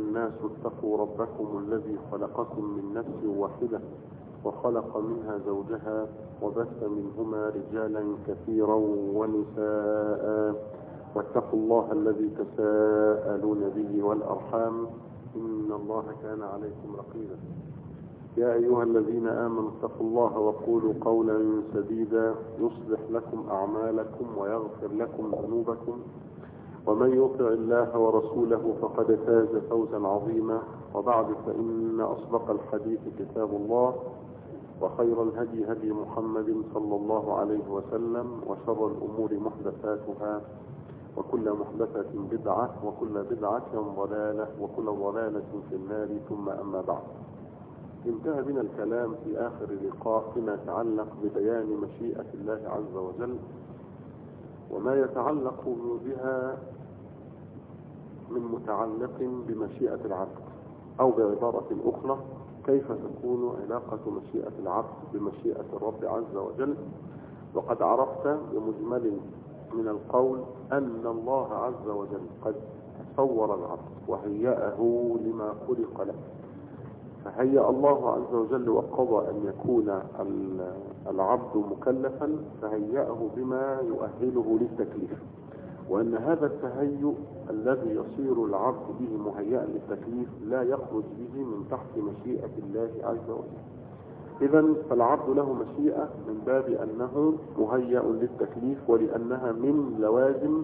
الناس اتقوا ربكم الذي خلقكم من نفس واحدة وخلق منها زوجها وبث منهما رجالا كثيرا ونساء واتقوا الله الذي تساءلون به والأرحام إن الله كان عليكم رقيبا. يا أيها الذين آمنوا اتقوا الله وقولوا قولا سديدا يصلح لكم أعمالكم ويغفر لكم ذنوبكم ومن يطع الله ورسوله فقد فاز فوزا عظيما. وبعد فإن أصدق الحديث كتاب الله وخير الهدي هدي محمد صلى الله عليه وسلم وشر الأمور محدثاتها وكل محدثة بدعة وكل بدعة ضلالة وكل ضلالة في النار. ثم أما بعد، انتهى بنا الكلام في آخر لقاء فيما يتعلق ببيان مشيئة الله عز وجل وما يتعلق بها من متعلق بمشيئة العبد، أو بعبارة أخرى كيف تكون علاقة مشيئة العبد بمشيئة الرب عز وجل. وقد عرفت بمجمل من القول أن الله عز وجل قد صور العبد وهيأه لما خلق له، فهيأ الله عز وجل وقضى أن يكون العبد مكلفا فهيأه بما يؤهله للتكليف، وأن هذا التهيؤ الذي يصير العبد به مهيئا للتكليف لا يخرج به من تحت مشيئة الله عز وجل. إذن فالعبد له مشيئة من باب أنه مهيأ للتكليف ولأنها من لوازم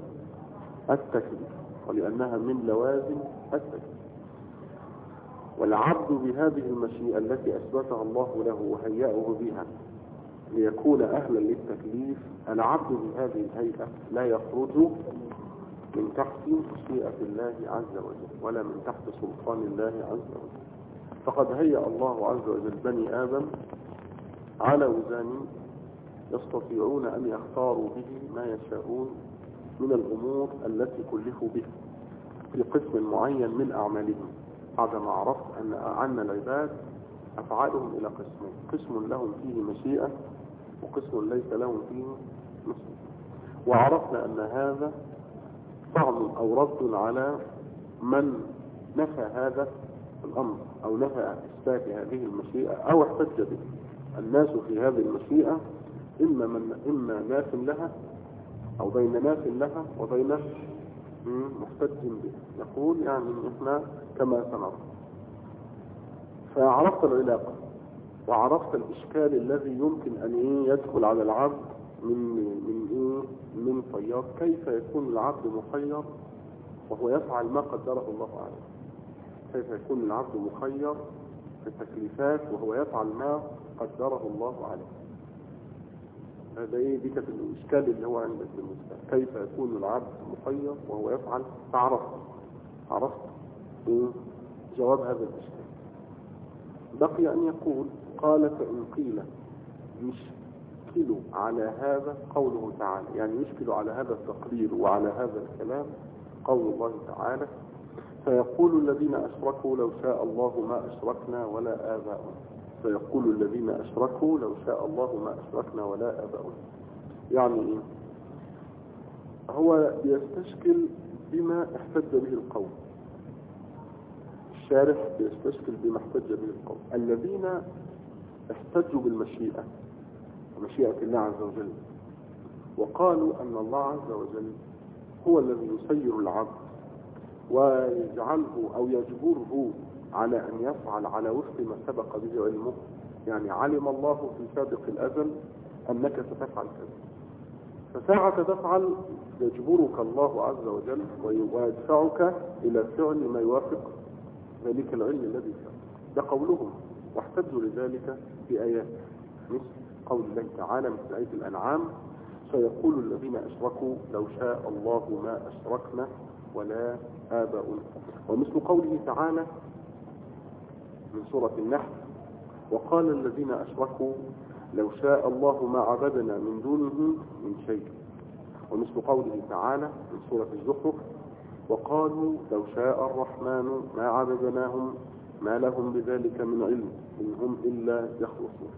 التكليف والعبد بهذه المشيئة التي أثبتها الله له وهيأه بها ليكون أهلا للتكليف، العبد بهذه الهيئة لا يخرج من تحت مشيئة الله عز وجل ولا من تحت سلطان الله عز وجل. فقد هيأ الله عز وجل بني آدم على وزان يستطيعون أن يختاروا به ما يشاءون من الأمور التي كلفوا بها في قسم معين من أعمالهم، بعدما عرفت أن العباد أفعالهم إلى قسمين: قسم لهم فيه مشيئة وقسم ليس لهم فيه مشيئة. وعرفنا أن هذا طعن أو رد على من نفى هذا الأمر أو نفى إثبات هذه المشيئة أو احتج به. الناس في هذه المشيئة إما ناف لها أو بين ناف لها وبين محتج به، يقول يعني إحنا كما سنرى. فعرفت العلاقة وعرفت الإشكال الذي يمكن أن يدخل على العبد من طيار. كيف يكون العبد مخير وهو يفعل ما قدره الله عليه؟ كيف يكون العبد مخير في التكليفات وهو يفعل ما قدره الله عليه؟ هذا دي كانت الإشكال اللي هو عندك بالنسبة. كيف يكون العبد مخير وهو يفعل؟ عرفت جواب هذا الإشكال. بقي أن يقول قال فإن قيل يشكل على هذا قوله تعالى، يعني يشكل على هذا التقرير وعلى هذا الكلام قول الله تعالى: فيقول الذين أشركوا لو شاء الله ما أشركنا ولا آباؤنا. فيقول الذين أشركوا لو شاء الله ما أشركنا ولا آباؤنا. يعني إيه؟ هو يستشكل بما احتج به القوم. الشارح يستشكل بما احتج به القوم الذين احتجوا بالمشيئة ومشيئة الله عز وجل، وقالوا أن الله عز وجل هو الذي يسير العبد ويجعله أو يجبره على أن يفعل على وفق ما سبق به علمه. يعني علم الله في سابق الأزل أنك ستفعل كذا، فساعة تفعل يجبرك الله عز وجل ويدفعك إلى فعل ما يوافق ذلك العلم الذي فعل. ده قولهم، واحتجوا لذلك بآيات مثل قول الله تعالى مثل آية الأنعام: سيقول الذين أشركوا لو شاء الله ما أشركنا ولا آباؤنا. ومثل قوله تعالى من سورة النحل: وقال الذين أشركوا لو شاء الله ما عبدنا من دونه من شيء. ومثل قوله تعالى من سورة الزخرف: وقالوا لو شاء الرحمن ما عبدناهم ما لهم بذلك من علم إن هم إلا يخرصون.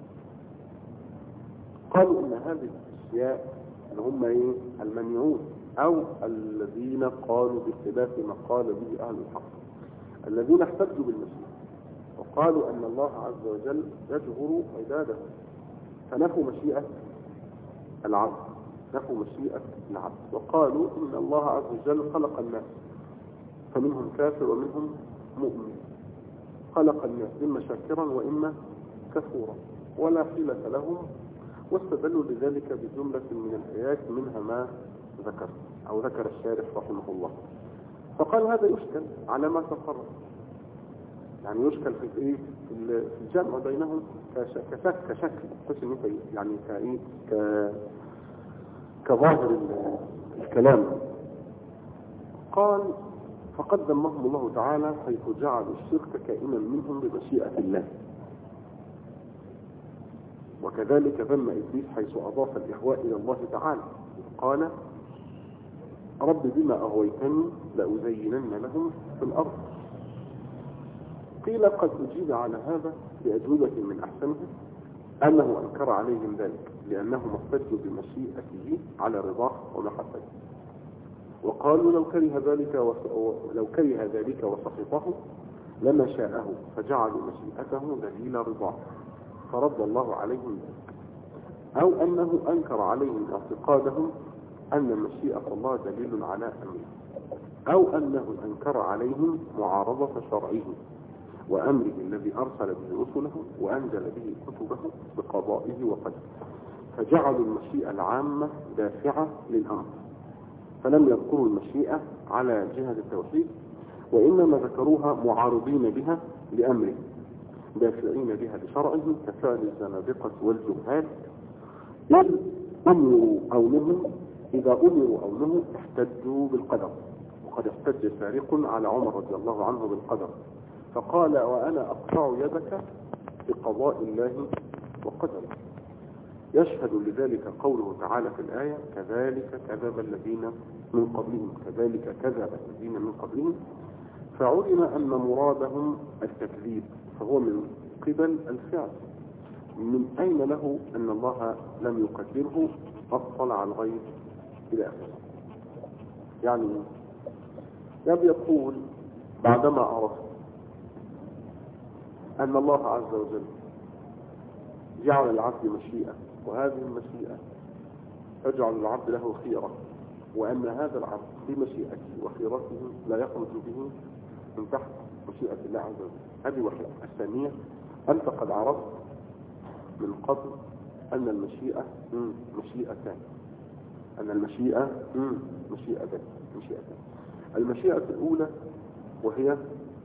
قالوا إن هذه الأشياء اللي هم المنيعون أو الذين قالوا باختلاف ما قال به أهل الحق، الذين احتجوا بالمشيئة وقالوا أن الله عز وجل يجبر عباده، فنفوا مشيئة العبد، نفوا مشيئة العبد، وقالوا إن الله عز وجل خلق الناس فمنهم كافر ومنهم مؤمن، خلق الناس إما شاكرا وإما كفورا ولا حيلة لهم، واستدلوا لذلك بجملة من الآيات منها ما ذكر أو ذكر الشارح رحمه الله. فقال هذا يشكل على ما تقرر، يعني يشكل في ايه، في الجمع بينهم كشكل قسم انت يعني كايه كظاهر الكلام. قال فقد ذمهم الله تعالى حيث جعلوا الشرك كائنا منهم بمشيئة الله، وكذلك ذم إبليس حيث أضاف الإغواء إلى الله تعالى قال رب بما أغويتني لأزينن لهم في الأرض. قيل قد أجيب على هذا بأجوبة من أحسنها أنه أنكر عليهم ذلك لأنهم احتجوا بمشيئته على رضاه ومحبته، وقالوا لو كره ذلك وسخطه لما شاءه فجعلوا مشيئته دليل رضاه فرد الله عليهم ذلك، أو أنه أنكر عليهم اعتقادهم أن مشيئة الله دليل على أمره، أو أنه أنكر عليهم معارضة شرعه وأمره الذي أرسل به رسله وأنزل به كتبه بقضائه وقدره، فجعلوا المشيئة العامة دافعة للأمر، فلم يذكروا المشيئة على جهة التوحيد، وإنما ذكروها معارضين بها لأمره دافعين بها لشرعه كفعل الزنادقة والجهال إذا أمروا أو نهوا احتجوا بالقدر. وقد احتج سارق على عمر رضي الله عنه بالقدر فقال وأنا أقطع يدك بقضاء الله وقدره. يشهد لذلك قوله تعالى في الآية كذلك كذب الذين من قبلهم فعلم أن مرادهم التكذيب، فهو من قبل الفعل، من أين له أن الله لم يقدره أطلع الغيب إلى آخره. يعني يقول بعدما عرف أن الله عز وجل جعل العبد مشيئة، وهذه المشيئة تجعل العبد له خيرة، وأن هذا العبد بمشيئته وخيرته لا يخرج به من تحت مشيئة الله عز وجل. هذه واحدة. الثانية أنت قد عرفت من قبل أن المشيئة مشيئتان، أن المشيئة مشيئتان. المشيئة الأولى وهي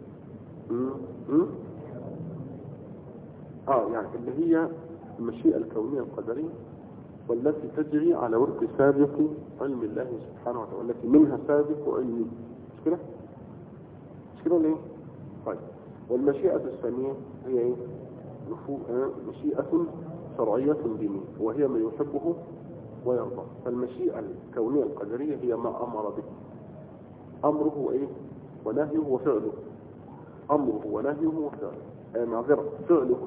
يعني اللي هي المشيئة الكونية القدرية، والتي تجري على وفق سابق علم الله سبحانه وتعالى، والتي منها سابق علمي. مش كده ليه؟ طيب، والمشيئة الثانية هي ايه؟ مشيئة شرعية دينية، وهي ما يحبه ويرضى. فالمشيئة الكونية القدرية هي ما أمر به، أمره ايه ونهيه وفعله، أمره ونهيه وفعله، فعله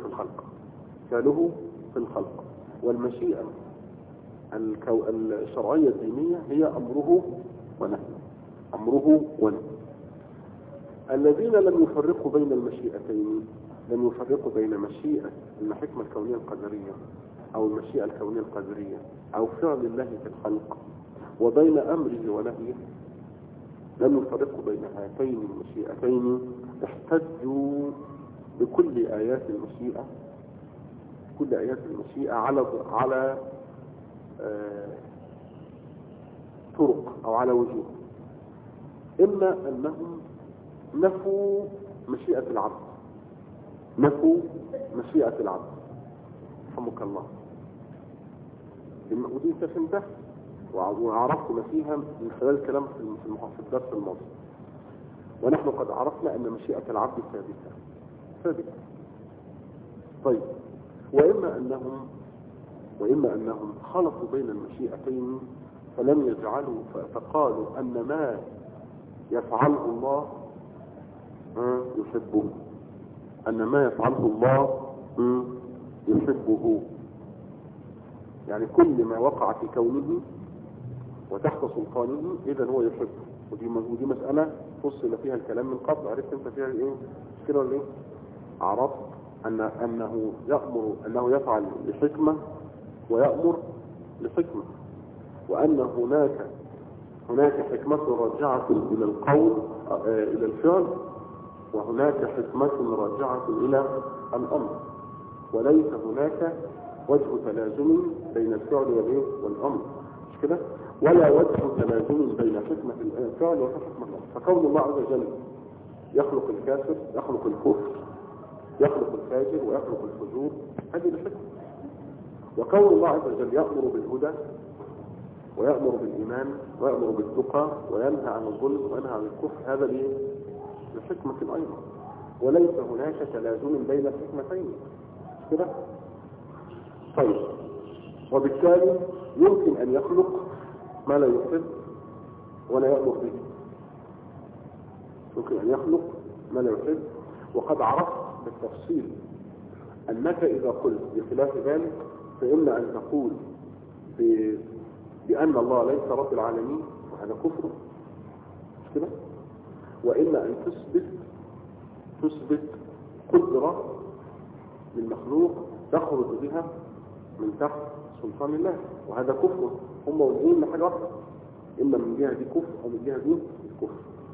في الخلق. والمشيئة الشرعية الدينية هي أمره ونهيه. الذين لم يفرقوا بين المشيئتين، لم يفرقوا بين مشيئة الحكمة الكونية القدرية أو المشيئة الكونية القدرية أو فعل الله في الخلق وبين أمره ونهيه، لم يفرقوا بين هاتين المشيئتين، احتجوا بكل آيات المشيئة على طرق أو على وجوه. إما أنهم نفوا مشيئة العبد، رحمك الله، ودي فهمتها وعرفت ما فيها من خلال الكلام في الدرس الماضي، ونحن قد عرفنا أن مشيئة العبد ثابتة. طيب، وإما أنهم خلطوا بين المشيئتين فلم يجعلوا، فقالوا أن ما يفعله الله يحبه، أن ما يفعله الله يحبه، يعني كل ما وقع في كونه وتحت سلطانه إذن هو يحبه. ودي مسألة فصل فيها الكلام من قبل. عرفت انت فيها ايه مش كده ولا ايه؟ عرفت انه يفعل لحكمة ويأمر لحكمة، وان هناك حكمة راجعة الى القول الى الفعل، وهناك حكمة راجعة الى الامر، وليس هناك وجه تلازم بين الفعل والامر مش كده، ولا وجه تلازم بين حكمة الفعل وحكمة الامر. فكون الله عز وجل يخلق الكافر، يخلق الكفر، يخلق الفاجر ويخلق الفجور، هذه الحكمة. وكون الله عز وجل يأمر بالهدى ويأمر بالإيمان ويأمر بالتقى وينهى عن الظلم وينهى عن الكفر، هذا لحكمة أيضا، وليس هناك تلازم بين الحكمتين كده. طيب، وبالتالي يمكن أن يخلق ما لا يحب ولا يأمر به، يمكن أن يخلق ما لا يحب. وقد عرفت بالتفصيل أنك إذا قلت بخلاف ذلك فإما أن تقول بأن الله ليس رب العالمين، وهذا كفر مش كده، وإما أن تثبت قدرة للمخلوق تخرج بها من تحت سلطان الله، وهذا كفر. هم موجودين لحاجة واحدة، إما من جهة دي كفر أو من جهة دي كفر.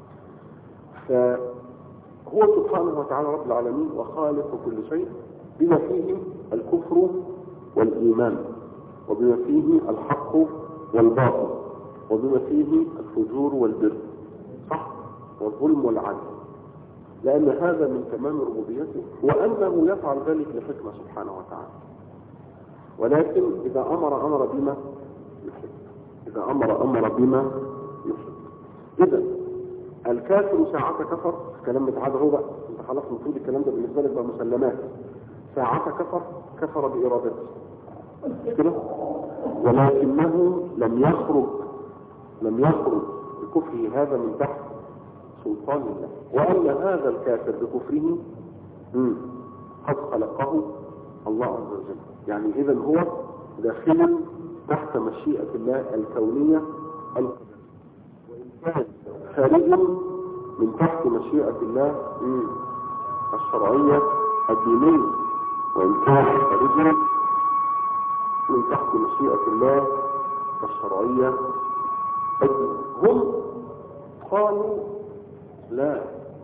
فهو سبحانه وتعالى رب العالمين وخالق كل شيء، بما فيه الكفر والإيمان، وبما فيه الحق والباطل، وبما فيه الفجور والبر، صح، والظلم والعدل، لأن هذا من تمام ربوبيته، وأنه يفعل ذلك لحكمة سبحانه وتعالى. ولكن إذا أمر بما يحب، إذا أمر بما يحب. إذا الكافر ساعة كفر، الكلام متعاد هو بقى، انت خلاص المفروض الكلام ده بالنسبة لك بقى مسلمات. ساعة كفر بإرادته كده، ولكنه لم يخرج بكفره هذا من تحت سلطان الله، وأن هذا الكافر بكفره قد خلقه الله عز وجل. يعني إذا هو داخل تحت مشيئة الله الكونية القدرية، وإن كان خارجا من تحت مشيئة الله الشرعية الدينية، وإن كان خارجا من تحت مشيئة الله الشرعية الدينية. هم قالوا لا،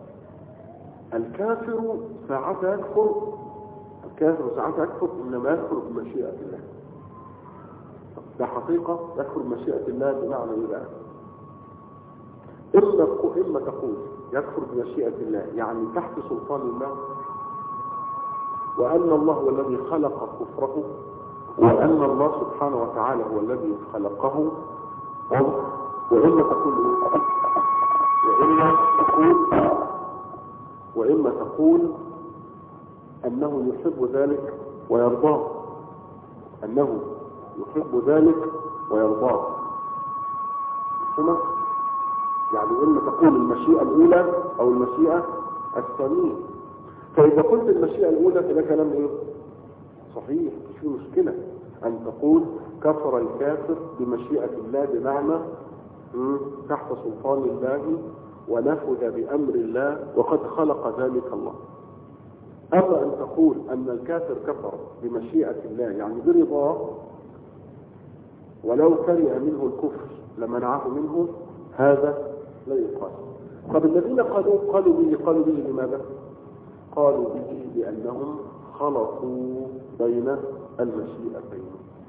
الكافر ساعة يكفر إنما يكفر بمشيئة الله. ده حقيقة يكفر بمشيئة الله بمعنى إيه بقى؟ إما تقول يكفر بمشيئة الله يعني تحت سلطان الله، وأن الله هو الذي خلق كفره، وأن الله سبحانه وتعالى هو الذي خلقه، وإما تقول أنه يحب ذلك ويرضاه، أنه يحب ذلك ويرضاه. هنا يعني إما تقول المشيئة الأولى أو المشيئة الثانية. فإذا قلت المشيئة الأولى فده كلام إيه؟ صحيح، مش في مشكلة أن تقول كفر الكافر بمشيئة الله، بمعنى تحت سلطان الله ونفذ بأمر الله وقد خلق ذلك الله. أما أن تقول أن الكافر كفر بمشيئة الله يعني برضاه، ولو كره منه الكفر لمنعه منه، هذا لا يقال. طب الذين قالوا به لماذا؟ قالوا به لأنهم خلطوا بين المشيئتين،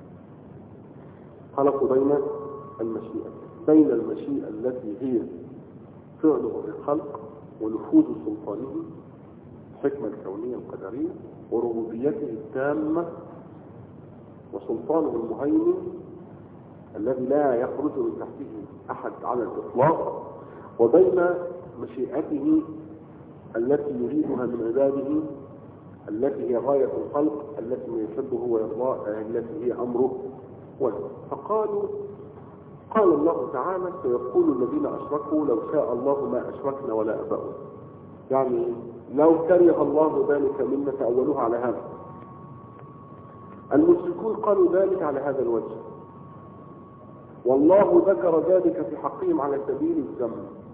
بين المشيئة التي هي فعله بالخلق ونفوذ سلطانه، الحكمة الكونية القدرية، وربوبيته التامة، وسلطانه المهيمن الذي لا يخرج من تحته أحد على الإطلاق، وبين مشيئته التي يريدها من عباده، التي هي غاية الخلق، التي يحبه ويرضاه، التي هي أمره ونهيه. فقالوا قال الله تعالى سيقول الذين أشركوا لو شاء الله ما أشركنا ولا أباؤنا. يعني لو كره الله ذلك منا، تأولوها على هذا. المشركون قالوا ذلك على هذا الوجه، والله ذكر ذلك في حقهم على سبيل الذم.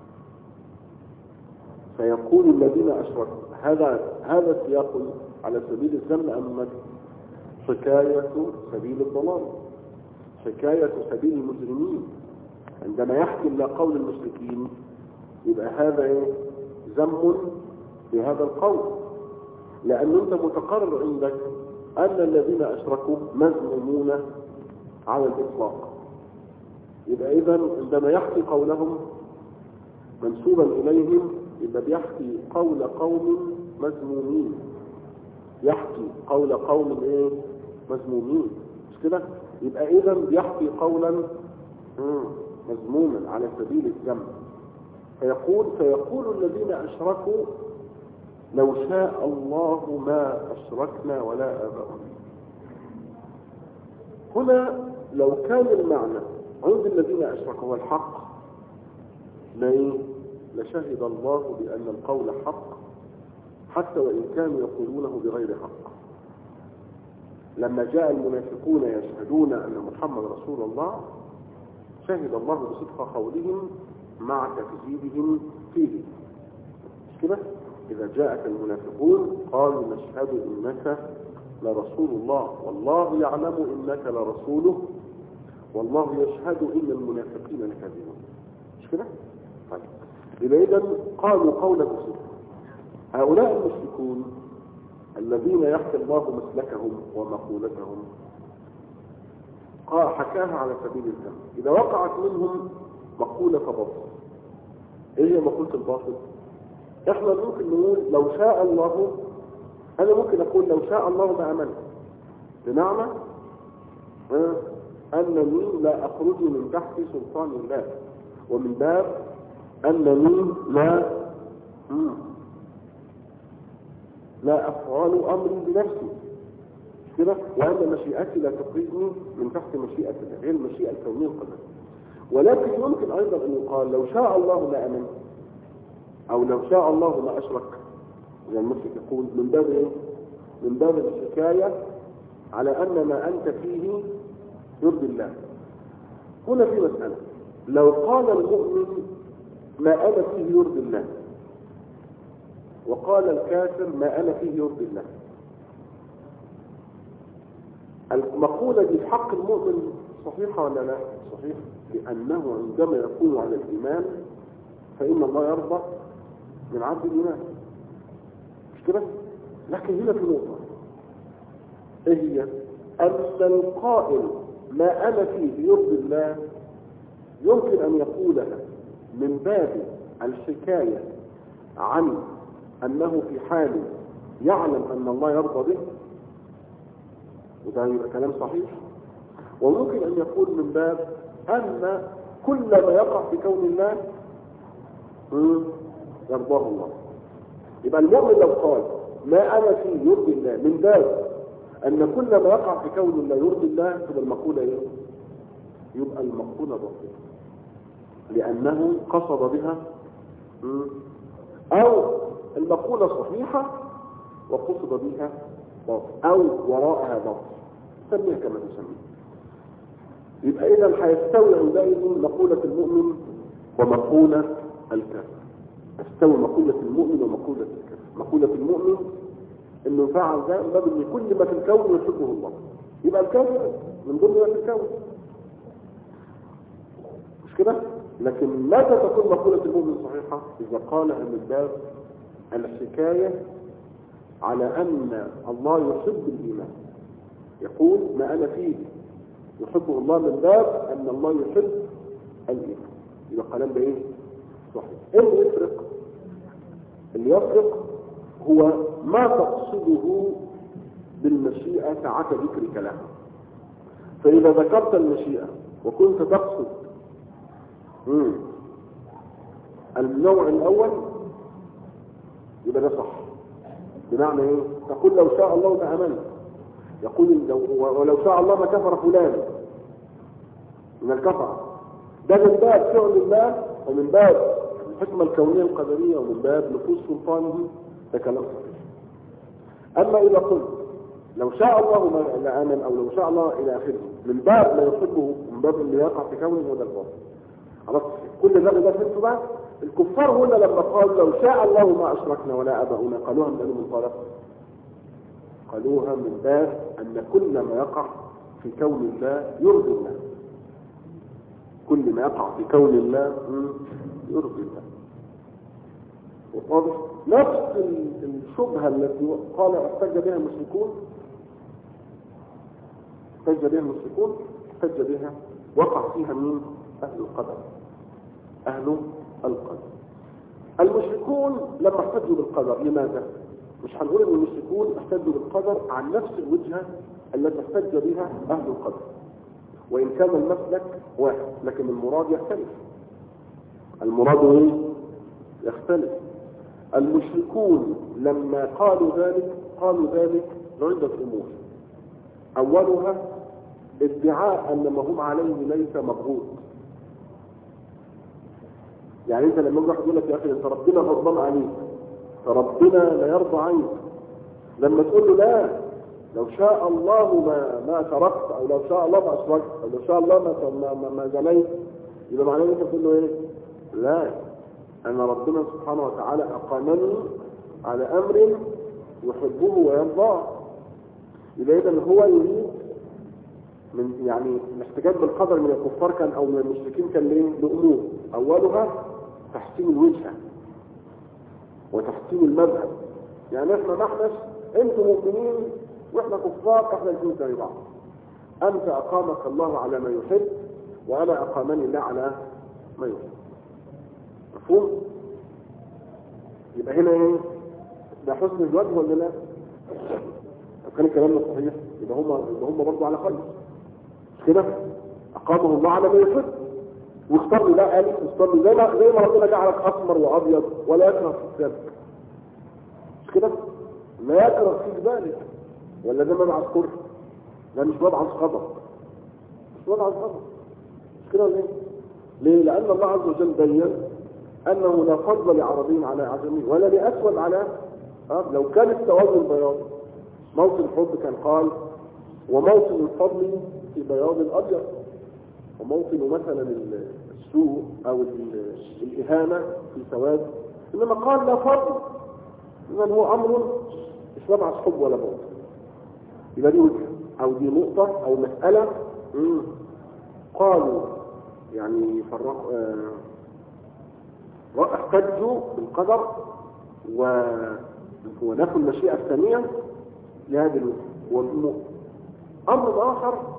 فيقول الذين أشركوا هذا سياق على سبيل الذم أم حكاية سبيل الضلال، حكاية سبيل المجرمين. عندما يحكي الله قول المشركين يبقى هذا ذم بهذا القول، لأن أنت متقرر عندك أن الذين أشركوا مذمومون على الإطلاق. يبقى إذن عندما يحكي قولهم منسوبا إليهم يبقى بيحكي قول قوم مذمومين، يحكي قول قوم مذمومين، مش كده؟ يبقى إذن بيحكي قولا مذموما على سبيل الذم. فيقول الذين أشركوا لو شاء الله ما أشركنا ولا آباؤنا. هنا لو كان المعنى عند الذين أشركوا هو الحق لشهد الله بأن القول حق حتى وإن كانوا يقولونه بغير حق. لما جاء المنافقون يشهدون أن محمد رسول الله شهد الله بصدق قولهم مع تكذيبهم فيه، مش كده؟ إذا جاءك المنافقون قالوا نشهد إنك لرسول الله والله يعلم إنك لرسوله والله يشهد إن المنافقين لكاذبون، مش كده؟ طيب إذا قالوا قولا بصدق. هؤلاء المشركون الذين يحكي الله مسلكهم ومقولتهم حكاها على سبيل الذم. إذا وقعت منهم مقولة باطل، إيه هي مقولة الباطل؟ إحنا ممكن نقول لو شاء الله، أنا ممكن أقول لو شاء الله ما أمنت، بمعنى أنني لا أخرج من تحت سلطان الله، ومن باب أنني لا أفعل أمري بنفسي كده، وأن مشيئتي لا تخرجني من تحت مشيئة الله غير المشيئة الكونية القدرية. ولكن يمكن أيضا أن يقال لو شاء الله ما أمن، أو لو شاء الله ما أشرك، زي المشرك يقول من باب الحكاية على أن ما أنت فيه يرضي الله. هنا في مسألة، لو قال المؤمن ما أنا فيه يرضي الله وقال الكافر ما أنا فيه يرضي الله، المقولة دي في حق المؤمن صحيحة ولا لا؟ صحيح، لأنه عندما يكون على الإيمان فإن الله يرضى من عبد الإيمان، مش كده؟ لكن هنا في نقطة، إيه هي؟ أن القائل ما أنا فيه يرضي الله يمكن أن يقولها من باب الحكاية عن أنه في حال يعلم أن الله يرضى به، وده يبقى كلام صحيح. وممكن أن يقول من باب أن كل ما يقع في كون الله يرضاه الله. يبقى المؤمن لو قال ما أنا فيه يرضي الله من باب أن كل ما يقع في كون الله يرضي الله، تبقى المقولة إيه؟ يبقى المقولة باطلة، لأنه قصد بها أو المقولة صحيحة وقصد بها باطل أو وراءها باطل، سميها كما تسميها. يبقى إذا هيستوي عندئذ مقولة المؤمن ومقولة الكافر، تستوي مقولة المؤمن ومقولة الكافر. مقولة المؤمن إنه فعل ده باب إن كل ما في الكون يحبه الله، يبقى الكافر من ضمن ما في الكون، مش كده؟ لكن متى تكون مقولة المؤمن صحيحة؟ إذا قالها من باب الحكاية على أن الله يحب الإيمان، يقول ما أنا فيه يحبه الله من باب أن الله يحب الإيمان، يبقى الكلام ده إيه؟ صحيح. إيه اللي يفرق؟ اللي يفرق هو ما تقصده بالمشيئة ساعة ذكر كلامه. فإذا ذكرت المشيئة وكنت تقصد النوع الأول يبقى ده صح. بمعنى ايه؟ تقول لو شاء الله ما امن، يقول ولو شاء الله ما كفر فلان من الكفر، ده من باب فعل الله ومن باب الحكمة الكونية القدرية ومن باب نفوذ سلطانه، ده كلام صحيح. أما إذا قلت لو شاء الله ما امن أو لو شاء الله إلى آخره، من باب ما يحبه، من باب اللي يقع في كونه هو ده الباطل. خلاص كل ده فهمتوا بقى. الكفار هنا لما قالوا لو شاء الله ما اشركنا ولا اباؤنا، قالوها من انه منطلق، قالوها من باب ان كل ما يقع في كون الله يرضي الله، كل ما يقع في كون الله يرضي الله. واضح؟ نفس الشبهه التي قال احتج بها المشركون، احتج بها وقع فيها مين؟ اهل القدر. اهل القدر المشركون لما احتجوا بالقدر، لماذا؟ مش هنقول ان المشركون احتجوا بالقدر عن نفس الوجهه التي احتج بها اهل القدر، وان كان المسلك واحد لكن المراد يختلف. المراد ايه؟ يختلف. المشركون لما قالوا ذلك لعدة امور. اولها ادعاء ان ما هم عليه ليس مبغوض. يعني انت لما واحد يقول لك يا اخي انت ربنا غضبان عليك، فربنا لا يرضى عنك، لما تقول له لا لو شاء الله ما تركت، او لو شاء الله ما اشركت، او لو شاء الله ما زنيت، يبقى معناه انت تقول له ايه؟ لا، انا ربنا سبحانه وتعالى اقامني على امر يحبه ويرضاه. يبقى اذا هو يريد من يعني الاحتجاج بالقدر من الكفار كان او من المشركين كان ليه؟ لامور. اولها تحسين الوجهه وتحسين المذهب. يعني احنا نحنش انتم مؤمنين واحنا كفار، احنا الاثنين زي بعض. انت اقامك الله على ما يحب وانا اقامني الله على ما يحب. مفهوم؟ يبقى هنا ايه؟ ده حسن الوجه ولا لا؟ لو كان كلامنا صحيح يبقى هم برضه على خير. مش كده؟ اقامه الله على ما يحب واختار لي ده الف واختار لي زي ما ربنا جعلك اسمر وابيض ولا يكره في ذلك. مش كده؟ لا يكره فيك ذلك. ولا ده مبعث كره؟ ده مش مبعث غضب. مش كده ولا ايه؟ ليه؟ لان الله عز وجل بين انه لا فضل لعربي على عجمي ولا لاسود على لو كان التوازن بياض، موطن الحب كان قال وموطن الفضل في بياض الابيض، وموطن مثلا السوء او الاهانه في سواد. انما قال لا فضل، اذا هو امر مش مبعث حب ولا موت. يبقى دي وجهه او دي نقطه او مساله. قالوا يعني فرقوا احتجوا بالقدر ونفوا المشيئه الثانيه لهذه الوجهه. امر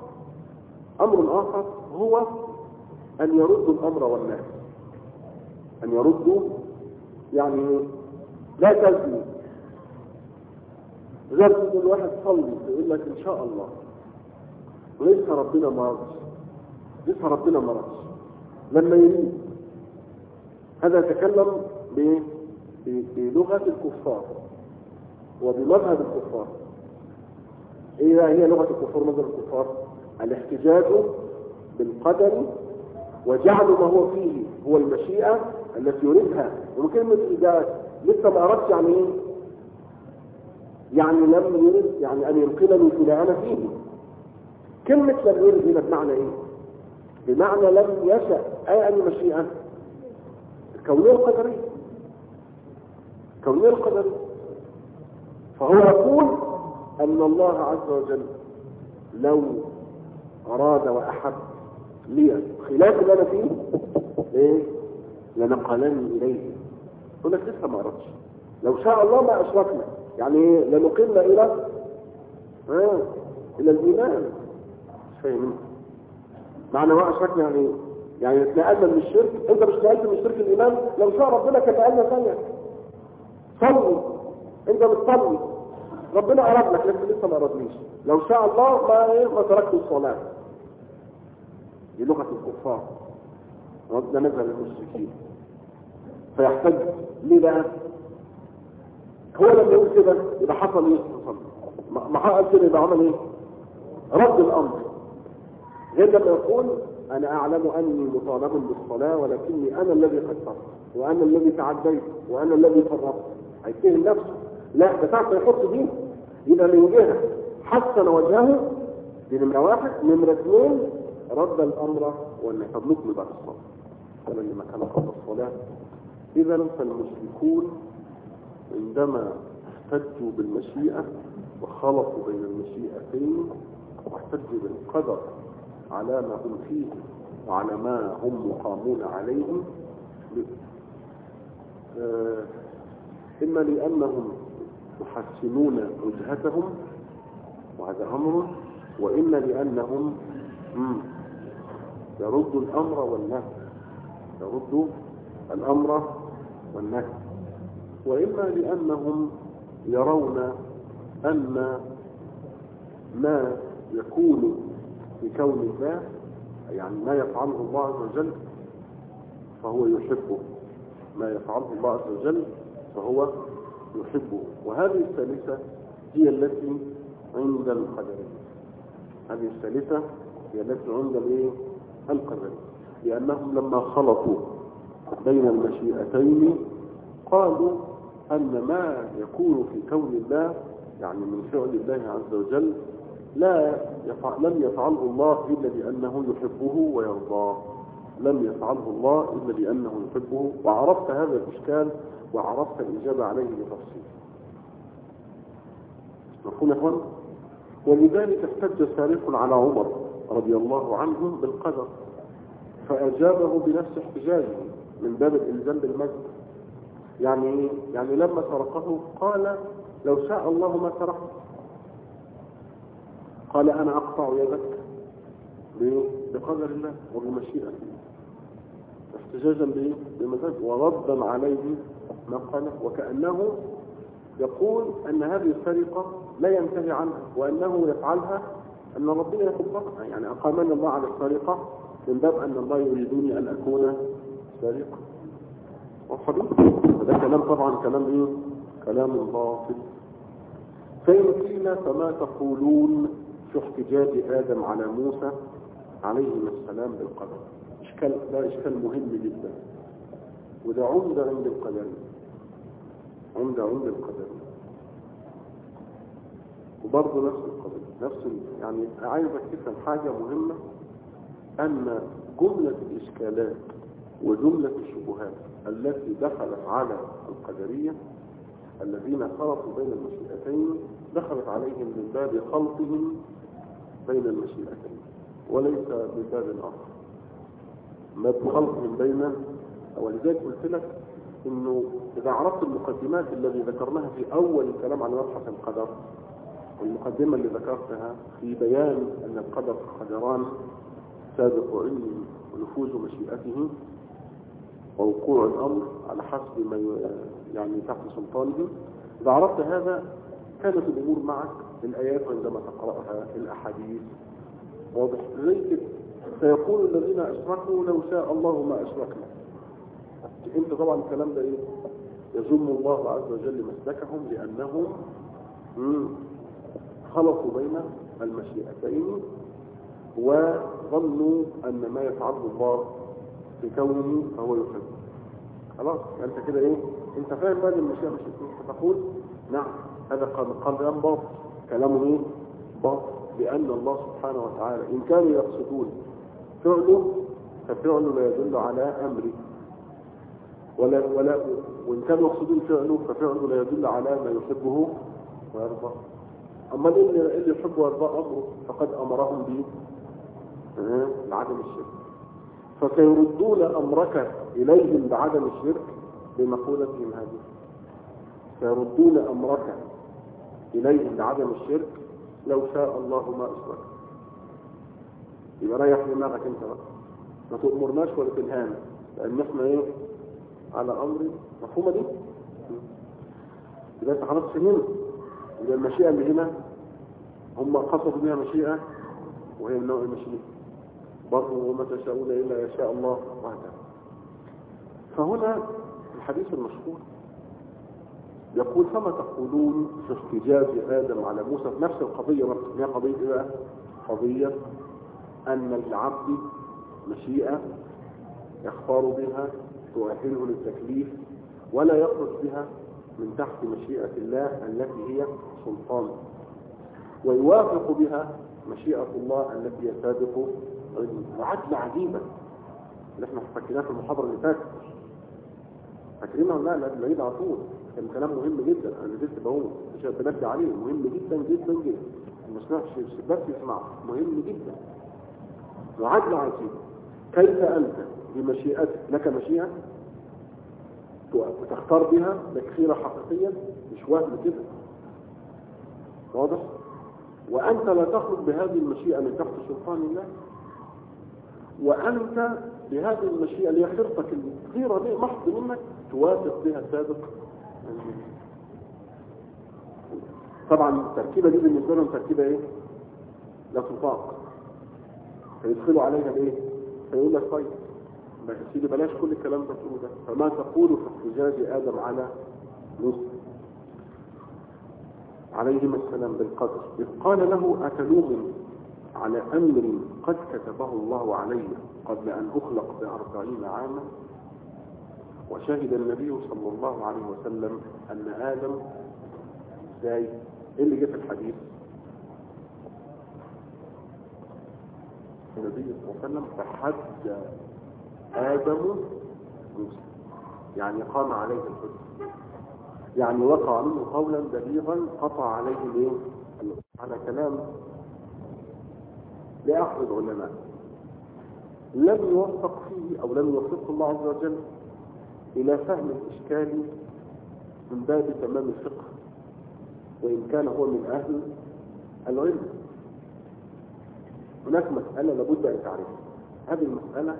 اخر هو ان يردوا الامر والنهي. ان يردوا يعني لا تزني. غير ان الواحد صلي يقول لك ان شاء الله ولسه ربنا ما رضش لما يريد. هذا يتكلم بلغه الكفار وبمذهب الكفار. ايه هي لغه الكفار؟ مذهب الكفار الاحتجاج بالقدر وجعل ما هو فيه هو المشيئه التي يريدها. وكلمه اذا لسه ما اردش يعني ايه؟ يعني لم يرد، يعني ان ينقلني الى انا فيه. كلمه لم يرد هنا بمعنى ايه؟ بمعنى لم يشأ. اي ان مشيئه الكونيه القدريه. فهو يقول ان الله عز وجل لو اراد واحب لي خلاف اللي انا فيه ايه؟ لنقلني اليه. يقول لك لسه ما اردش. لو شاء الله ما اشركنا، يعني ايه؟ لنقلنا الى الايمان. مش فاهم معنى ما اشركنا يعني ايه؟ يعني اتنقلنا من الشرك. انت مش نقلت من الشرك الايمان. لو شاء ربنا كان نقلنا ثانيه. صلي، انت بتصلي ربنا اراد لك لكن لسه ما ارادنيش. لو شاء الله ما تركت الصلاه. دي لغه الكفار وده نزل للمشركين. فيحتج ليه بقى؟ هو لما يقول كده يبقى حصل ايه؟ ما حصل كده يبقى عمل ايه؟ رد الامر. غير لما يقول انا اعلم اني مطالب بالصلاه ولكني انا الذي قصرت وانا الذي تعديت وانا الذي فرطت. هيتهم نفسه. لا، ده ساعه يحط دي يبقى من جهه حسن وجهه دي نمرة واحد. نمرة اثنين رد الأمر والنهي. طب نكمل بعد الصلاة هذا اللي مكان قبل الصلاة. إذا فالمشركون عندما احتجوا بالمشيئة وخلطوا بين المشيئتين واحتجوا بالقدر على ما هم فيه وعلى ما هم مقامون عليه، إما لأنهم يحسنون وجهتهم وهذا أمر، وإما لأنهم يردوا الأمر والنهي، يردوا الأمر والنهي، وإما لأنهم يرون أن ما يكون في كون الله يعني ما يفعله الله عز وجل فهو يحبه، ما يفعله الله عز وجل فهو يحبه. وهذه الثالثة هي التي عند القدرية، هذه الثالثة هي التي عند القدرية، لأنهم لما خلطوا بين المشيئتين قالوا أن ما يكون في كون الله يعني من فعل الله عز وجل لم يفعله الله إلا لأنه يحبه ويرضاه، لم يفعله الله إلا لأنه يحبه. وعرفت هذا الإشكال وعرفت الإجابة عليه بتفصيل. مفهوم يا اخوان؟ ولذلك احتج سارق على عمر رضي الله عنه بالقدر فأجابه بنفس احتجاجه من باب الإلزام بالمجد. يعني لما سرقه قال لو شاء الله ما سرقت، قال أنا أقطع يدك بقدر الله وبمشيئته، احتجاجا بمزاج وردا عليه ما قاله، وكأنه يقول أن هذه السرقة لا ينتهي عنها وأنه يفعلها أن ربنا يحبها، يعني أقامنا الله على السرقة من باب أن الله يريدني أن أكون سارقا. هذا كلام طبعا كلام باطل. فإن قيل فما تقولون في احتجاج آدم على موسى عليهما السلام بالقدر؟ ده إشكال مهم جدا، وده عمدة عند القدرية، عند القدرية. وبرضه نفس القضية يعني عايزك تفهم حاجة مهمة، أن جملة الإشكالات وجملة الشبهات التي دخلت على القدرية الذين خلطوا بين المشيئتين دخلت عليهم من باب خلطهم بين المشيئتين وليس من باب آخر، ما بخلطهم بين. ولذلك قلت لك إنه إذا عرفت المقدمات التي ذكرناها في أول الكلام عن مبحث القدر والمقدمة اللي ذكرتها في بيان أن القدر قدران سابق علمه ونفوذ مشيئته ووقوع الأمر على حسب ما يعني تحت سلطانه، إذا عرفت هذا كانت الأمور معك الآيات عندما تقرأها الأحاديث واضح. زي كده سيقول الذين أشركوا لو شاء الله ما أشركنا. انت طبعا الكلام ده يذم الله عز وجل مسلكهم لأنهم خلطوا بين المشيئتين وظنوا أن ما يفعله الله في كونه فهو يحب. خلاص انت كده انت فاهم بقى المشيئة مش فتقول نعم هذا كلام باطل، كلامه باطل، لأن الله سبحانه وتعالى إن كانوا يقصدون فعله ففعله لا يدل على أمره، وإن كانوا يقصدون فعله ففعله لا يدل على ما يحبه ويرضى. أما اللي يحب ويرضى أمره فقد أمرهم بعدم الشرك، فسيردون أمرك إليهم بعدم الشرك بمقولتهم هذه، سيردون أمرك إليهم بعدم الشرك لو شاء الله ما أشرك. يبقى ريح دماغك انت بقى، ما تأمرناش ولا تنهانا، لأن احنا على أمر مفهومة دي. إذا انت خلاص فهمت إذا المشيئة اللي هنا هم قصدوا بها مشيئة وهي من نوع المشيئة برضه وما تشاءون إلا يشاء الله وهكذا. فهنا الحديث المشهور يقول فما تقولون في احتجاج آدم على موسى في نفس القضية، هي قضية بقى قضية أن العبد مشيئة يختار بها تؤهله للتكليف ولا يخرج بها من تحت مشيئة الله التي هي سلطان، ويوافق بها مشيئة الله التي هي سابق علمه. معادلة عجيبة اللي احنا فاكرينها في المحاضرة اللي فاتت. فاكرينها ولا لا؟ العيد على طول كان كلام مهم جدا، انا لسه بقول مش بنبه عليه، مهم جدا جدا جدا. ما سمعتش بس يسمعه، مهم جدا. معادلة عجيبة. كيف انت بمشيئتك لك مشيئة وتختار بها لك خيرة حقيقية، مش وهم كده، واضح؟ وانت لا تخرج بهذه المشيئة من تحت سلطان الله، وانت بهذه المشيئة اللي هي خيرتك الخيرة دي محض منك توافق بها سابق. طبعا التركيبة دي بالنسبة لهم تركيبة ايه؟ لا تطاق. فيدخلوا عليها بايه؟ فيقول لك طيب بس سيدي بلاش كل الكلام ده تقوله ده، فما تقول في احتجاج ادم على موسى عليهما السلام بالقدر، إذ قال له أتلومني على أمر قد كتبه الله علي قبل أن أخلق ب40 عاما. وشهد النبي صلى الله عليه وسلم أن آدم ازاي؟ إيه اللي جه في الحديث؟ النبي صلى الله عليه وسلم فحج آدم موسى، يعني قام عليه الحج، يعني وقع منه قولا بليغا قطع عليه الايه؟ على كلام لأحد العلماء لم يوفق فيه او لم يوفقه الله عز وجل الى فهم الاشكال من باب تمام الفقه، وان كان هو من اهل العلم. هناك مسألة لابد ان تعرفها. هذه المسألة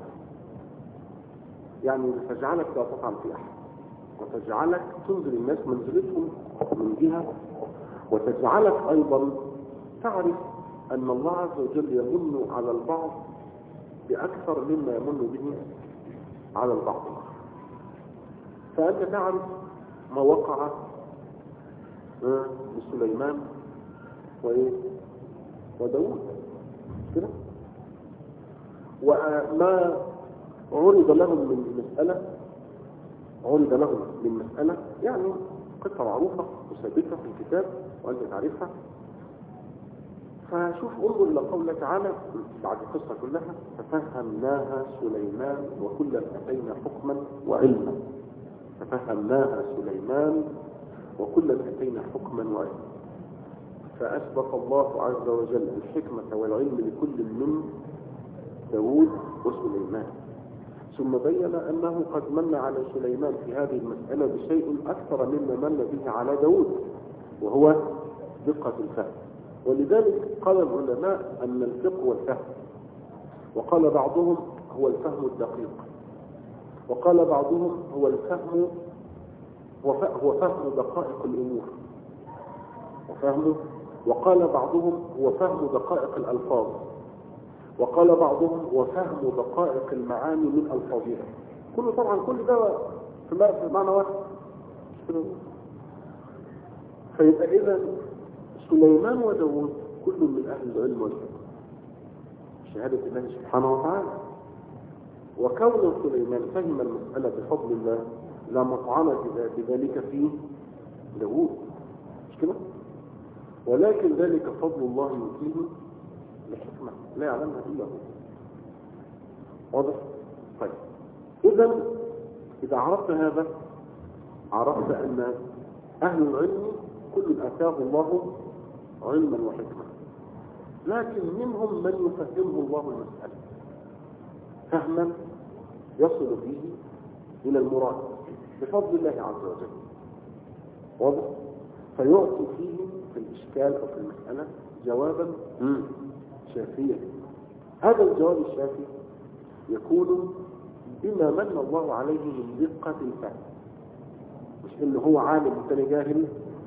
يعني تجعلك لا تطعن في احد، وتجعلك تنزل الناس منزلتهم من جهة، وتجعلك ايضا تعرف ان الله عز وجل يمن على البعض باكثر مما يمن به على البعض. فانت تعرف ما وقع لسليمان وايه وداود كده، وما عرض لهم من مسألة يعني قصة معروفة وثابتة في الكتاب وأنت تعرفها. فشوف انظر إلى قوله تعالى بعد القصة كلها: ففهمناها سليمان وكلا آتينا حكما وعلما. ففهمناها سليمان وكلا آتينا حكما وعلما. فأسبق الله عز وجل الحكمة والعلم لكل من داود وسليمان، ثم بين أنه قد من على سليمان في هذه المسألة بشيء أكثر مما من به على داود، وهو دقة الفهم. ولذلك قال العلماء أن الفقه والفهم، وقال بعضهم هو الفهم الدقيق، وقال بعضهم هو الفهم هو فهم دقائق الأمور وقال بعضهم هو فهم دقائق الألفاظ، وقال بعضهم هو فهم دقائق المعاني من ألفاظها. كل ده في معنى واحد. فيبقى إذا سليمان وداود كل من أهل العلم والفقه، شهادة الله سبحانه وتعالى. وكون سليمان فهم المسألة بفضل الله لا مطعن بذلك فيه داود، مش كده؟ ولكن ذلك فضل الله يؤتيه لحكمة لا يعلمها إلا هو. واضح؟ طيب إذا عرفت هذا عرفت أن أهل العلم كل آتاه الله علما وحكمة، لكن منهم من يفهمه الله المسألة فهما يصل به إلى المراد بفضل الله عز وجل. واضح؟ فيعطي فيه في الإشكال أو في المسألة جوابا شافيا. هذا الجواب الشافي يكون بما من الله عليه من دقة الفهم، مش إنه هو عالم والتاني جاهل.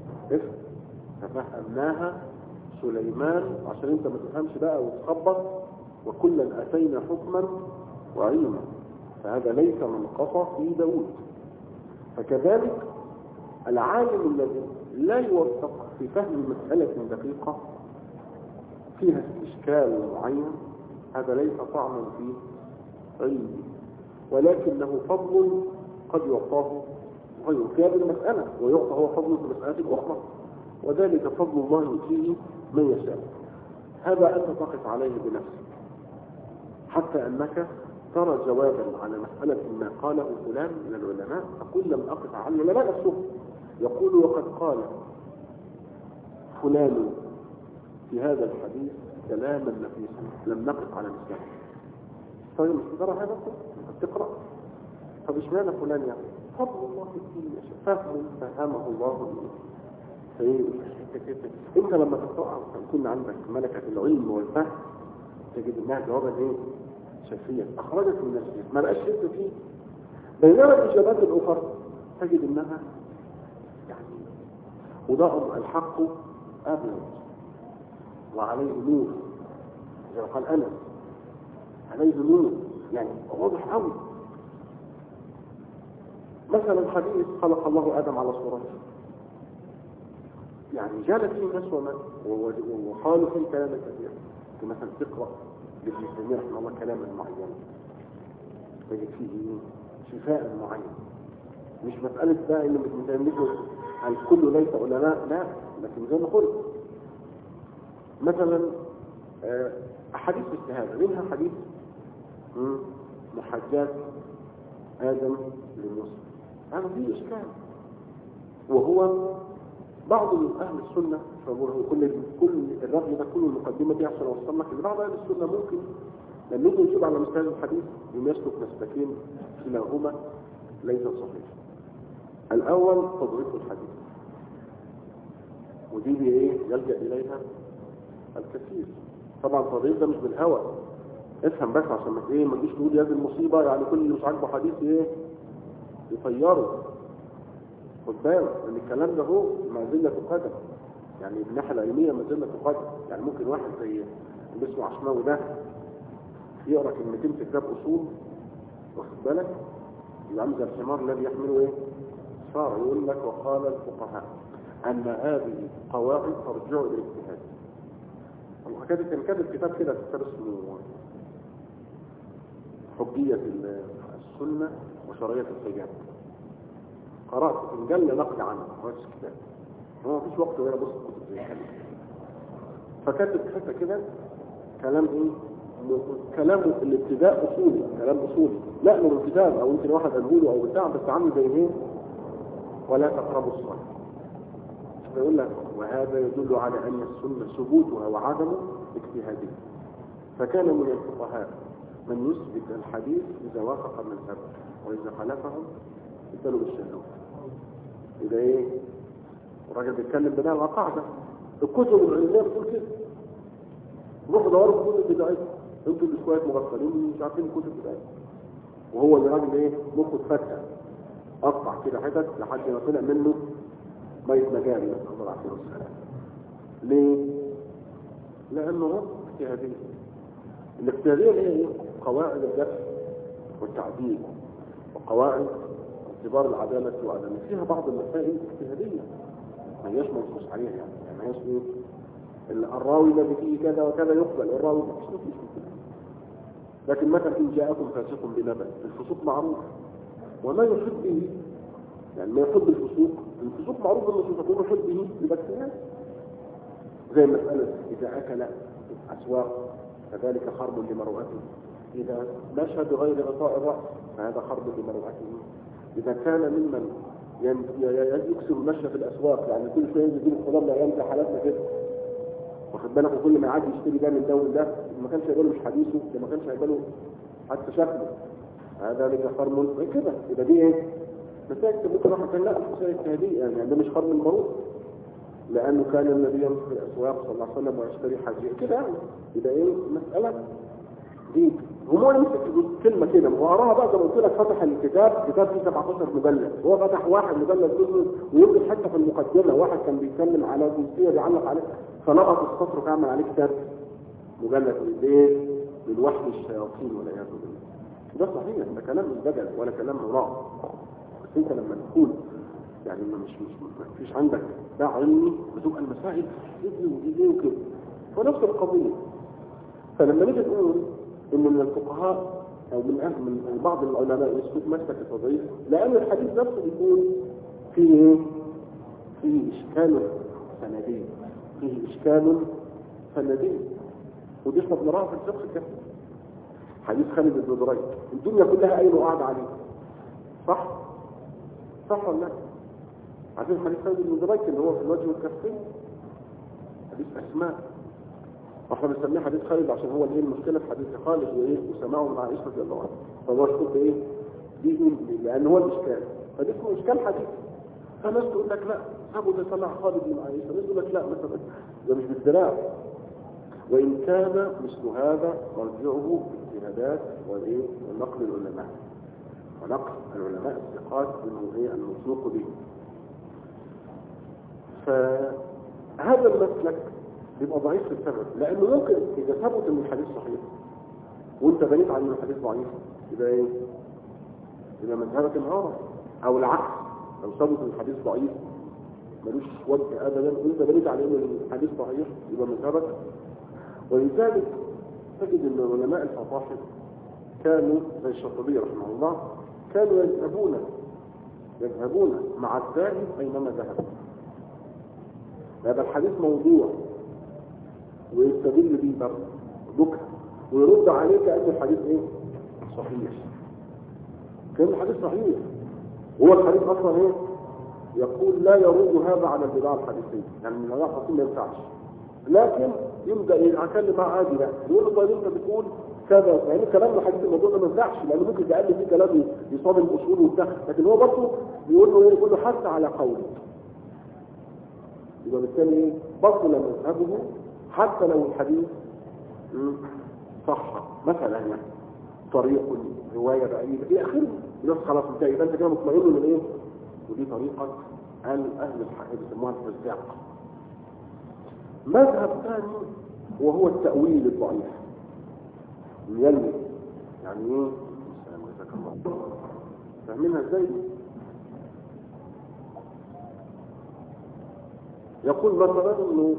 ففهمناها سليمان عشان انت ما تفهمش بقى وتخبط، وكلا اتينا حكما وعلما، فهذا ليس منقصة في داود. فكذلك العالم الذي لا يوفق في فهم مسألة دقيقة فيها استشكال معين، هذا ليس طعما في علمه، ولكنه فضل قد يعطاه غيره في هذه المسألة، ويعطى هو فضل في المسألة الأخرى، وذلك فضل الله يؤتيه من يشاء. هذا أنت تقف عليه بنفسك، حتى أنك ترى جوابا على مسألة ما قاله فلان من العلماء، تقول لم أقف على العلماء نفسهم، يقول وقد قال فلان في هذا الحديث كلاما نفيسا لم نقف على مثله. طيب مش ترى هذا تقرأ؟ طب اشمعنى فلان يعني؟ فضل الله فيه فهمه الله فيه. انت لما تقرأ وتكون عندك ملكة العلم والفهم تجد انها جوابا ايه؟ شفية اخرجت من نفسك ما بقاش شفت فيه. بينما الاجابات الاخرى تجد انها يعني وضع الحق ابيض وعليه نور، زي ما قال انس عليه نور، يعني واضح قوي. مثلا حديث خلق الله ادم على صورته، يعني جال فيه الناس وقالوا فيه كلاما كثيرا. مثلا تقرا لابن تيميه رحمه الله كلاما معينا تجد فيه شفاء معين، مش مساله بقى ان ابن تيميه الكل ليس علماء، لا، لكن زي ما قلت مثلا احاديث الشهاده، منها حديث محاجات ادم لموسى، هذا فيه اشكال. وهو بعض اهل السنه كل الرغم ده كله المقدمه دي عشان اوصل لك ان بعض اهل السنه ممكن لما يجي يجيب على مثال الحديث يسلك مسلكين كلاهما ليس صحيح. الاول تضعيف الحديث، ودي ايه يلجا اليها الكثير. طبعا التضعيف ده مش بالهوى، افهم بس عشان ما تجيش تقول يا دي المصيبه، يعني كل اللي مش عاجبه حديث ايه يطيره. خد بالك ان الكلام ده هو مزله قدم، يعني من الناحيه العلميه مزله قدم. يعني ممكن واحد زي اللي اسمه عشماوي ده يقرا كلمتين في كتاب اصول، واخد بالك، يبقى عامل زي الحمار الذي يحمله ايه؟ صار يقول لك وقال الفقهاء ان هذه قواعد ترجع الى الاجتهاد. كان كاتب كتاب كده، كتاب اسمه حجية السنة وشرعية الحجاب، قرأت مجلة نقل عنه هذا الكتاب، هو مفيش وقت ولا بص كتب زي كده. فكاتب حتى كده كلام ايه؟ كلام الابتداء اصولي، كلام اصولي، لا من الكتاب او يمكن واحد قاله له او بتاع، بس عامل زي ايه؟ ولا تقربوا الصلاة. فيقول لك وهذا يدل على ان السنة ثبوتها وعدمه اجتهادي. فكان من الفقهاء من يثبت الحديث اذا وافق مذهبه، واذا خالفه يسألوا بالشهوة. إذا إيه؟ الراجل بيتكلم بناء على قاعدة، الكتب العلمية بتقول كده. روحوا دوروا في الكتب بتاعتهم، انتوا اللي شوية مغفلين مش عارفين الكتب بتاعتهم. وهو اللي راجل إيه؟ مخه اتفتح، قطع كده حتت لحد ما طلع منه ميت مجاري، نسأل الله العافية والسلام. ليه؟ لأنه رب اجتهادية. الاجتهادية اللي هي إيه؟ قواعد الجرح والتعديل، وقواعد اعتبار العدالة وعدم فيها بعض المسائل اجتهادية ما هياش منصوص عليها، يعني ما هياش ايه الراوي الذي فيه كذا وكذا يقبل، الراوي مش كده. لكن مثلا ان جاءكم فاسق بنبأ، الفسوق معروف وما يحب به، يعني ما يحب الفسوق معروف انه تكون يحب به ببكتيريا، زي مسألة اذا اكل اسواق فذلك حرب لمروءته، اذا مشى بغير غطاء الرأس فهذا حرب لمروءته، إذا كان ممن يكسر المشي في الأسواق، يعني كل شوية يجيب الخضار لأيام زي حالاتنا كده، واخد بالك، وكل ما يعدي يشتري ده من ده ومن ده، ما كانش هيبقى له مش حديثه، ما كانش هيبقى له حتى شكله، هذا لك حرم كده. يبقى دي ايه؟ مسائل ممكن واحد كان لا مسائل اجتهادية، يعني ده مش حرم المعروف، لأنه كان النبي يمشي في الأسواق صلى الله عليه وسلم ويشتري حاجة كده، يعني يبقى ايه المسألة دي؟ هو يمسك كلمة كده وقراها بقى زي ما قلت لك، فتح الكتاب فيه 17 مجلد، هو فتح واحد مجلد كله، ويمكن حتى في المقدمة واحد كان بيتكلم على جزئية بيعلق عليه فنقص السطر وكعمل عليه كتاب مجلد ليه؟ للوحي الشياطين والعياذ بالله. ده صحيح، ده كلام مش بدل ولا كلام مراء، بس انت لما تكون يعني مش فيش عندك ده علمي بتبقى المسائل دي وكده، ونفس القضية. فلما نيجي نقول ان من الفقهاء او من بعض العلماء يسلك مسلك التضعيف، لان الحديث نفسه بيكون فيه اشكال سندي، ودي احنا بنراها في الفقه كده. حديث خالد بن دريد الدنيا كلها قايله وقاعد عليه، صح؟ صح ولا لا؟ عارفين حديث خالد بن دريد اللي هو في الوجه والكفين؟ حديث اسماء، واحنا بنسميه حديث خالد عشان هو ايه المشكله في حديث خالد وايه وسماعه مع عائشه رضي الله عنها، فهو شوف ايه دي لان هو الاشكال، فدي اسمه اشكال حديث. فناس تقول لك لا ابو ده سمع خالد من عائشه، ناس تقول لك لا مثلا ده مش بالدراع، وان كان مثل هذا مرجعه اجتهادات والايه ونقل العلماء، ونقل العلماء الثقات انه ايه الموثوق به. فهذا المسلك بيبقى ضعيف في السبب، لانه ممكن اذا ثبت ان الحديث صحيح وانت بنيت على ان الحديث ضعيف يبقى ايه؟ يبقى مذهبك انهار، او العكس لو ثبت ان الحديث ضعيف ملوش وجه ابدا وانت بنيت على ان الحديث صحيح يبقى مذهبك. ولذلك تجد ان علماء الفصاحه كانوا زي الشاطبي رحمه الله كانوا يذهبون مع الذاهب اينما ذهب. هذا الحديث موضوع ويستدل به ذكر ويرد عليك كأن الحديث ايه؟ صحيح. كان الحديث صحيح هو الحديث اصلا ايه؟ يقول لا يرد هذا على البدع الحديثيه، يعني من الله حكيم ما ينفعش، لكن يبدا يتكلم معاه عادي بقى يقول له طيب انت بتقول كذا، يعني كلام الحديث الموضوع ده ما ينفعش لانه ممكن يقلل فيه كلام يصاب الاصول وبتاع، لكن هو برضه بيقول له ايه؟ يقول له حتى على قولك. يبقى بالتالي ايه؟ بطل مذهبه حتى لو الحديث صح مثلا يعني طريق روايه بعيده الى اخره، بس خلاص يبقى انت كده مطمئن من ايه؟ ودي طريقه اهل الحديث بيسموها الفزاق. مذهب ثاني وهو التاويل الضعيف يلمي، يعني ايه؟ فاهمينها ازاي؟ يقول مثلا انه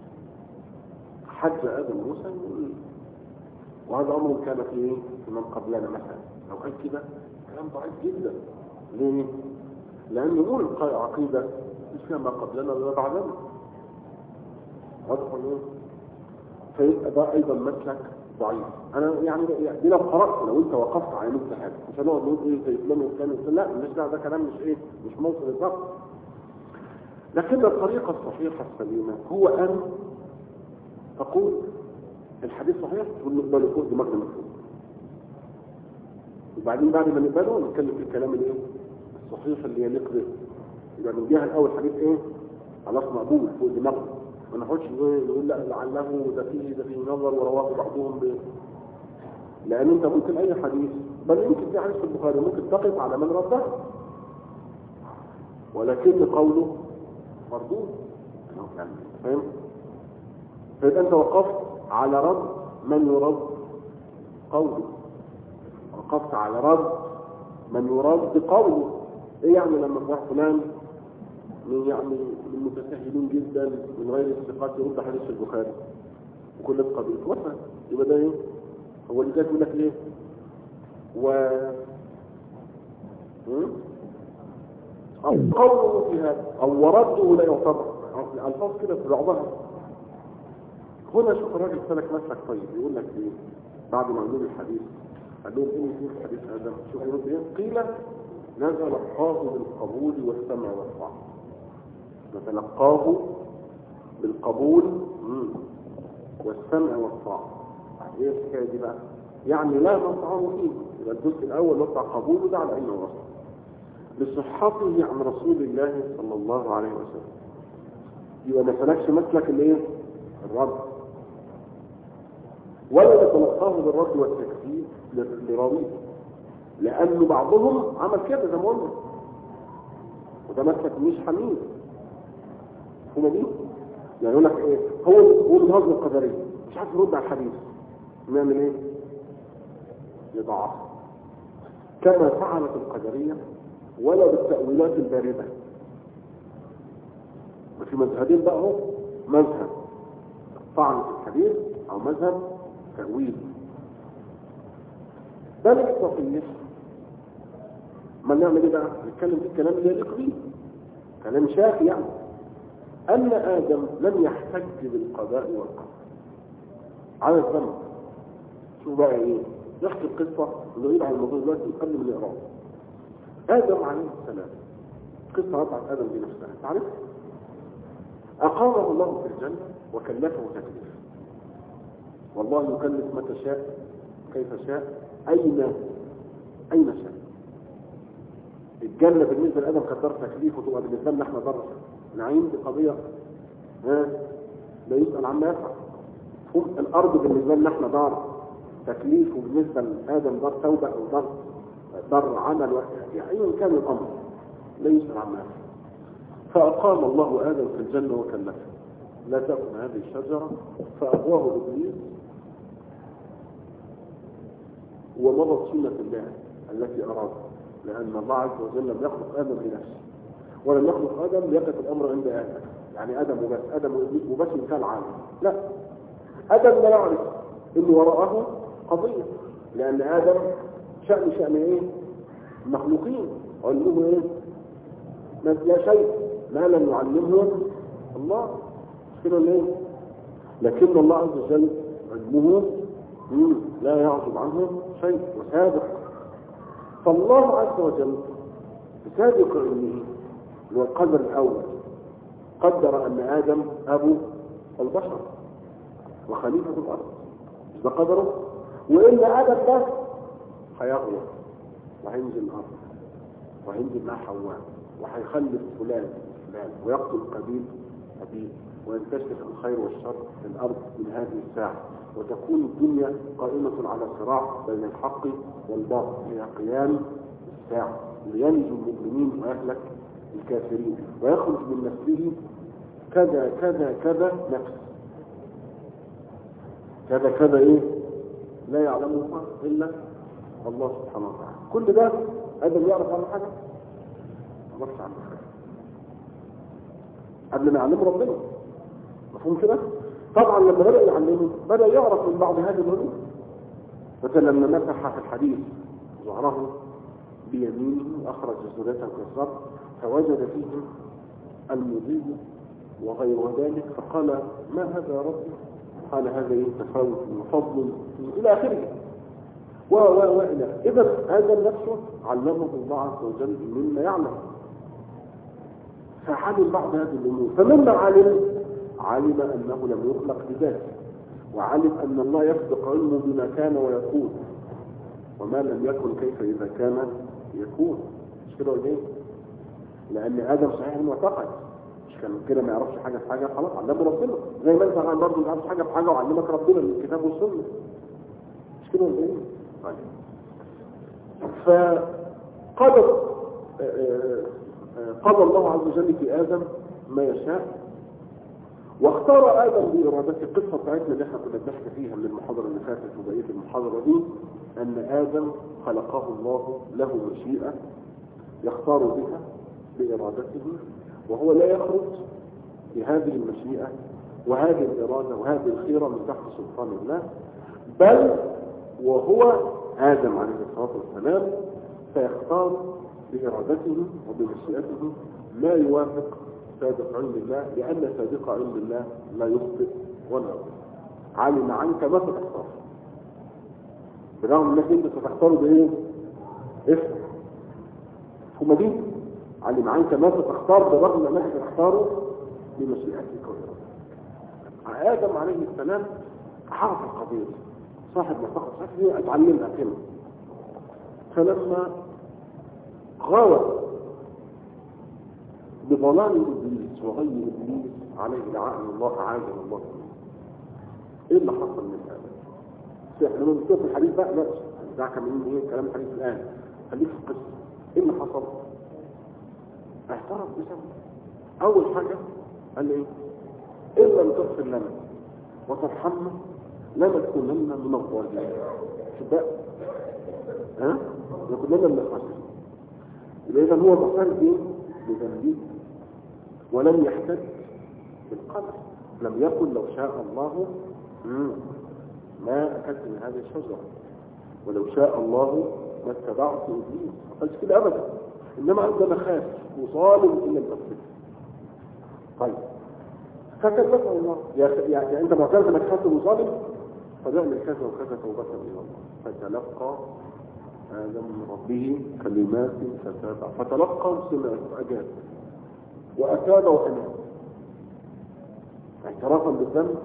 حج ادم موسى وهذا امر كان في من قبلنا مثلا، لو قال كده كلام ضعيف جدا. ليه؟ لان نقول العقيده مش فيها ما قبلنا ولا بعدنا، واضح ولا؟ فيبقى ده ايضا مسلك ضعيف. انا يعني دي لو قرات لو انت وقفت على مثل هذا مش هنقعد نقول ايه زي فلان وفلان، لا مش ده كلام مش ايه مش موصل بالضبط. لكن الطريقه الصحيحه السليمه هو ان تقول الحديث صحيح ونقبله فوق دماغنا مفهوم، وبعدين بعد ما نقبله نتكلم في الكلام الايه الصحيح اللي يليق به. يبقى من جهه الاول حديث ايه خلاص مقبول فوق دماغنا، ما ناخدش نقول لا لعله ده فيه نظر ورواه بعضهم لان انت ممكن اي حديث بل يمكن في حديث في البخاري ممكن تقف على من رده ولكن قوله مردود، يعني فاهم؟ فإذا أنت وقفت على رد من يرد قوله، وقفت على رد من يرد قوله. إيه يعني لما فلان من يعني المتساهلين جدا من غير الثقات يرد حديث البخاري وكل القبيل مثلا، يبقى ده ايه؟ هو اللي يقول لك ايه؟ أو قوله في هذا أو ورده لا يعتبر، الألفاظ كده في بعضها. هنا شوف الراجل سلك مسلك طيب يقول لك ايه بعد ما يقول الحديث قال لهم ايه في الحديث هذا؟ شوف يقول ايه؟ قيل نتلقاه بالقبول والسمع والطاعه. نتلقاه بالقبول والسمع والطاعه. ايه الحكايه دي بقى؟ يعني لا نطعه فيه، يبقى الجزء الاول نطع قبوله ده على عينه وراسه لصحته عن رسول الله صلى الله عليه وسلم. يبقى ما سلكش مسلك الايه؟ الرد، ولا يتلقاه بالرد والتكذيب لراويه، لأنه بعضهم عمل كده زي ما قلنا، وده مسلك مش حميد. هما دي يعني يقول لك ايه؟ هو الهضم القدري مش عارف يرد على الحديث، نعمل ايه؟ يضعف كما فعلت القدرية ولا بالتأويلات الباردة. وفي مذهبين بقى هو مذهب طعن في الحديث او مذهب تأويل. بل الصحيح ما نعمل ايه بقى؟ نتكلم في الكلام اللي يليق بيه، كلام شافي يعني. ان ادم لم يحتج بالقضاء والقدر، على الذنب. شو بقى ايه؟ نحكي القصة ونعيد على الموضوع دلوقتي قبل ما نقراه. آدم عليه السلام، قصة وضعت آدم بنفسها، تعرف؟ أقامه الله في الجنة وكلفه تكليف. والله يكلف متى شاء كيف شاء أين شاء. الجنة بالنسبة لآدم كدار تكليف، وتبقى بالنسبة لنا احنا دار نعيم. دي قضية لا يسأل عما يفعل. الأرض بالنسبة لنا احنا دار تكليف، وبالنسبة لآدم دار توبة أو دار عمل، يعني كان الأمر لا يسأل عما يفعل. فأقام الله آدم في الجنة وكلفه لا تأكل هذه الشجرة، فأغواه إبليس ومضت سنة الله التي أرادها، لأن الله عز وجل لم يخلق آدم لنفسه، ولم يخلق آدم ليقف الأمر عند آدم، يعني آدم وبس، آدم وإبليس وبس مثال عام. لا، آدم لا يعرف إن وراءه قضية، لأن آدم شأن إيه؟ مخلوقين علمه إيه؟ لا شيء ما لم يعلمه الله، كده ليه؟ لكن الله عز وجل علمه لا يعزب عنه شيء وسابق. فالله عز وجل بسابق علمه والقدر الأول قدر أن آدم أبو البشر وخليفة الأرض، مش ده قدره؟ وإن آدم ده هيغلط وهينزل الأرض وهينزل مع حواء وهيخلف فلان ويقتل قبيل أبيه، وينتشر الخير والشر في الأرض من هذه الساعة، وتكون الدنيا قائمة على صراع بين الحق والباطل، هي قيام الساعة لينجو المؤمنين ويهلك الكافرين، ويخرج من نفسه كذا كذا كذا نفس، كذا كذا ايه لا يعلمها إلا الله سبحانه وتعالى. كل ده آدم يعرف عنه حاجة؟ ما يعرفش عنه حاجة قبل ما يعلمه ربنا، مفهوم كده؟ طبعا لما بدأ يعلمه بدأ يعرف من بعض هذه العلوم. مثلا لما مسح في الحديث ظهره بيمينه أخرج ذريته كالصرف فوجد فيه المضي وغير ذلك، فقال ما هذا يا ربي؟ قال هذا ايه؟ تفاوت وفضل إلى آخره وإلى. إذا هذا نفسه علمه الله عز وجل مما يعلم، فعلم بعض هذه الأمور. فمما علم أنه لم يخلق بذاته، وعلم أن الله يسبق علمه بما كان ويكون، وما لم يكن كيف إذا كان يكون. مش كده ولا ايه؟ لأن آدم صحيح معتقد، مش كان كده ما يعرفش حاجة في حاجة، خلاص علمه ربنا، زي ما انت برضه ما تعرفش حاجة في حاجة وعلمك ربنا من الكتاب والسنة. مش كده ولا ايه؟ قضى الله عز وجل في آدم ما يشاء، واختار آدم بإرادته. القصة بتاعتنا اللي احنا كنا بنحكي فيها من المحاضرة اللي فاتت وبقية المحاضرة دي، أن آدم خلقه الله له مشيئة يختار بها بإرادته، وهو لا يخرج بهذه المشيئة وهذه الإرادة وهذه الخيرة من تحت سلطان الله، بل وهو آدم عليه الصلاة والسلام سيختار بإرادته وبمشيئته ما يوافق سابق علم الله، لأن سابق علم الله لا يخطئ ولا يضل. علم عنك ما ستختار، برغم انك انت ستختار بايه؟ اسم ثم دي علم عنك ما ستختار برغم انك ستختاره بمشيئتك وإرادتك. آدم عليه السلام عرف القضية، صاحب مساقط شكله اتعلمها كلمة. فلما غاوى بضلال إبليس وغي إبليس عليه لعنة الله عاجل الله، إيه اللي حصل من هذا؟ احنا من في الحديث بقى لا دعك من ايه كلام الحديث الآن، خليك في القصة. إيه اللي حصل؟ اعترف بسبب أول حاجة قال إيه؟ إلا أن تغفر لنا وترحمنا لنكونن من الظالمين. شو بقى؟ لنكونن من الخاسرين. إذا هو بصر به بذنبه ولم يحتج بالقدر، لم يقل لو شاء الله ما أكلت من هذه الشجرة، ولو شاء الله ما اتبعت إبليس، ما قالش كده أبدا. إنما عندما خاف وظالم إلا الأصل. طيب فكلفه الله، يعني أنت معترف إنك خاف وظالم، طب اعمل كذا وكذا توبة إلى الله. فتلقى آدم من ربه كلمات فتلقى سمعت وأجاب وأتاب وأناب اعترافا بالذنب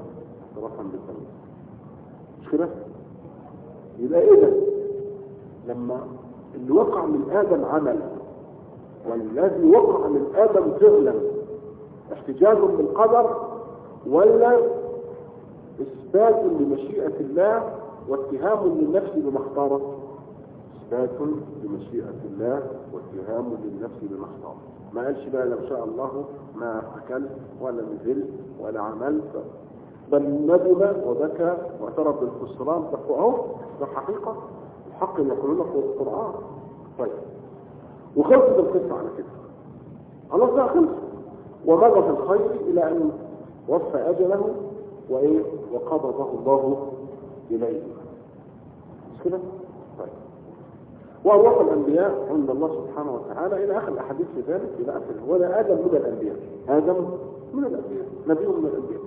مش كده؟ يبقى ايه ده؟ لما اللي وقع من آدم عمل والذي وقع من آدم فعلا احتجاج بالقدر ولا إثبات لمشيئة الله واتهام للنفس بما اختارت؟ إثبات لمشيئة الله واتهام للنفس بما اختارت. ما قالش بقى لو شاء الله ما أكلت ولا نزلت ولا عملت، بل ندم وبكى واعترف بالخسران. اهو ده حقيقة الحق اللي يقول لك القرآن. طيب وخلصت القصة على كده، خلاص بقى خلص، ومضى في الخير إلى أن وفى أجله وقبضه الله إليه. مش كده؟ طيب وأرواح الأنبياء عند الله سبحانه وتعالى إلى آخر الأحاديث في ذلك إلى آخره. ولا آدم من الأنبياء، آدم من الأنبياء، نبي من الأنبياء.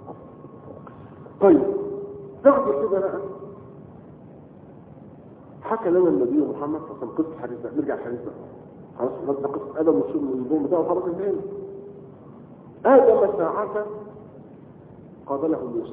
طيب بعد كده بقى حكى لنا النبي محمد صلى الله عليه وسلم قصة الحديث ده. نرجع الحديث ده خلاص، ده قصة آدم والشرب من النجوم بتاعه خلاص انتهينا. آدم ساعة قابله موسى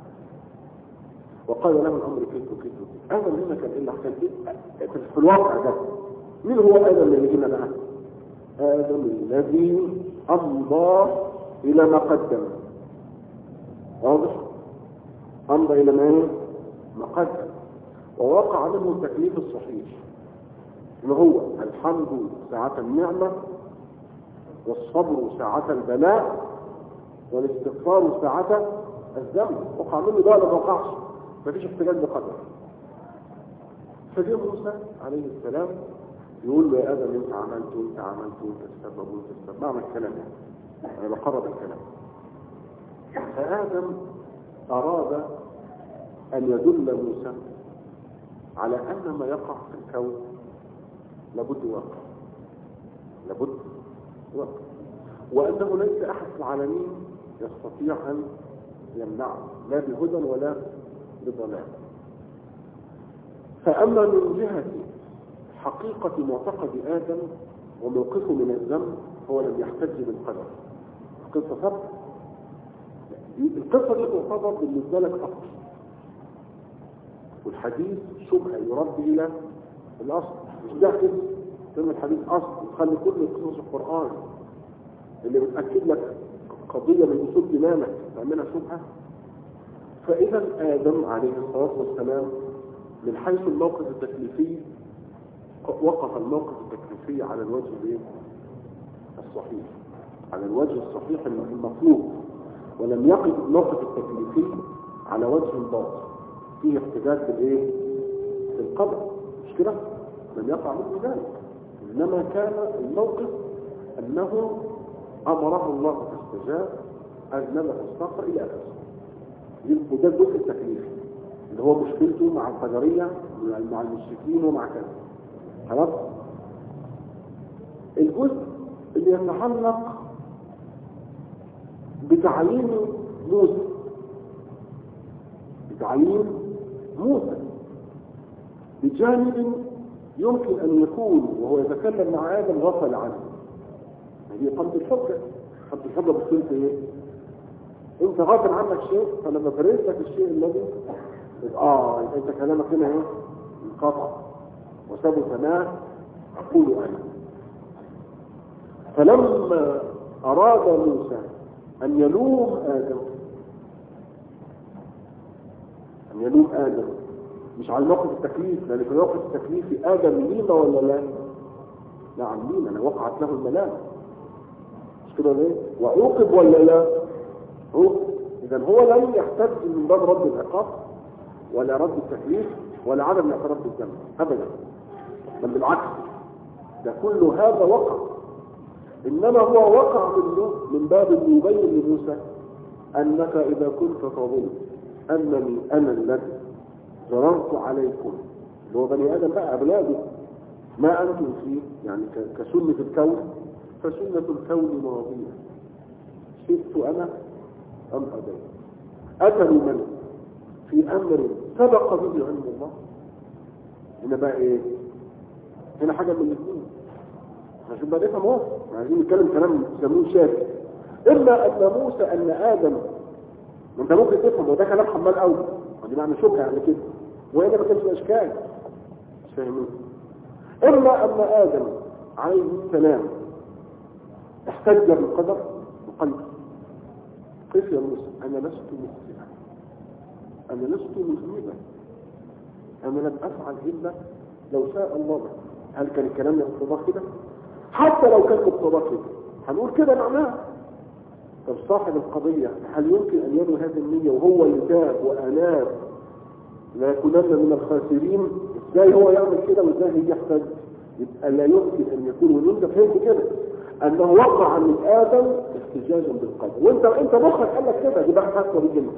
وقال له الأمر كيف وكيف. آدم هنا كان إلا كان في الواقع ده مين هو آدم اللي هنا بقى؟ آدم الذي أمضى إلى ما قدم. واضح؟ أمضى إلى ما قدم ووقع منه التكليف الصحيح اللي هو الحمد ساعة النعمة والصبر ساعة البلاء والاستغفار ساعة الذنب. وقع منه ده ولا ما وقعش؟ مفيش احتجاج بقدر. فجاء موسى عليه السلام يقول له يا آدم انت عملت وانت عملت وانت السبب وانت السبب. معنى الكلام يعني انا بقرب الكلام. فآدم أراد أن يدل موسى على أن ما يقع في الكون لابد وقع وأنه ليس أحد في العالمين يستطيع أن يمنعه لا بهدى ولا بضلال. فأما من جهة حقيقة معتقد آدم وموقفه من الذنب هو لم يحتج بالقدر. القصة ثبت، القصة دي تعتبر بالنسبة لك أصل، والحديث شبهة يرد إلى الأصل. مش ده كده كلمة الحديث أصل تخلي كل قصص القرآن اللي بتأكد لك قضية من أصول إيمانك تعملها شبهة. فإذا آدم عليه الصلاة والسلام من حيث الموقف التكليفي وقف الموقف التكليفي على الوجه الصحيح، على الوجه الصحيح المطلوب، ولم يقف الموقف التكليفي على وجه باطل فيه احتجاج بالقدر. مش كده؟ لم يقع مثل ذلك، انما كان الموقف انه امره الله فاستجاب، اذنبه استغفر الى اخره. وده الجزء التكليفي اللي هو مشكلته مع القدريه مع المشركين ومع كذا. خلاص؟ الجزء اللي يتعلق بتعليم موسى بجانب يمكن أن يكون وهو يتكلم مع آدم غفل عنه. هذه قمت الحجة بصيرت ايه؟ انت غافل عنك شيء، فلما فريت لك الشيء الذي يبقى انت كلامك هنا ايه؟ انقطع وثبت ما اقول انا. فلما اراد موسى ان يلوم آدم مش على موقف التكليف، لأن في موقف التكليف آدم لينا ولا لا؟ نعم لينا، أنا وقعت له الملامة مش كده ليه؟ وعوقب ولا لا؟ إذن هو لم يحتج من باب رد العقاب ولا رد التكليف ولا عدم الاعتراف بالذنب أبدا، بل بالعكس ده كل هذا وقع، إنما هو وقع من باب أن يبين لموسى أنك إذا كنت تظن أنني أنا الذي جررت عليكم اللي هو بني آدم بقى أبلاده ما أنتم فيه، يعني كسنة الكون، فسنة الكون ماضية، شئت أنا أم أبيت. أتني من في أمر سبق به علم الله. هنا بقى إيه؟ هنا حاجة من الاثنين عشان بقى نفهم اهو، عايزين نتكلم كلام يسموه شافي. إما أن موسى أن آدم، وأنت ممكن تفهم وده كلام حمال قوي، ودي معنى شبهة يعني كده، وهنا ما كانش أشكال مش فاهمين. إما أن آدم عليه السلام احتج بالقدر وقال كيف يا موسى أنا لست مسلما، أنا لست مذنبا، أنا لم أفعل إلا لو شاء الله بك. هل كان الكلام مقتضاه كده؟ حتى لو كان مقتضاه كده هنقول كده معناه. طب صاحب القضية هل يمكن أن ينوي هذه النية وهو يتاب وأناب لا يكونن من الخاسرين؟ ازاي هو يعمل كده وازاي هي يحتاج؟ يبقى لا يمكن أن يكون، وانت فهمت كده أنه وقع من آدم احتجاجا بالقدر، وانت مخك قال لك كده، يبقى حاسة بجنة.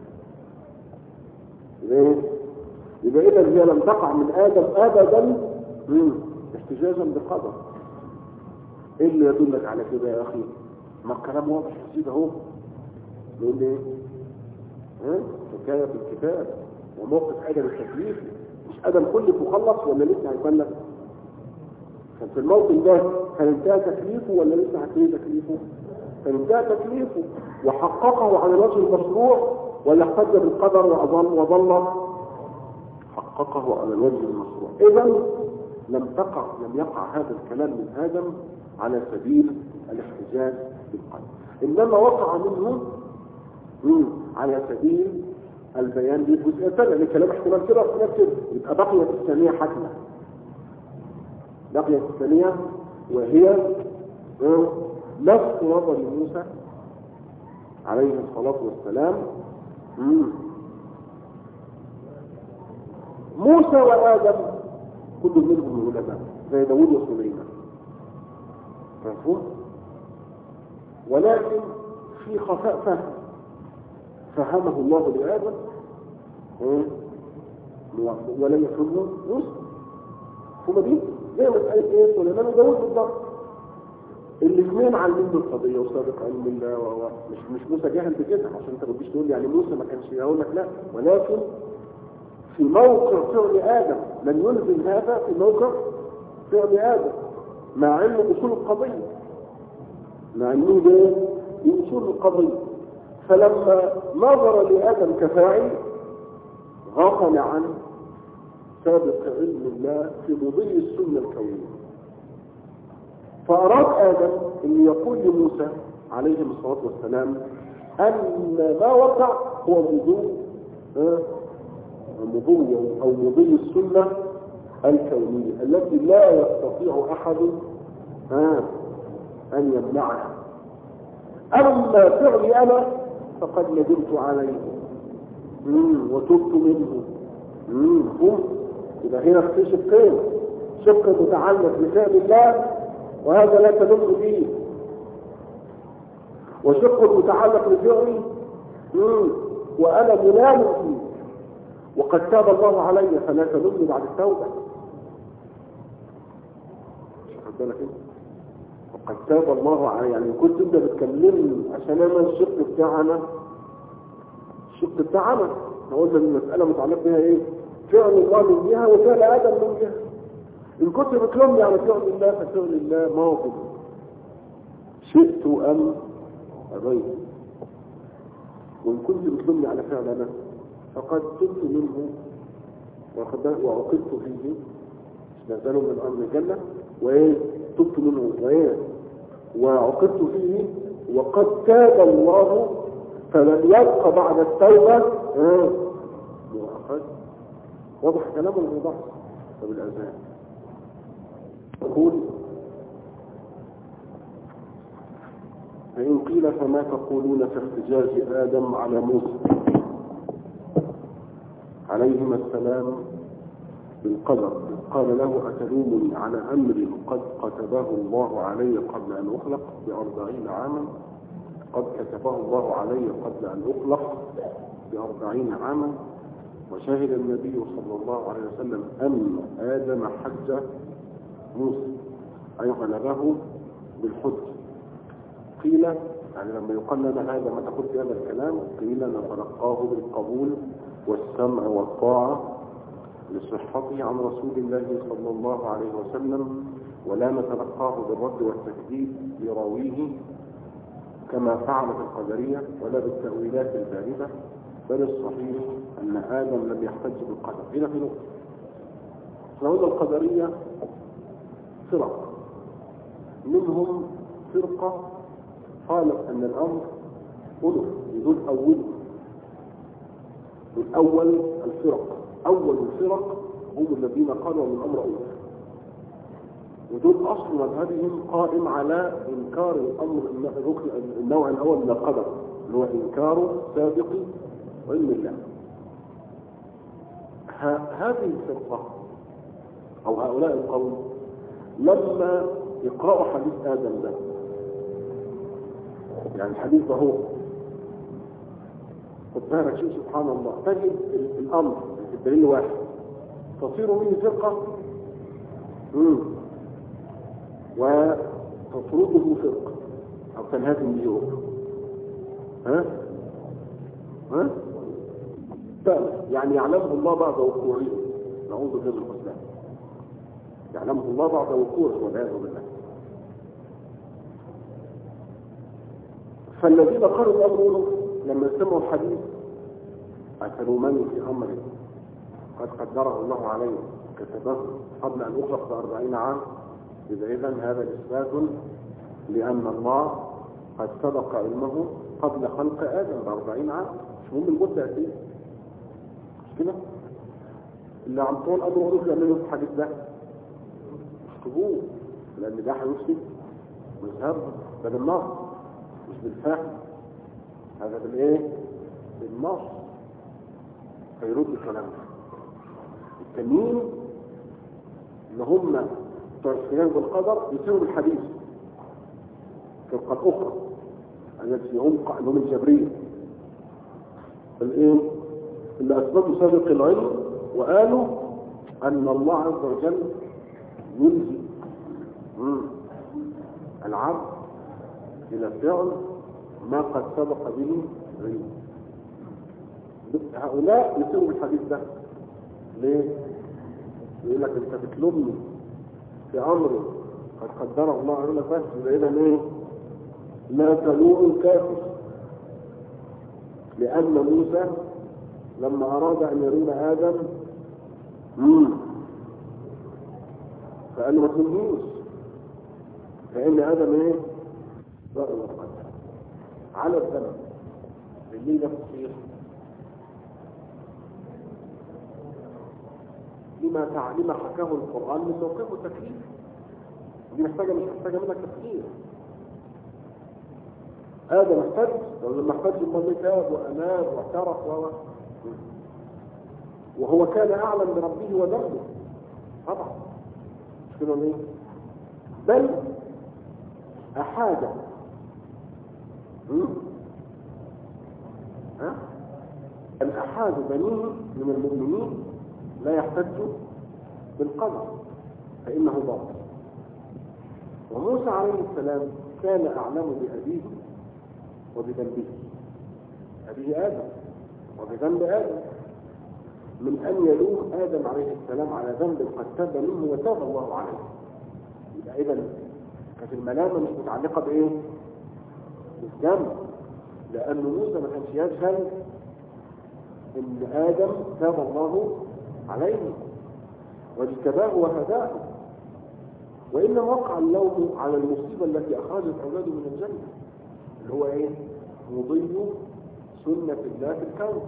يبقى إذا هي لم تقع من آدم أبدا احتجاجا بالقدر. ايه اللي يدلك على كده يا أخي؟ ما الكلام واضح كده اهو. نقول ايه؟ حكاية في الكتاب وموقف آدم التكليف. مش آدم كلف وخلص ولا لسه هيكلف؟ كان في الموطن ده كان انتهى تكليفه ولا لسه هينتهي تكليفه؟ كان انتهى تكليفه وحققه على الوجه المشروع، ولا احتج بالقدر وظل حققه على الوجه المشروع. إذا لم يقع هذا الكلام من آدم على سبيل الاحتجاج بالقدر، إنما وقع منه على سبيل البيان بالجزئية الثانية. الكلام احتمال كده واحتمال كده، يبقى بقيت الثانية حتما، بقيت الثانية وهي نفس نظر موسى عليه الصلاة والسلام. موسى وآدم كل منهم علماء زي داود وسليمان، مفهوم؟ ولكن في خفاء فهمه الله لآدم ولم يفهمه موسى. هما دي زي مسألة ايه سليمان وداود بالضبط، الاثنين عالمين بالقضية وسابق علم الله مش موسى جاهل بكده عشان انت ما تجيش تقول يعني موسى ما كانش يقول لك لا، ولكن في موقع فعل آدم لن يلزم هذا في موقع فعل آدم مع علم أصول القضية، مع علمه بأصول القضية. فلما نظر لآدم كفاعل غفل عن سابق علم الله في مضي السنة الكونية، فأراد آدم أن يقول لموسى عليه الصلاة والسلام أن ما وقع هو مضي السنة الكونية التي لا يستطيع أحد أن يمنعها. أما فعلي أنا فقد ندمت عليه وتبت منه. إذا هنا في شقين، شق متعلق بفعل الله وهذا لا تلم به، وشق متعلق بفعلي وأنا ملام فيه وقد تاب الله علي فلا تلمني بعد التوبة. مش واخد بالك انت؟ وقد تاب الله علي، يعني كنت انت بتكلمني عشان انا الشق بتاعنا احنا قلنا ان المسألة متعلق بها ايه؟ فعل الله من جهة وفعل آدم من جهة. إن كنت بتلومني على فعل الله ففعل الله ماضي شئت أم أبيت، وإن كنت بتلومني على فعل أنا فقد تبت منه وعقدت فيه، نزلوا من أمر الجنة تبت منه وعقدت فيه وقد تاب الله فلن يبقى بعد التوبة مؤخذ. واضح كلام الوضع بالأذان. يقول فإن قيل فما تقولون في احتجاج آدم على موسى عليهما السلام بالقدر؟ قال له أتلومني على أمر قد كتبه الله علي قبل أن أخلق ب40 عاما؟ قد كتبه الله علي قبل أن أخلق ب40 عاما. وشهد النبي صلى الله عليه وسلم أن آدم حج موسى أي غلبه بالحج. قيل يعني لما يقال لنا هذا ما تقول في هذا الكلام قيل نتلقاه بالقبول والسمع والطاعة لصحته عن رسول الله صلى الله عليه وسلم، ولا نتلقاه بالرد والتكذيب لراويه كما فعلت القدرية ولا بالتأويلات الباردة، بل الصحيح أن آدم لم يحتج بالقدر. هنا في نقطة، لو أن القدرية فرق، منهم فرقة قالت أن الأمر ألف بدون أوله. الأول الفرق، أول الفرق هم الذين قالوا أن الأمر ألف، ودول أصل مذهبهم قائم على إنكار الأمر النوع الأول من القدر، اللي هو إنكار سابق علم الله. هذه الفرقة أو هؤلاء القوم لما يقرأوا حديث آدم ده، يعني الحديث ده هو خد بالك شيء سبحان الله، تجد الأمر الدليل واحد تصير منه فرقة وتطرده فرقة أو تنهزم به أخرى. يعني يعلمه الله بعد وقوعه، نعوذ بالله من الخذلان، يعلمه الله بعد وقوعه والعياذ بالله. فالذين قالوا الأمر لما سمعوا الحديث أتلومني في أمر قد قدره الله عليه كتبه قبل أن أخلق ب40 عام، إذا هذا إثبات لأن الله قد سبق علمه قبل خلق آدم ب40 عام. مش مهم المدة قد إيه، مش كده؟ اللي عم طول أمره قالوا يعملوا في الحديث ده اكتبوه، لأن ده هيفسد مذهبهم. ده بالنص مش بالفهم، هذا بالإيه؟ بالنص فيرد الكلام ده. التانيين اللي هم بتوع الخيال بالقدر يصيروا بالحديث فرقة أخرى التي هم الجبرية الإيه؟ اللي أثبتوا سابق العلم وقالوا أن الله عز وجل يلزم العبد إلى فعل ما قد سبق به علم. هؤلاء يصيروا بالحديث ده ليه؟ يقول لك انت بتلومني في امر قد قدره الله علينا، بس يبقى اذا ايه؟ لا تلوم الكافر، لان موسى لما اراد ان يلوم ادم فقال له ما تلومنيش، فان ادم ايه؟ رأى القدر على الذنب. ليه ده تصحيح؟ لما حكاه القرآن من موقفه تكليف، دي مش محتاجة منك تفكير. آدم احتج، ولما احتج الله تاب وأناب واعترف وهو كان أعلم بربه وذنبه طبعا، مش كده ليه؟ بل أحاج الأحاد بنيه من المؤمنين لا يحتج بالقدر فإنه باطل. وموسى عليه السلام كان أعلم بأبيه وبذنبه، أبيه آدم وبذنب آدم، من أن يلوم آدم عليه السلام على ذنب قد تاب منه وتاب الله عليه. يبقى إذا كانت الملامة مش متعلقة بإيه؟ بالذنب، لأن موسى ما كانش يجهل إن آدم تاب الله عليه واجتباه وهداه، وإنما وقع اللوم على المصيبة التي أخرجت أولاده من الجنة، اللي هو إيه؟ مضي سنة الله في الكون،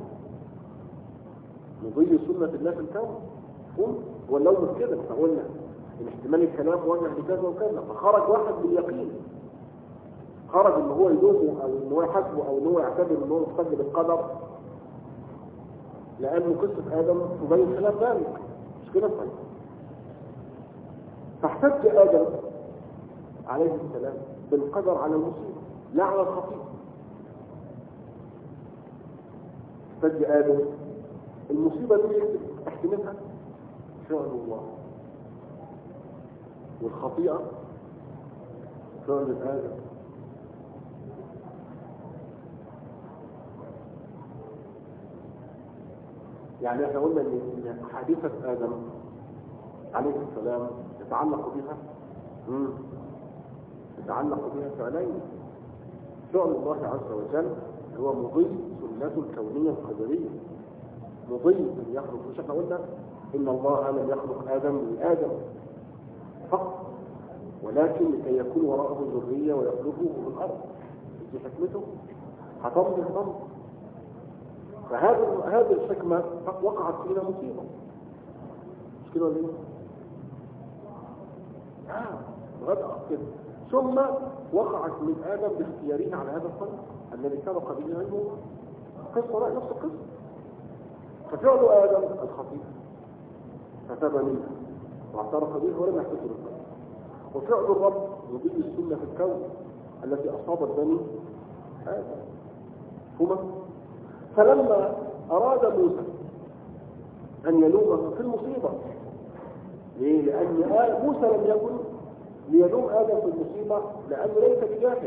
مضي سنة الله في الكون. هو اللوم كده، فقلنا إن احتمال الكلام وجه لكذا وكذا، فخرج واحد باليقين، خرج إن هو يدوم أو إن هو يحاسبه أو إن هو يعتبر إن هو مستجد بالقدر، لأن قصة آدم تبين خلاف ذلك، مش كده؟ طيب فاحتج آدم عليه السلام بالقدر على المصيبة لا على الخطيئة. احتج آدم المصيبة دي احتمالها فعل الله، والخطيئة فعل آدم. يعني احنا قلنا ان حادثة آدم عليه السلام يتعلق بها فعلين. فعل الله عز وجل هو مضي سنته الكونية القدرية، مضي أن يخلق. مش احنا قلنا إن الله لم يخلق آدم لآدم فقط، ولكن لكي يكون وراءه ذرية ويخلقه في الأرض. دي حكمته هتمضي الأمر. فهذه الحكمة وقعت فينا مصيبة، مش كده ولا ايه؟ غدا كده. ثم وقعت من آدم باختياره على هذا الخلق الذي سبق به علمه. قصة لا نفس القصة. ففعل آدم الخطيئة فتاب منه واعترف به ولم يحتسب الخطيئة، وفعل الرب مضي السنة في الكون التي أصابت بني آدم. فلما أراد موسى أن يلومه في المصيبة، ليه؟ لأن موسى لم يكن ليلوم آدم في المصيبة لأنه ليس بجاهل،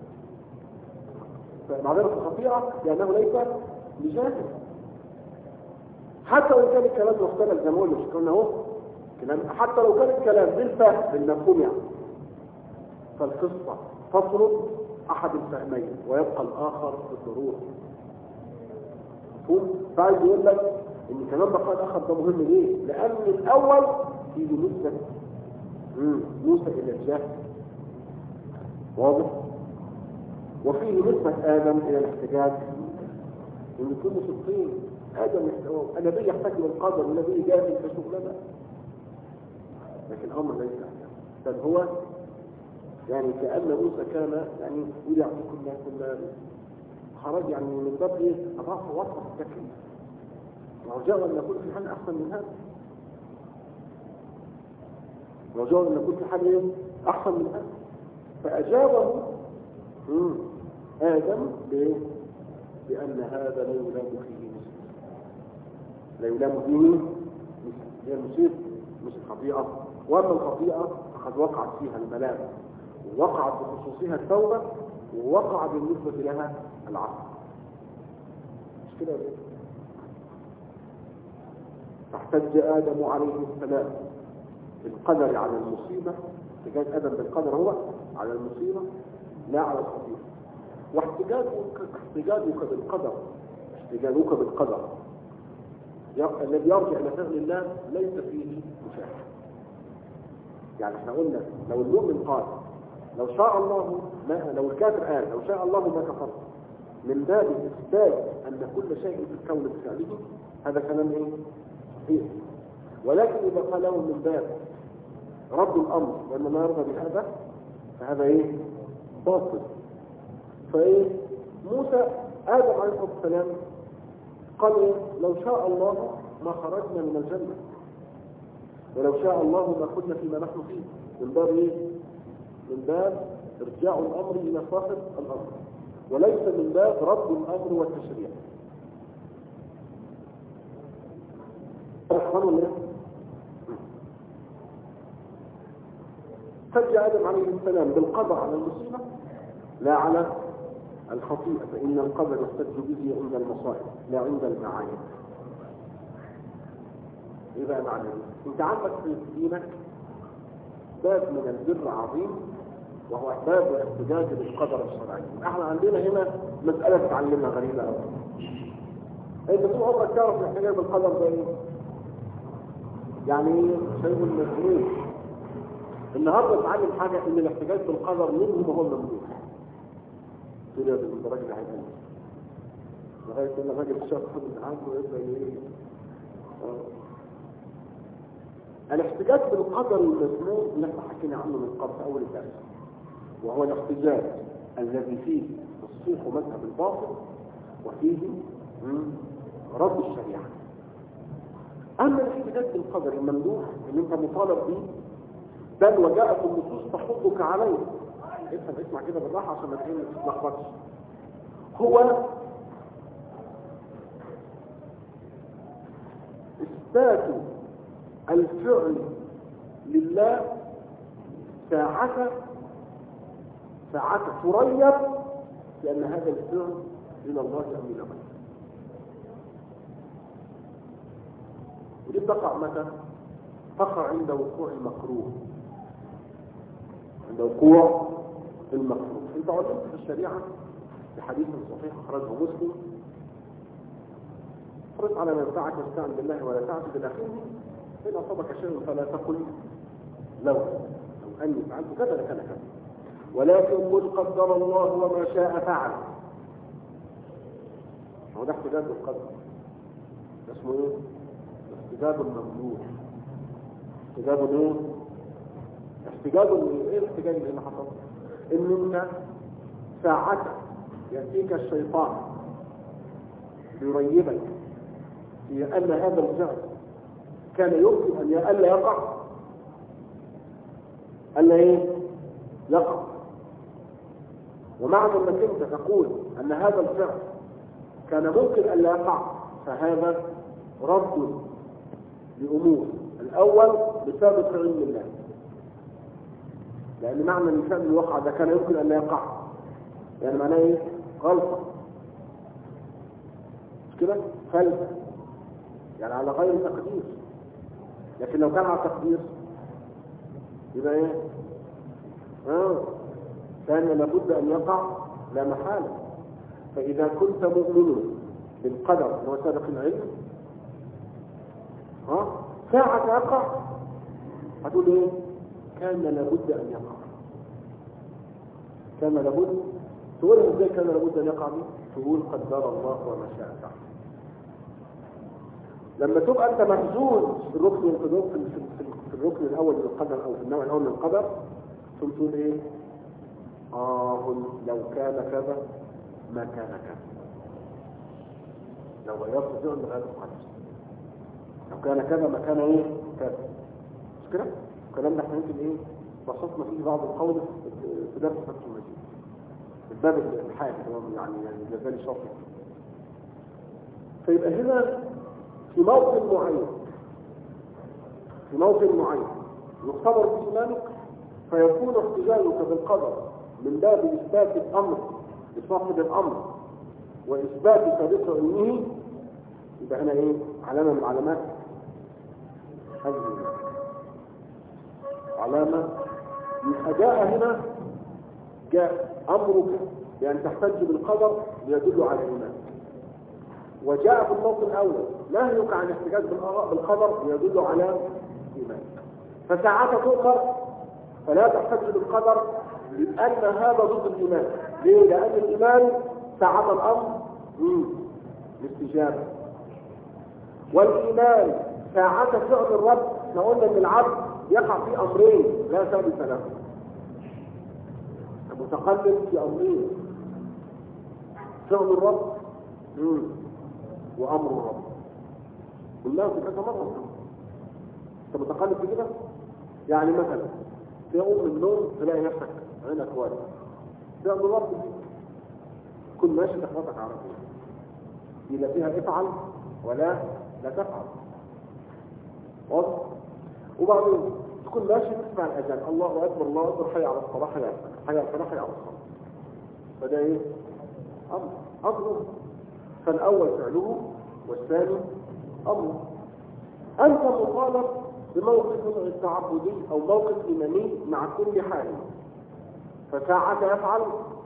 فمعذرة الخطيئة لأنه ليس بجاهل، حتى وإن كان الكلام مختلف زي ما قلنا. مش قلنا اهو كلام، حتى لو كان الكلام بالفهم بالمفهوم يعني، فالقصة تطرد أحد الفهمين ويبقى الآخر بالضرورة. فعايز يقول لك ان كمان بقاء الاخر ده مهم ليه؟ لان الاول فيه نسبه موسى الى الجهل واضح، وفيه نسبه ادم الى الاحتجاج، ان كل صدقين ادم النبي يحتاج للقدر والنبي جاهل في شغلنا، لكن الامر ليس بل هو يعني كأن موسى كان يعني يقول يعطيكم كنا خرج يعني من باب ايه؟ الرفع وصف التكليف، ورجاء ان نكون في حال احسن من هذا، رجاء ان نكون في حال ايه؟ احسن من هذا. فاجابه ادم بان هذا لا يلام فيه مسلم، لا يلام فيه مسلم، هي المصيبه مش الخطيئه. واما الخطيئه فقد وقعت فيها الملامه، ووقعت بخصوصها التوبه، ووقع بالنسبه لها العفو. مش كده ليه؟ فاحتج آدم عليه السلام بالقدر على المصيبة. احتجاج آدم بالقدر هو على المصيبة لا على الخطيئة. واحتجاجك بالقدر، احتجاجك بالقدر الذي يرجع إلى فعل الله ليس فيه مشاهدة. يعني احنا قلنا لو المؤمن قال لو شاء الله ما، لو الكافر قال لو شاء الله ما كفرت، من باب إثبات أن كل شيء في الكون بفعله، هذا كلام ايه؟ صحيح. ولكن إذا قال له من باب رد الأمر وأن ما يرضى بهذا فهذا ايه؟ باطل. فايه؟ موسى آدم عليه الصلاة والسلام قال ايه؟ لو شاء الله ما خرجنا من الجنة، ولو شاء الله ما كنا فيما نحن فيه. من باب ايه؟ من باب ارجاع الأمر إلى صاحب الأمر، وليس من باب رد الأمر والتشريع. رحمن الله. فجأ آدم عليه السلام بالقضاء على المصيبة لا على الخطيئة، فإن القدر يحتج به عند المصائب لا عند المعايب. ايه بقى معنى انت عندك في دينك باب من البر عظيم، وهو باب الاحتجاج بالقدر الشرعي. احنا عندنا هنا مسألة تعلمها غريبة قوي. انت طول عمرك تعرف الاحتجاج بالقدر ده ايه؟ يعني ايه؟ شيء مجنون. النهارده اتعلم حاجة ان الاحتجاج بالقدر منه هو الممنوع. تقول يا ابن الراجل هيقول لغاية ان الراجل الشخص اللي عنده يبقى ايه؟ الاحتجاج بالقدر المذموم اللي احنا حكينا عنه من قبل في اول الدرس، وهو الاحتجاج الذي فيه تصحيح مذهب الباطل وفيه رد الشريعه. اما الاحتجاج بالقدر الممدوح اللي انت مطالب به، بل وجاءت النصوص تحضك عليه، اسمع كده بالراحه عشان ما تتلخبطش، هو اثبات الفعل لله ساعة تريب لأن هذا الفعل إلى الله أم إلى غيره. ودي بتقع متى؟ تقع عند وقوع المكروه، عند وقوع المكروه. انت علمت في الشريعة في حديث صحيح أخرجه مسلم: احرص على منفعك واستعن بالله ولا تعبد الأخير، فإن أصابك شيء فلا تقل لو أني فعلت كذا لكان كذا، ولكن قل قدر الله وما شاء فعل. هو ده احتجاج بالقدر، ده اسمه ايه؟ احتجاج الممنوع. احتجاج ايه؟ احتجاج ايه؟ الاحتجاج اللي هنا حصل ان انت ساعتك يأتيك الشيطان ليريبك في أن هذا الفعل كان يمكن أن ألا يقع، ألا إيه؟ يقع. ومعنى أنك أنت تقول أن هذا الفعل كان ممكن ألا يقع، فهذا رد لأمور الأول بسبب علم الله، لأن معنى أن الفعل الواقع ده كان يمكن ألا يقع، يعني معناه إيه؟ غلطة، مش كده؟ فلسة، يعني على غير تقدير. لكن لو كان على تقدير يبقى ايه؟ كان لابد ان يقع لا محالة. فاذا كنت مؤمن بالقدر اللي هو سابق العلم، ساعة يقع هتقول ايه؟ كان لابد ان يقع. كان لابد، تقول ازاي كان لابد ان يقع دي؟ تقول قدر الله وما شاء فعل. لما تبقى انت مهزوز في الركن في الركن الاول من القدر او في النوع الاول من القدر، ثم تقول ايه؟ لو كان كذا ما كان كذا. لو غيرت فعل غير القدر، لو كان كذا ما كان ايه؟ كذا. مش كده؟ الكلام ده احنا يمكن ايه؟ بسطنا فيه بعض القول في درس فتح المجيد، الباب الحادي يعني لازال شاطر. فيبقى هنا في موطن معين يختبر في إيمانك، فيكون احتجاجك بالقدر من باب إثبات الأمر لصاحب الأمر وإثبات سابق علمه، يبقى هنا إيه؟ علامة من علامات هذه علامة. جاء هنا جاء أمرك بأن تحتج بالقدر ليدل على إيمانك، وجاء في الموطن الأول نهيك عن احتجاج بالقدر ليدل على إيمانك. فساعات تؤمر فلا تحتج بالقدر لأن هذا ضد الإيمان. ليه؟ لأن الإيمان ساعات الأمر الاستجابة، والإيمان ساعات فعل الرب. احنا قلنا ان العبد يقع في أمرين لا ثالث له، متقلب في أمرين: فعل الرب وأمر الرب. قلناه في كذا مرة. انت متقلب في كده، يعني مثلا تقوم من النوم تلاقي نفسك عينك واجهة، فعل الرب كل ماشي تخبطك عربية إلا فيها افعل ولا لا تفعل، واضح؟ وبعدين تكون ماشي تسمع الأذان، الله أكبر الله أكبر، حي على الصلاة، حي على الصلاة، حي على الصلاة. فده إيه؟ أمر. فالأول فعله والثاني أمر. أنت مطالب بموقف تعبدي أو موقف إيماني مع كل حال. فساعة يفعل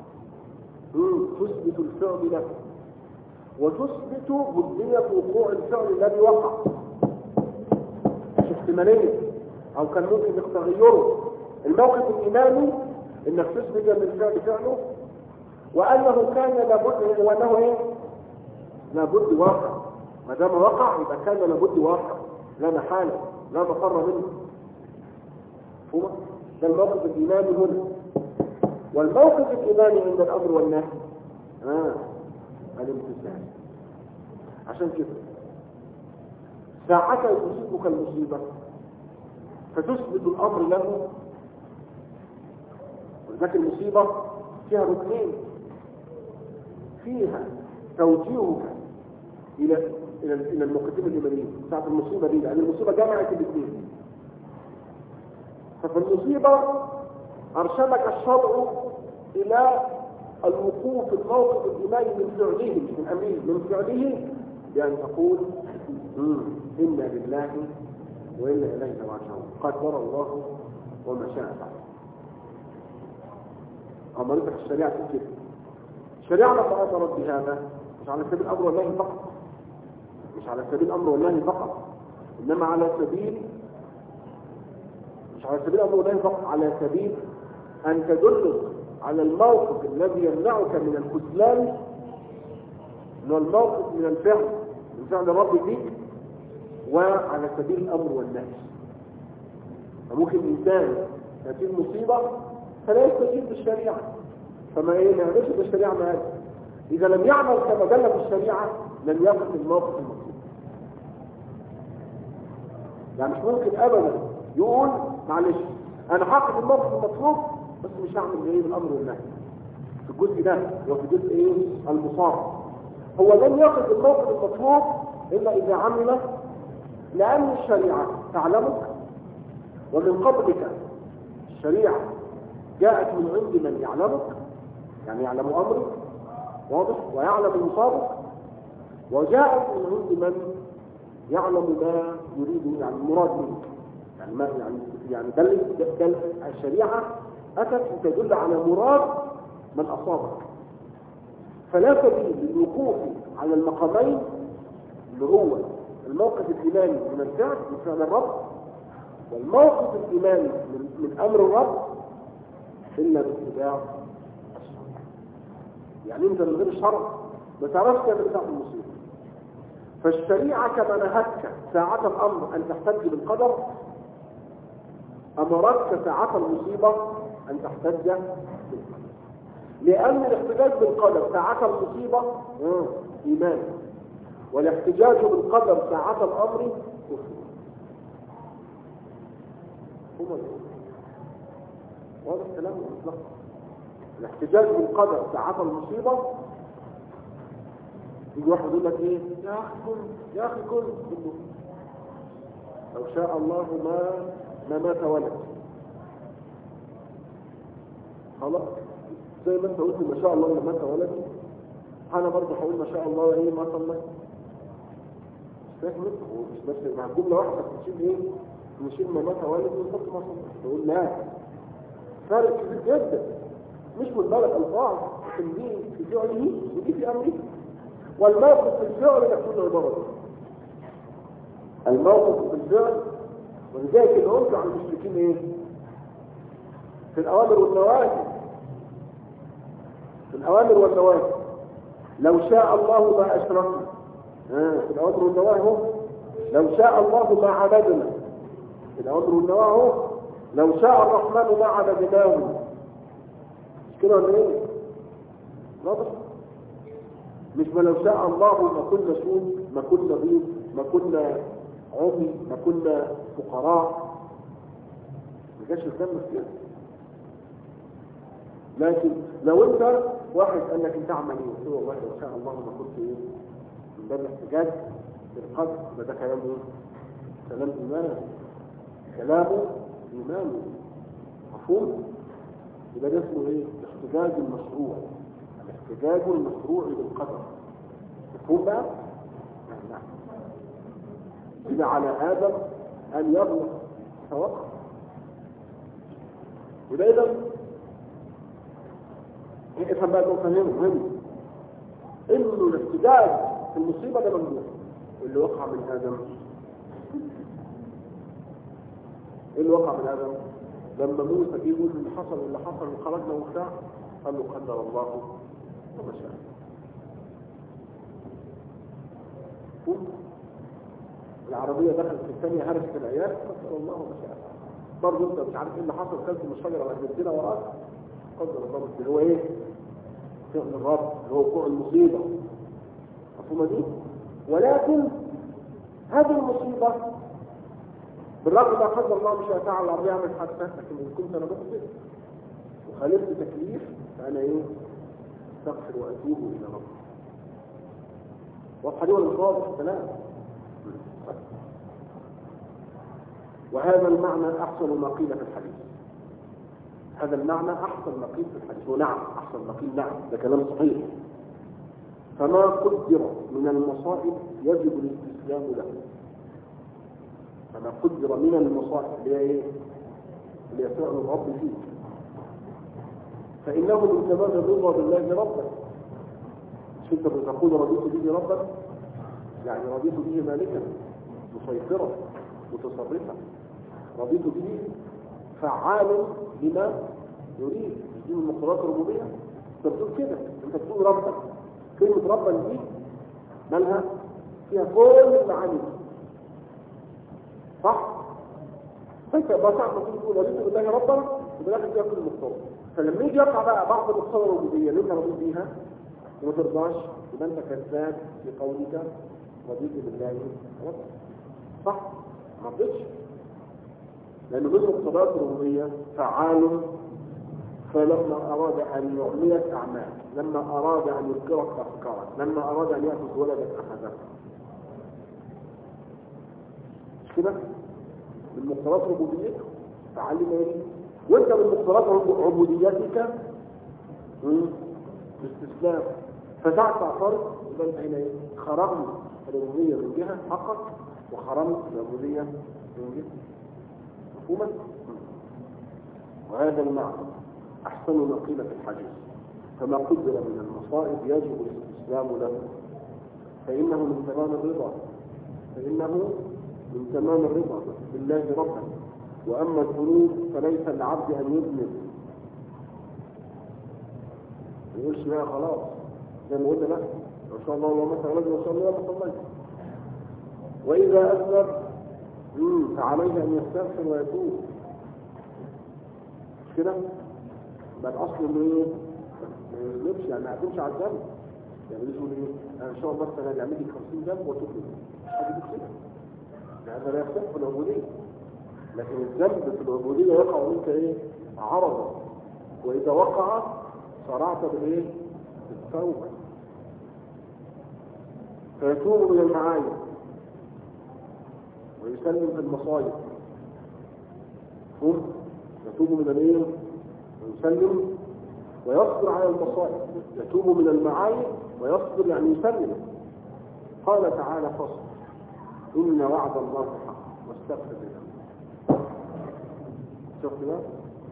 تثبت الفعل له، وتثبت بدية وقوع الفعل الذي وقع، مش احتمالية أو كان ممكن تغيره. الموقف الإيماني إنك تثبت أن الفعل فعله، وأنه كان لابد، وأنه إيه؟ لابد واقع. ما دام وقع يبقى كان لابد واقع، لا محالة، لا مفر منه. هو ده الموقف الإيماني هنا. والموقف الإيماني عند الأمر والنهي الامتثال. عشان كده ساعة يصيبك المصيبة فتثبت الأمر له، ولذلك المصيبة فيها ركنين: فيها توجيهك إلى الموقفين الإيمانيين ساعة المصيبة دي، لأن المصيبة جمعت الاثنين. ففي المصيبة أرشدك الشرع إلى الوقوف في الموقف الإيماني من فعله، مش من أمره، من فعله، بأن تقول إنا لله وإنا إليه راجعون، قدر الله وما شاء فعل. أمرتك الشريعة كده، الشريعة لما أمرت بهذا مش على سبيل الأمر والنهي فقط، مش على سبيل الأمر والنهي فقط، إنما على سبيل، مش على سبيل الأمر والنهي فقط، على سبيل أن تدلك على الموقف الذي يمنعك من الخذلان، إنه الموقف من الفعل، من فعل الرب فيك، وعلى سبيل الأمر والنهي. فممكن الإنسان يأتيه المصيبة فلا يستجيب بالشريعة، فما يعملش بالشريعة ما هذا. إذا لم يعمل كما دل بالشريعة لم يقف الموقف المطلوب. يعني مش ممكن أبدا يقول معلش أنا هقف الموقف المطلوب بس مش هعمل إيه بالأمر والنهي في الجزء ده، وفي جزء إيه المصاب. هو لن يقف الموقف المطلوب إلا إذا عمل، لأن الشريعة تعلمك، ومن قبلك الشريعة جاءت من عند من يعلمك، يعني يعلم أمرك واضح ويعلم مصابك، وجاءت من عند من يعلم ما يريد، يعني المراد منك، يعني ما يعني دل الشريعة أتت لتدل على مراد من أصابك. فلا سبيل للوقوف على المقامين اللي هو الموقف الإيماني من الفعل، من فعل الرب، والموقف الإيماني من أمر الرب، إلا باتباع الشرع. يعني أنت من غير الشرع ما تعرفش تعمل بتاع المصيبة. فالشريعة كما نهتك ساعة الأمر أن تحتج بالقدر، أمرتك ساعة المصيبة أن تحتج بالقدر، لأن الاحتجاج بالقدر ساعة المصيبة إيمان، والاحتجاج بالقدر ساعة الأمر كفر. واضح الكلام مطلق. الاحتجاج بالقدر ساعة المصيبة، يجي واحد يقول لك ايه يا اخي كل، يا اخي كل لو شاء الله ما مات ولد. خلاص زي ما انت قلت ما شاء الله ما مات ولد، انا برضه هقول ما شاء الله ايه ما صلى. فاهم؟ هو مش بس مع جمله واحده تشيل ايه، نشيل ما مات ولد ونحط ما صلى. تقول لا، فرق كبير جدا، مش من بلد الفاظ، لكن دي في فعله ودي في امره. والموقف في الفعل يكون عبارة، الموقف في الفعل. ولذلك العنف عن المشركين ايه؟ في الأوامر والنواهي، في الأوامر والنواهي لو شاء الله ما أشركنا، في الأوامر والنواهي لو شاء الله ما عبدنا، في الأوامر والنواهي لو شاء الرحمن ما عبدناه. مش كده ولا ايه؟ واضح؟ مش ما لو شاء الله ما كنا سود، ما كنا بيض، ما كنا عمي، ما كنا فقراء، ما جاش الكلام كده. لكن لو انت واحد قال لك انت اعمل ايه؟ قلت له والله لو شاء الله ما كنت ايه؟ من باب الاحتجاج بالقدر، ده كلام ايه؟ كلام ايمان، كلامه ايمان مفهوم؟ يبقى ده اسمه ايه؟ الاحتجاج المشروع، الاحتجاج المشروع بالقدر. مفهوم بقى؟ نعم. إذا على آدم أن يغلق فوقع. وده إذا افهم بقى النقطة هنا مهم، إنه الاحتجاج في المصيبة ده ممنوع. اللي وقع من آدم، اللي وقع من آدم لما موسى يقول اللي حصل واللي حصل وخرجنا وبتاع، قال له قدر الله وما شاء. العربية دخلت في الثانية هرست العيال، قدر الله وما شاء. برضه انت مش عارف ايه اللي حصل، كلت من الشجرة وأجلتنا وراك، قدر الله. اللي هو ايه؟ فعل الرب، اللي هو وقوع المصيبة. مفهومة دي؟ ولكن هذه المصيبة بالرغم ما قدر الله مش هتعمل العربية يعمل حادثة، لكن إن كنت أنا بخطئ وخالفت تكليف فأنا إيه؟ أستغفر وأتوب إلى ربي. واضحة دي ولا مش واضح الكلام؟ وهذا المعنى أحسن ما قيل في الحديث. هذا المعنى أحسن ما قيل في الحديث، ونعم أحسن ما قيل، نعم ده كلام صحيح. فما قدر من المصائب يجب الاستسلام له. فما قدر من المصائب اللي هي ايه؟ اللي هي فعل الرب فيه، فإنه من تمام الرضا بالله ربا. مش انت بتقول رضيت به ربا، يعني رضيت به مالكا مسيطرا متصرفا، رضيت به فعال لما يريد. دي من مقتضيات الربوبيه. انت بتقول كده، انت بتقول ربا. كلمه ربا دي مالها؟ فيها كل المعاني، صح؟ فانت بقى تعرف تقول رضيت بالله ربا وبالاخر فيها كل المقتضى. فلما يجي يقع بقى بعض المقتضى الربوبيه اللي انت رضيت بيها وما ترضاش، يبقى انت كذاب في قولك رضيت بالله ربا، صح؟ ما رضيتش، لأنه من مقتضيات الربوبية فعال. فلما أراد أن يعملك أعمال، لما أراد أن يذكرك أفكارك، لما أراد أن يأخذ ولدك أخذك، مش كده؟ من مقتضيات ربوبيته فعل لما يريد. وأنت من مقتضيات عبوديتك الاستسلام. فساعة تعترض يبقى أنت هنا خرجت الربوبية من جهة حقك وحرمت العبودية من جهة مفهوما. وهذا المعنى أحسن ما قيل في الحديث. فما قدر من المصائب يجب الاستسلام له، فإنه من تمام الرضا، بالله ربا. وأما الذنوب فليس العبد أن يذنب، ما يقولش لا خلاص زي ما قلت لك إن شاء الله اللهم صل على النبي وإن شاء الله ما صليت. وإذا أذنب فعليه أن يستغفر ويتوب، مش كده؟ بل أصل إنه إيه؟ ما يذنبش، يعني ما يعتمش على الذنب. يعني يقول إيه؟ إن شاء الله مثلا يعمل لي 50 ذنب وأتوب منه، هذا كده. هذا لا يختص في العبودية. لكن الذنب في العبودية يقع منك إيه؟ عرضا، وإذا وقع صرعت بالإيه؟ بالتوبة. فيتوب من المعايب ويسلم في المصائب. يتوب من الايه؟ ويسلم ويصبر على المصائب. يتوب من المعايب ويصبر يعني يسلم. قال تعالى فصل إن وعد الله حق واستغفر الله. شوف كده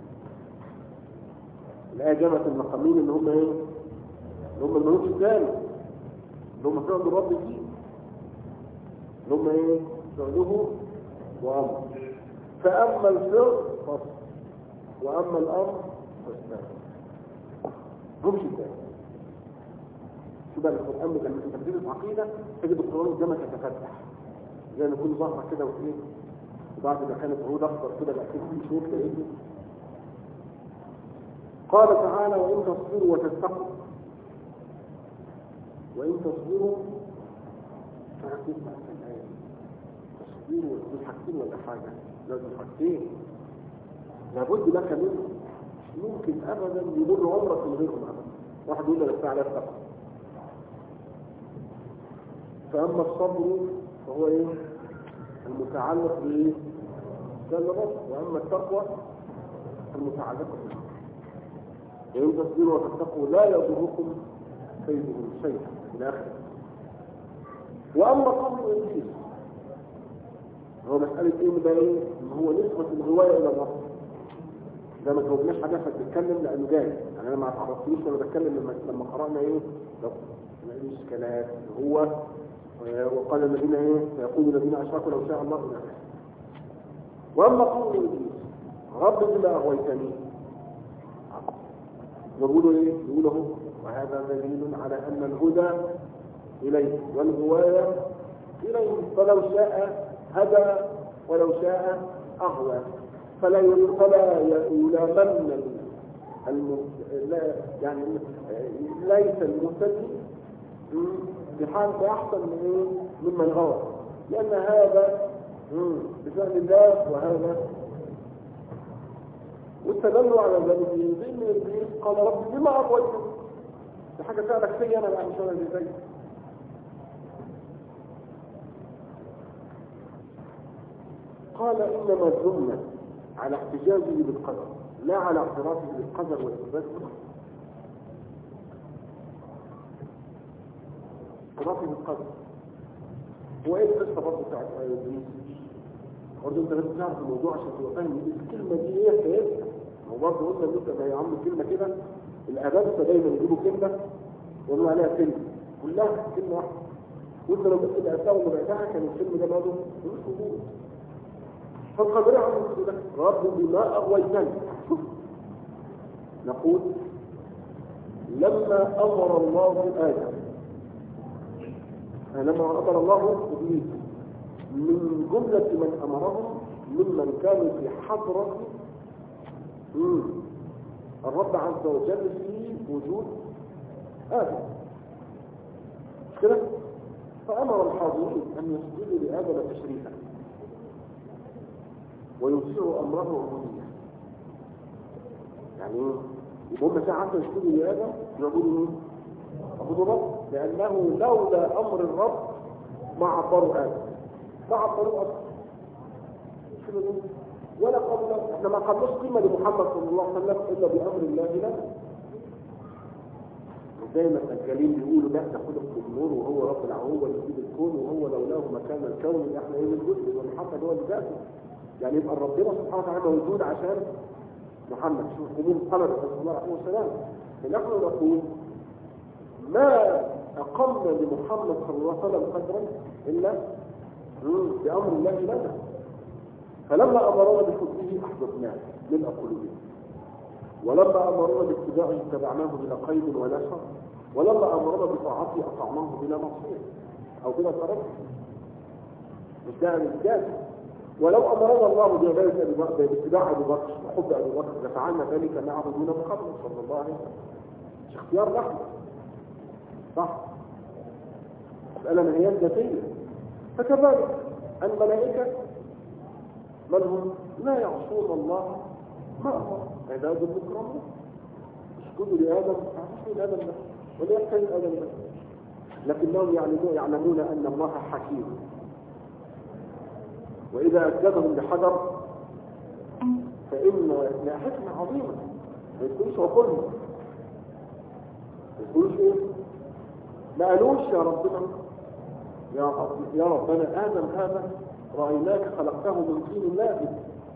الآية جابت المقامين اللي هم ايه؟ اللي هم الملوك الثاني، اللي هم فعل الرب فيه، اللي هم ايه؟ فعله وأمر. فأما الفعل فصل وأما الأمر فاستغفر. همش الثاني. شو بقى القرآن لما انت بتدرس عقيدة تجد القرآن قدامك يتفتح زي ما يكون ظهرك كده وايه، وبعد ما كانت عود اخضر كده بقى فيه شوط كده. قال تعالى وإن تصبروا وتتقوا، وإن تصبروا فهتسمع في الآية تصبروا دول حاجتين ولا حاجة؟ لا دول حاجتين لابد لك منهم، مش ممكن أبدا يمر عمرك من غيرهم أبدا. واحد يقول لك تعالى اتقوا. فأما الصبر فهو إيه؟ المتعلق بإيه؟ بالرب. وأما التقوى المتعلقة بالرب. وإن تصبروا وتتقوا لا يضركم كيدهم شيئا إلى آخره. وأما قول إبليس هو مسألة إيه ده إيه؟ هو نسبة الغواية إلى الرب. ده ما جاوبناش حاجة فبتتكلم لأنه جاي، يعني أنا ما اتعرفتنيش وأنا بتكلم لما قرأنا إيه؟ لو الإشكالات هو وقال الذين ايه فيقول الذين اشركوا لو شاء الله الى اخره. واما قول ابليس رب بما اغويتني يقولوا ايه؟ يقولوا وهذا دليل على ان الهدى اليه والغوايه اليه، فلو شاء هدى ولو شاء اغوى. فلا يلامن يعني ليس المهتدي بحال احسن من ايه؟ ممن غوى، لان هذا بفعل الله وهذا. واستدلوا على ذلك بان ابليس قال رب بما اغويتني، دي حاجه فعلك فيا انا بقى مش انا اللي زيك. قال انما الذمه على احتجاجه بالقدر لا على اعترافه بالقدر واثباته. اضافه القدر. هو ايه القصه برضه بتاعت ابليس؟ برضه انت لازم تعرف الموضوع عشان تبقى فاهم ان الكلمه دي ايه حكايتها. هو برضه قلنا ان انت يا عم كلمه كده، الاباء دايما يجيبوا كلمه ويقولوا عليها كلمه كلها كلمه واحده، وانت لو جبت الاسماء اللي بعدها كان الفيلم ده برضه ملوش وجود. فالقادرية عم يقول لك رب بما اغويتني. نقول لما امر الله ادم، لما امر الله ابليس من جمله من امرهم ممن كانوا في حضره الرب عز وجل في وجود ادم، مش كده؟ فامر الحاضرين ان يسجدوا لادم تشريفا ويطيعوا امره عبوديه. يعني يبقى هم ساعه يسجدوا لادم يعبدوا مين؟ يعبدوا الرب، لانه لولا امر الرب ما عبروا ادم، ما عبروا اصلا. ولا قبل احنا ما قبلش قيمه لمحمد صلى الله عليه وسلم الا بامر الله له. زي ما الدجالين بيقولوا ده خلق في النور وهو رب العهوه اللي يجيب الكون وهو لولاه مكان الكون احنا ايه الجزء ومحمد هو اللي ذاته. يعني يبقى ربنا سبحانه وتعالى موجود عشان محمد. شوف قبول قلب صلى الله عليه وسلم. فنحن نقول ما اقمنا لمحمد صلى الله عليه وسلم قدرا الا بامر الله لنا. فلما امرنا بحبه احببناه ملء قلوبنا، ولما امرنا باتباعه اتبعناه بلا قيد ولا شر، ولما امرنا بطاعته اطعناه بلا معصيه او بلا تردد. مش ده الانجاز. ولو امرنا الله باتباع ابي بكر وحب ابي بكر لفعلنا ذلك مع عبدنا محمد صلى الله عليه وسلم. مش اختيار نحن، صح؟ مساله من هي ذاتيه. فكذلك الملائكه من هم لا يعصون الله ما امر عباد مكرمون. اسجدوا لادم، اسجدوا لادم ده ولا يحتاج ادم ده، لكنهم يعلمون ان الله حكيم. واذا اسجدهم بحجر فان لا حكمه عظيمه. ما يقولوش وقلنا، ما يقولوش ايه؟ ما قالوش يا ربنا يا ربنا ادم هذا رايناك خلقته من طين لازم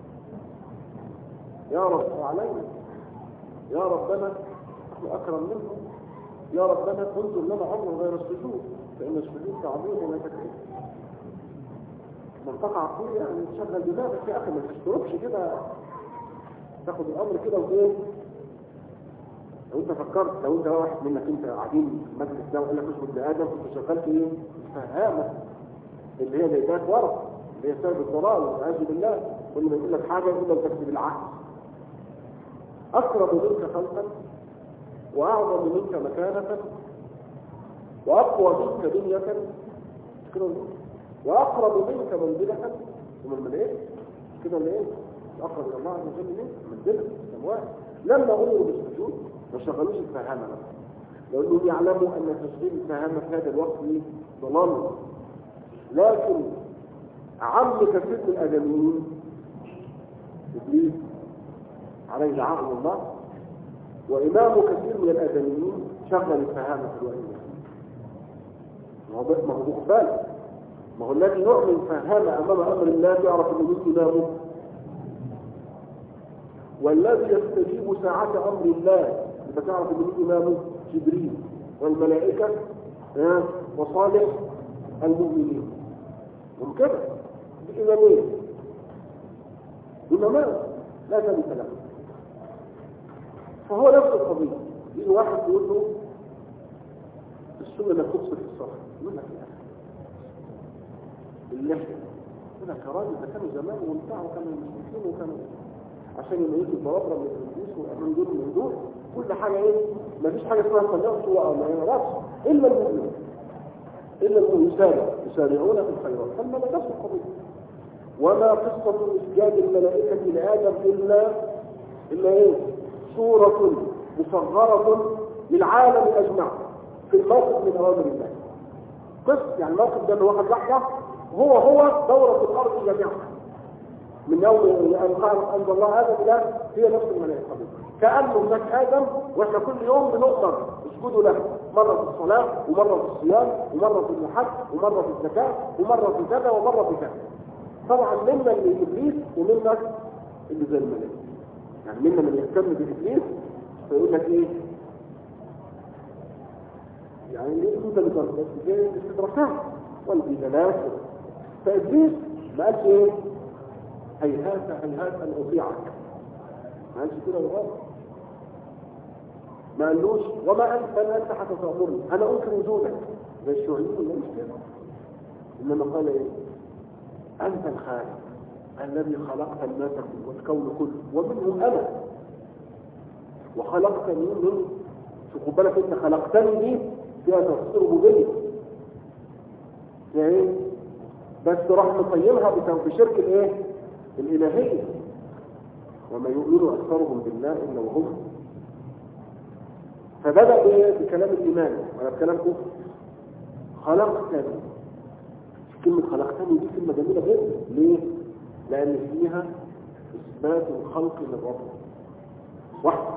يا رب علينا، يا ربنا نحن اكرم منهم، يا ربنا انظر لنا امرا غير السجود فان السجود تعظيم ولا تكريم. منطقه عقليه يعني تشغل دماغك يا اخي، ما تشتركش كده تاخد الامر كده وايه. لو انت فكرت، لو انت واحد منك انت قاعدين في المجلس ده وقال لك اسجد لادم كنت شغلت ايه؟ فهامه اللي هي لقيتك ورا، اللي هي سبب الضلال والعياذ بالله. كل ما يقول لك حاجه يقول لك تكتب العقل. اقرب منك خلقا واعظم منك مكانه واقوى منك بنيه كده، واقرب منك منزله ومن الملائكه كده اللي ايه؟ اقرب الى الله عز وجل منك منزله السماوات. لما امروا بالسجود ما شغلوش الفهامه بقى، لانهم يعلموا ان تشغيل الفهامه في هذا الوقت ضلال. لكن عم كثير من الادميين ابليس عليه لعنه الله وامام كثير من الادميين شغل الفهامه في الوقت ده. ما هو مقبل، ما هو الذي يؤمن فهام امام امر الله يعرف ان مين امامه، والذي يستجيب ساعة امر الله يبقى تعرف ان مين امامه جبريل والملائكه وصالح المؤمنين. هم كده بإمامين إمامان لا ثالث له. فهو نفس القضية. يجي واحد يقول له السنة لا تقصر في الصلاة، يقول لك يا أخي اللحية، يقول لك يا راجل ده كانوا زمان وبتاع وكانوا المشركين وكانوا عشان يميزوا البرابرة من الإبليس ومن دول من دول كل حاجة ايه؟ ما فيش حاجة اسمها صلاة سواء ما يعرفش إلا المؤمن، إلا المؤمن يسارعون في الخيرات. فما ده نفس القضية. وما قصة إسجاد الملائكة لآدم إلا إيه؟ صورة مصغرة للعالم أجمع في الموقف من أوامر الله. قصة يعني الموقف ده واحد لحظة هو دورة الأرض جميعا. من يوم أن أنزل الله آدم إلى هي نفس الملائكة. كأنه هناك آدم وإحنا كل يوم بنؤمر اسجدوا له، مرة في الصلاة ومرة في الصيام ومرة في الحج ومرة في الزكاة ومرة في كذا ومرة في كذا. طبعا منا اللي إبليس ومنا اللي زي الملائكة. يعني منا من يهتم بإبليس فيقول لك إيه؟ يعني ليه انت اللي بس جاي الاستدراكات والبدلات. فإبليس ما قالش ايه؟ هيهات ان اطيعك. ما قالش كده وغلط. ما قالوش وما انت حتى تأمرني انا انكر وجودك زي الشيوعيين اللي مش كده. انما قال ايه؟ انت الخالق الذي خلقت الناس والكون كله ومنهم انا وخلقتني من خد بالك انت خلقتني دي فيها تفسير ربوبيه يعني بس راح مقيمها بشرك الايه؟ الالهيه. وما يؤمن اكثرهم بالله الا وهم. فبدا بكلام الايمان ولا بكلام كفر. خلقتني. كلمه خلقتني دي كلمه جميله جدا. ليه؟ لان فيها اثبات الخلق للرب وحده.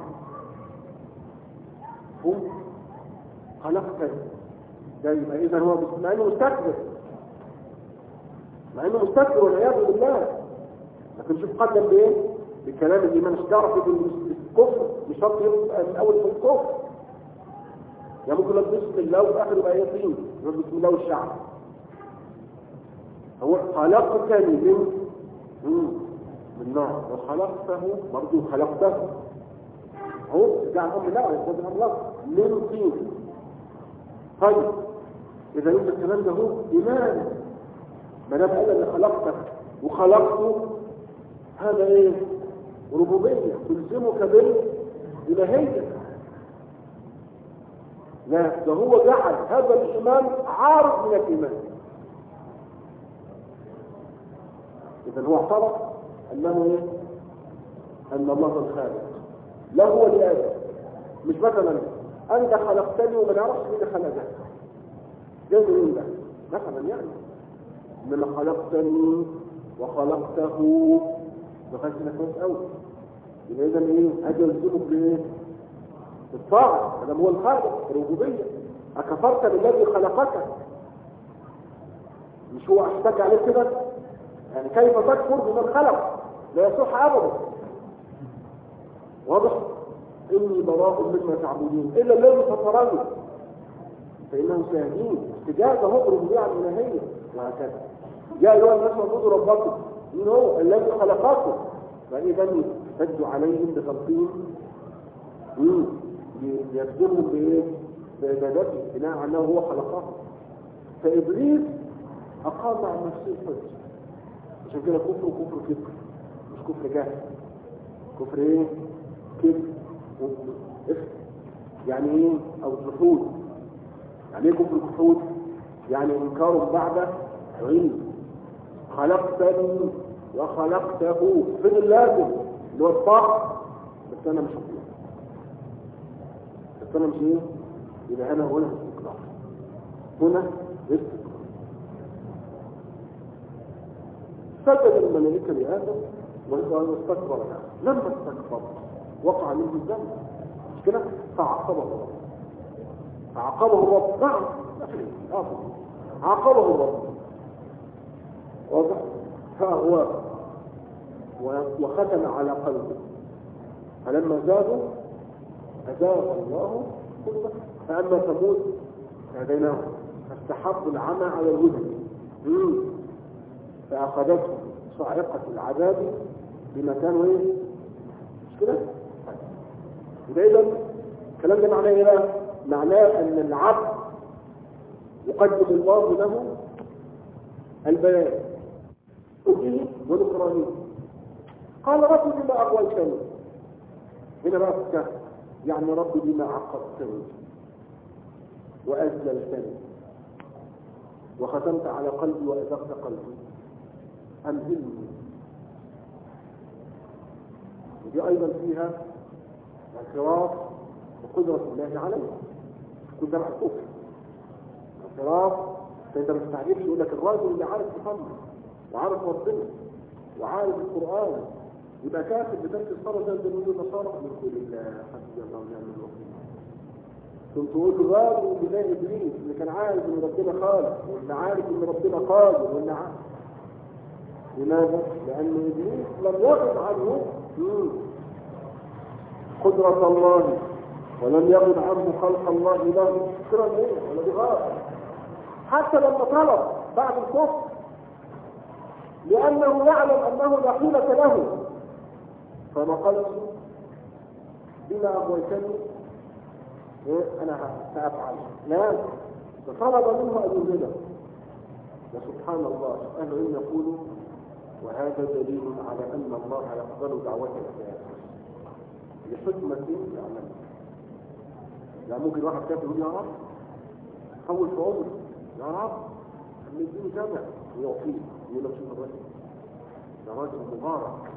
هو خلقتني ده يبقى اذا هو مع انه مستكبر والعياذ بالله. لكن شوف قدم بايه؟ بكلام الايمان. مش تعرف ان الكفر مش شرط يبقى من اول في الكفر. يعني ممكن لك بسم الله وفي اخر يبقى يقين بسم الله والشعب. هو خلقتني من نار وخلقته برضه خلقته هو جعل امر لا يقول الله من طين. طيب اذا انت الكلام ده هو ايمان. ما دام قال اللي خلقتك وخلقته هذا ايه؟ ربوبيه تلزمك بالالهيه. لا ده هو جعل هذا الايمان عارض من الايمان. اذا هو اعترف انه ايه؟ ان الله هو الخالق لا هو لآدم. مش مثلا انت خلقتني وما نعرفش مين اللي خلقك جاي منين ده مثلا يعني. انما خلقتني وخلقته دخلت لك كويس قوي. يبقى اذا ايه؟ اجي الزمك بايه؟ بالطاعه. هذا هو الخالق الربوبيه. اكفرت بالذي خلقك؟ مش هو اشتكى عليك كده؟ يعني كيف تكفر بمن خلق؟ لا يصح ابدا. واضح؟ اني براء مما تعبدون الا الذي فطرني فانه سيهدين. استجابه هو ربوبيه على الالهيه وهكذا. يا ايها الناس اعبدوا ربكم من هو الذي خلقكم. فاذا فدوا عليهم بخلقهم يخدمهم بايه؟ بعبادته بناء على انه هو خلقهم. فابليس اقام عن نفسه الحج. عشان كده كفر كفر مش كفر جهل. كفر ايه؟ كفر يعني ايه؟ او جحود. يعني ايه كفر جحود؟ يعني انكار بعد علم. خلقتني وخلقته فين اللازم اللي هو الطاعه. بس انا مش هطيع. بس انا مش ايه؟ يبقى انا هنا استقرار. هنا استقرار. سجد الملائكه لادم وهو استكبر. لما استكبر وقع منه الذنب. مش كده؟ فعاقبه الرب. عاقبه الرب. نعم عاقبه الرب. واضح؟ فهو وختم على قلبه. فلما زادوا أزاغ الله قلبه. فأما ثمود فهديناهم فاستحبوا العمى على الهدى فأخذتهم صاعقة العذاب بما كانوا ايه؟ مش كده؟ يبقى إذا الكلام ده معناه ايه بقى؟ معناه أن العبد يقدم الله له البيان أجيه ونكرانيه. قال رب بما أغويتني. هنا بقى فكرة يعني رب بما عقبتني وأذللتني وختمت على قلبي وأزغت قلبي أمهلني. ودي أيضا فيها اعتراف بقدرة الله عليه. كل ده مع الكفر اعتراف. فانت ما تستعجبش يقول لك الراجل اللي عارف يصلي وعارف ربنا وعارف القرآن يبقى كافر بترك الصلاة زي اليهود والنصارى؟ نقول لله حسبي الله ونعم الوكيل. كنت تقول له راجل اللي زي ابليس اللي كان عارف ان ربنا خالق واللي عارف ان ربنا قادر واللي عارف. لماذا؟ لان ابليس لم يغض عنه قدرة الله ولم يغض عنه خلق الله له شكرا ايه ولا بغاض. حتى لما طلب بعد الكفر لانه يعلم انه لا حيلة له فما قالش بما اغويتني انا سافعل، لا فطلب منه ان يذهب. وسبحان الله اهل العلم يقولوا وهذا دليل على ان الله يقبل دعوة الكافر لحكمة يعلمها. يعني ممكن واحد كافر يقول يا رب حول في عمري يا رب خليني جامع ويعطيه يقول لك شوف الرجل ده رجل مبارك.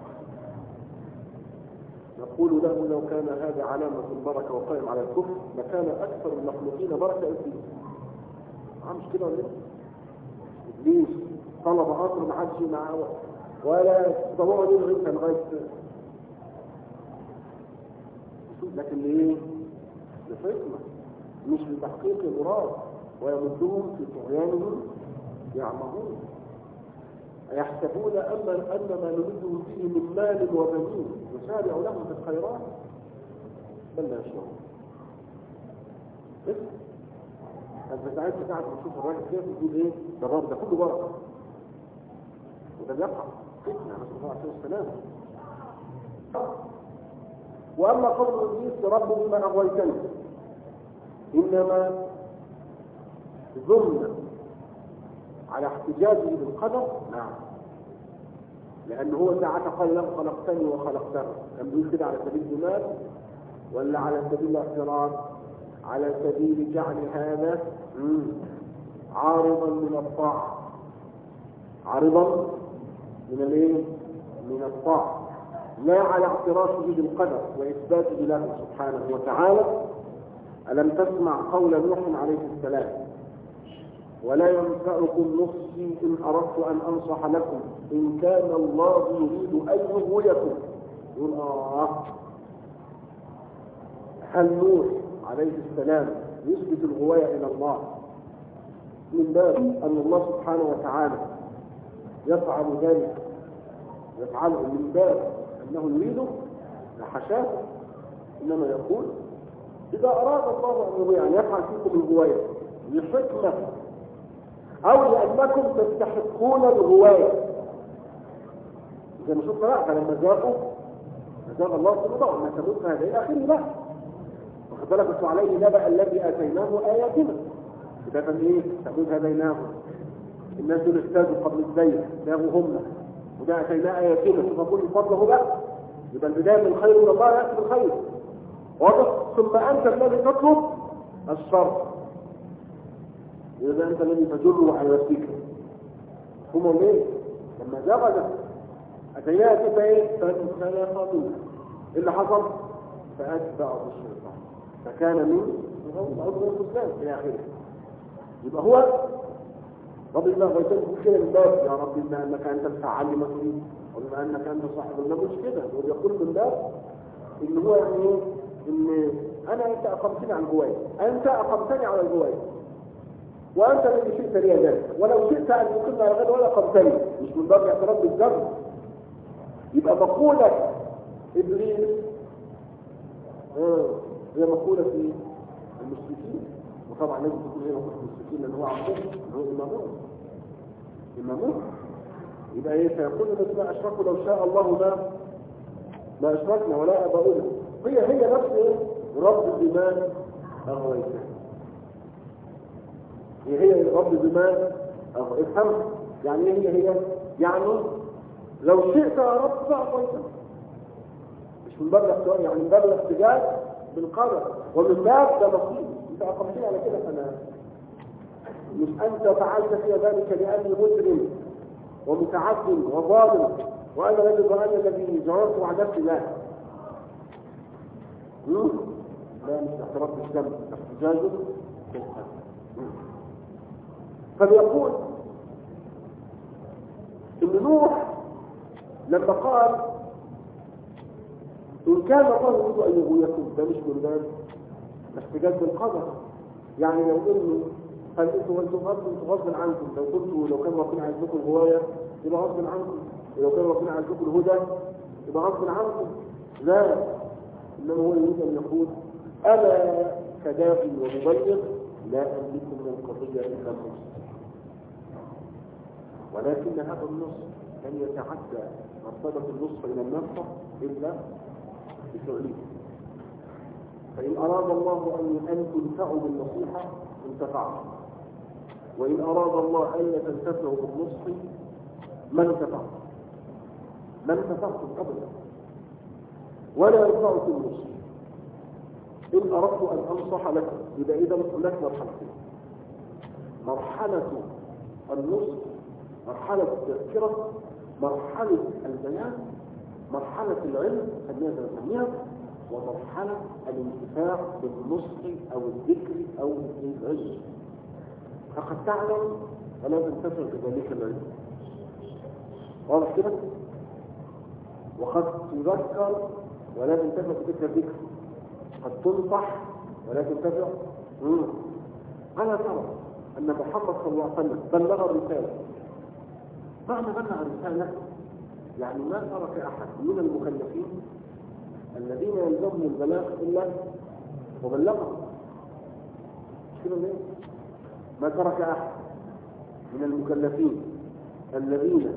نقول له لو كان هذا علامة البركة وقائم على الكفر لكان أكثر المخلوقين بركة إبليس. مش كده ولا إبليس طلب عصر ما حدش معاه ولا ضوء ليه غير كان لغاية لكن ليه؟ لحكمة مش لتحقيق المراد ويمدهم في طغيانهم يعمهون. يحسبون أن ما نمدهم به من مال وبنين نسارع لهم في الخيرات بل لا يشعرون. انت ساعات قاعد بتشوف الراجل كيف يقول ايه ده الرب ده كله بركه وده بيقع فتنه نسال الله عليه السلام. واما قول ابليس رب بما اغويتني انما ظن على احتجاجه بالقدر. نعم لأنه هو ساعة قال له خلقتني وخلقتك كان بيقول كده على سبيل الجمال ولا على سبيل الاعتراض؟ على سبيل جعل هذا عارضا من الطاعة، عارضا من الايه؟ من الطاعة، لا على اعترافه بالقدر وإثباته له سبحانه وتعالى. ألم تسمع قول نوح عليه السلام ولا ينفعكم نصحي إن أردت أن أنصح لكم إن كان الله يريد أن يغويكم. يقول هل نوح عليه السلام يثبت الغواية إلى الله من باب أن الله سبحانه وتعالى يفعل ذلك يفعله من باب أنه يريده؟ حشاه، إنما يقول إذا أراد الله أن يغوي يعني يفعل فيكم الغواية لحكمة أو لأنكم تستحقون الغواية. زي ما شفنا بقى لما جاءوا الله سبحانه وتعالى ما تموت هذا إلى آخره بقى واخد بالك بس عليه نبأ الذي آتيناه آياتنا كتابا إيه؟ تموت هديناه الناس دول اهتدوا قبل الزيغ زاغوا هم وده آتيناه آياتنا ثم كل فضله بقى يبقى البداية من خير من الله يأتي بالخير واضح. ثم أنت الذي تطلب الشر إذا أنت الذي تجره على نفسك. هم ليه؟ لما زغل أتيناه كيف إيه؟ فانسلخوا اللي حصل فأتبعوا الشيطان فكان من عضو الإسلام إلى آخره. يبقى هو رب الله غيثان بخير الباب يا رب بما أنك أنت الفعال لما تريد وبما أنك أنت صاحب النبي مش كده. هو بيقول من باب إن هو يعني إيه؟ إن أنت أقمتني على الهواية، أنت أقمتني على الهواية وأنت الذي شئت لي ذلك ولو شئت أن يقيم على غير ولا قمتني مش من باب اعتراف بالذنب. يبقى مقولة إبليس زي مقولة في المشركين وطبعا لازم تكون هي مقولة المشركين لأن هو عقوق هو إمامون. يبقى إيه فيقول الذين أشركوا لو شاء الله ما أشركنا ولا أباؤنا. هي نفس إيه؟ رب بما أغويتنا. هي رب بما افهم يعني ايه هي يعني لو شئت يا رب فأغويتنا مش من باب الاختيار يعني من باب الاحتجاج بالقدر ومن باب ده نصيب انت اقمتني على كده فانا مش انت فعلت في ذلك لاني مجرم ومتعد وظالم وانا الذي جررت وعدمت لا لا مش اعتراف بالذنب احتجاج بالقدر. فبيقول ان نوح لما قال إن كان الله يريد أن يغويكم، ده مش من باب احتجاج بالقدر. يعني لو إنه قال انتوا غصب عنكم، لو كان ربنا عايز لكم الغواية يبقى غصب عنكم، ولو كان ربنا عايز لكم الهدى يبقى غصب عنكم. لا، إنما هو يريد أن يقول أنا كداعي ومبلغ لا أملك من القضية إلا النص، ولكن هذا النص لن يتعدى مرتبة النص إلى النصر إلا بفعله. فإن أراد الله أن تنفعوا بالنصيحة انتفعوا، وإن أراد الله أن تنتفعوا بالنصح ما انتفعتم أبدا، ولا ينفعكم النصح. إن أردت أن أنصح لكم يبقى إذا هناك مرحلتين: مرحلة النصح، مرحلة التذكرة، مرحلة البيان، مرحلة العلم النية، ومرحلة الانتفاع بالنصح أو الذكر أو العلم. فقد تعلم ولا تنتفع بذلك العلم، واضح كده؟ وقد تذكر ولا تنتفع بذلك الذكر، قد تنصح ولا تنتفع. ألا ترى أن محمد صلى الله عليه وسلم بلغ الرسالة؟ معنى بلغ الرسالة يعني ما ترك أحد من المكلفين الذين يلزمهم البلاغ إلا وبلغهم. كده ليه؟ ما ترك أحد من المكلفين الذين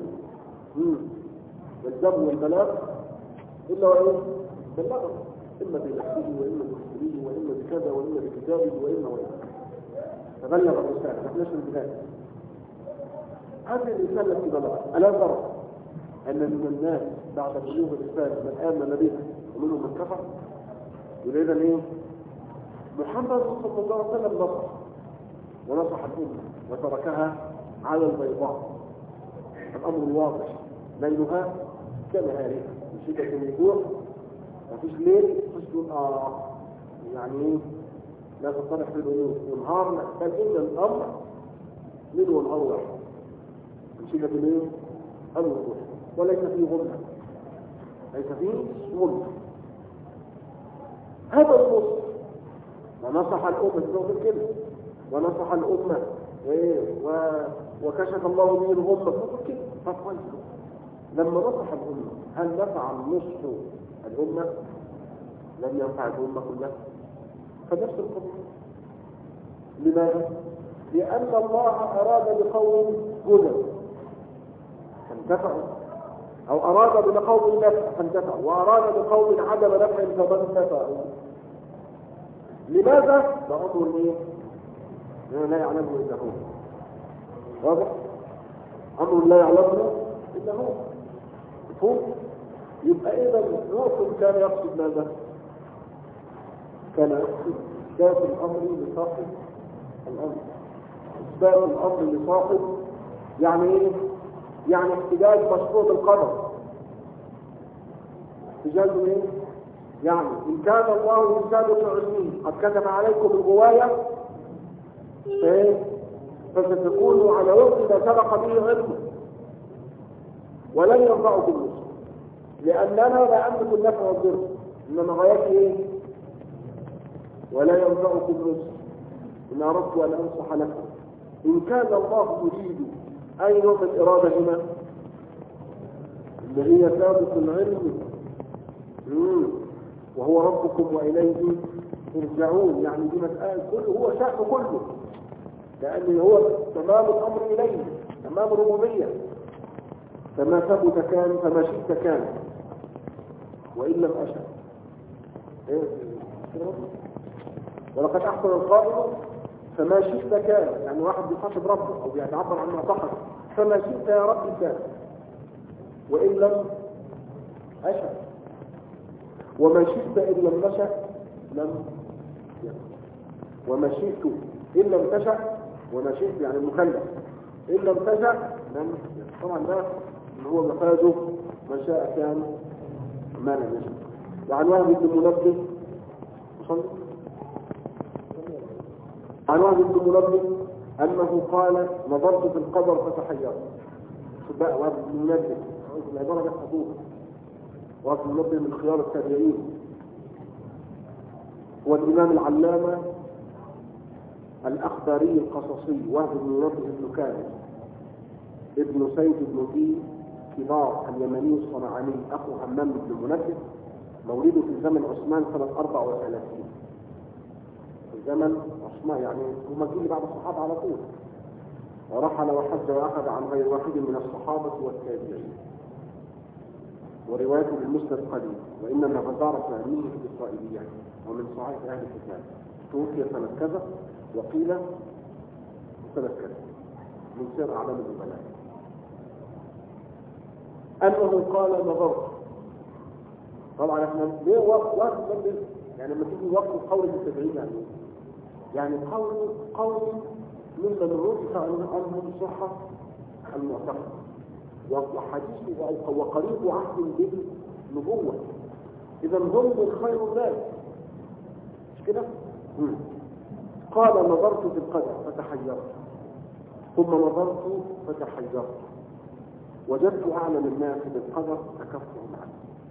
يلزمهم البلاغ إلا وإيه؟ بلغهم، إما بنفسه وإما بكتبه وإما بكذا وإما بكتابه وإما. فبلغ الرسالة، ما احناش من البداية. هذه الرسالة التي بلغت. ألا ترى أن من الناس بعد بلوغ الرسالة من آمن بها ومنهم من كفر؟ يريد إيه؟ محمد صلى الله عليه وسلم نصح ونصح الأمة وتركها على البيضاء، الأمر الواضح ليلها كنهارها، من شدة الوضوح، ما فيش ليل تقول يعني ايه لا تطرح في الأمور ونهار، بل إن الأمر ليل ونهار واحد، من شدة الايه؟ الوضوح، وليس فيه غمة، ليس فيه غمة. هذا النص ونصح الأمة في الكلمة، ونصح الأمة وكشف الله به الغمة في الكلمة. فقال لما نصح الأمة هل نفع النصح الأمة؟ لم ينفع الأمة كلها. فنفس القضية. لماذا؟ لأن الله أراد بقوم هدى فانتفعوا، أو أراد بقوم نفع فانتفعوا، وأراد بقوم عدم نفع فانتفعوا. لماذا؟ لأمر إيه؟ لا يعلمه إلا هو. واضح؟ أمر لا يعلمه إلا هو. مفهوم؟ يبقى إذا نوح كان يقصد ماذا؟ كان يقصد إثبات الأمر لصاحب الأمر. إثبات الأمر لصاحب يعني إيه؟ يعني احتجاج مشروط القدر. احتجاج إيه؟ يعني إن كان الله بسابق علمه قد كتب عليكم الغواية فستكونوا على وفق ما سبق به علمه، ولن ينفعكم النصر، لأننا لا أملك النفع والضر، إنما غايتي إيه؟ ولا ينفعكم النصر إن أردت أن أنصح لكم. إن كان الله يريد أي نوع من الإرادة هنا اللي هي سابق العلم وهو ربكم وإليه ترجعون، يعني دي مسألة كله هو شأن كله، لأن هو تمام الأمر إليه، تمام الربوبية، فما ثبت كان، فما شئت كان، وإن لم أشأ. ولقد أحسن القائل فما شئت كان، يعني واحد بيخاطب ربه أو بيتعبر عن معتقد، فما شئت يا ربي كان، وإن لم أشأ، وما شئت إن لم نشأ لم يكن، وما شئت إن لم تشأ، وما شئت يعني المكلف إن لم تشأ لم يكن. طبعا ده اللي هو مفاده ما شاء كان ما لم يشأ. وعن وهب بن منبه عن وهب بن منبه أنه قال نظرت في القدر فتحيرت. بقى وهب بن منبه العبارة دي حضور وابن المنبه من خيار التابعين. هو الإمام العلامة الأخباري القصصي وهب بن منبه بن كامل ابن سيد بن ذي كبار اليمني الصنعاني أخو همام بن منبه، مولده في زمن عثمان سنة 34 في زمن عثمان، يعني هو جيل بعد الصحابة على طول، ورحل وحج وأخذ عن غير واحد من الصحابة والتابعين، وروايته بالمسند قليل، وإنما غزارة فهمه في الإسرائيليات ومن صحيح أهل الكتاب، توفي سنة كذا وقيل سنة كذا، من سير أعلام النبلاء أنه قال نظرت. طبعا احنا ليه وقت يعني لما تيجي وقت قول التابعين يعني قول ممن الرؤية عنهم الصحة المعتقد وحديثه وقريب عهد بالنبوة، إذا هم من خير الناس، مش كده؟ قال نظرت في القدر فتحيرت، ثم نظرت فتحيرت، وجدت أعلم الناس بالقدر أكفهم عنه.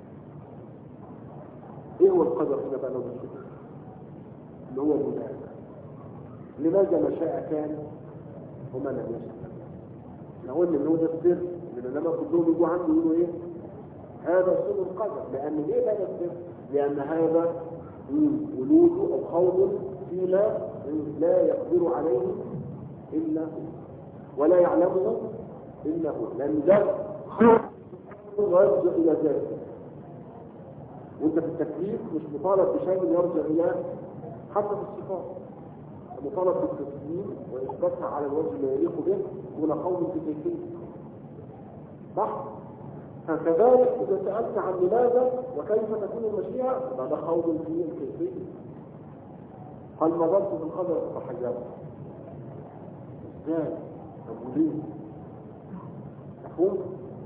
إيه هو القدر هنا بقى لو نشوف؟ اللي هو لماذا ما شاء كان وما لم يشاء. احنا قلنا ان هو ده السر، لان لما كلهم يجوا عنده يقولوا ايه؟ هذا سر القدر. لان ليه بقى السر؟ لان هذا ولوده او خوض فيما لا يقدر عليه الا هو ولا يعلمه الا هو، لان ده يرجع الى ذاته. وانت في التكليف مش مطالب بشيء يرجع الى حتى في الصفات، مطالب بالتسليم وإثباتها على الوجه اللي يليق به دون قول في كيفية. صح؟ فكذلك إذا سألت عن لماذا وكيف تكون المشيئة فهذا قول في الكيفية. قال نظرت في القدر فتحيرت. ازاي؟ طب وليه؟ مفهوم؟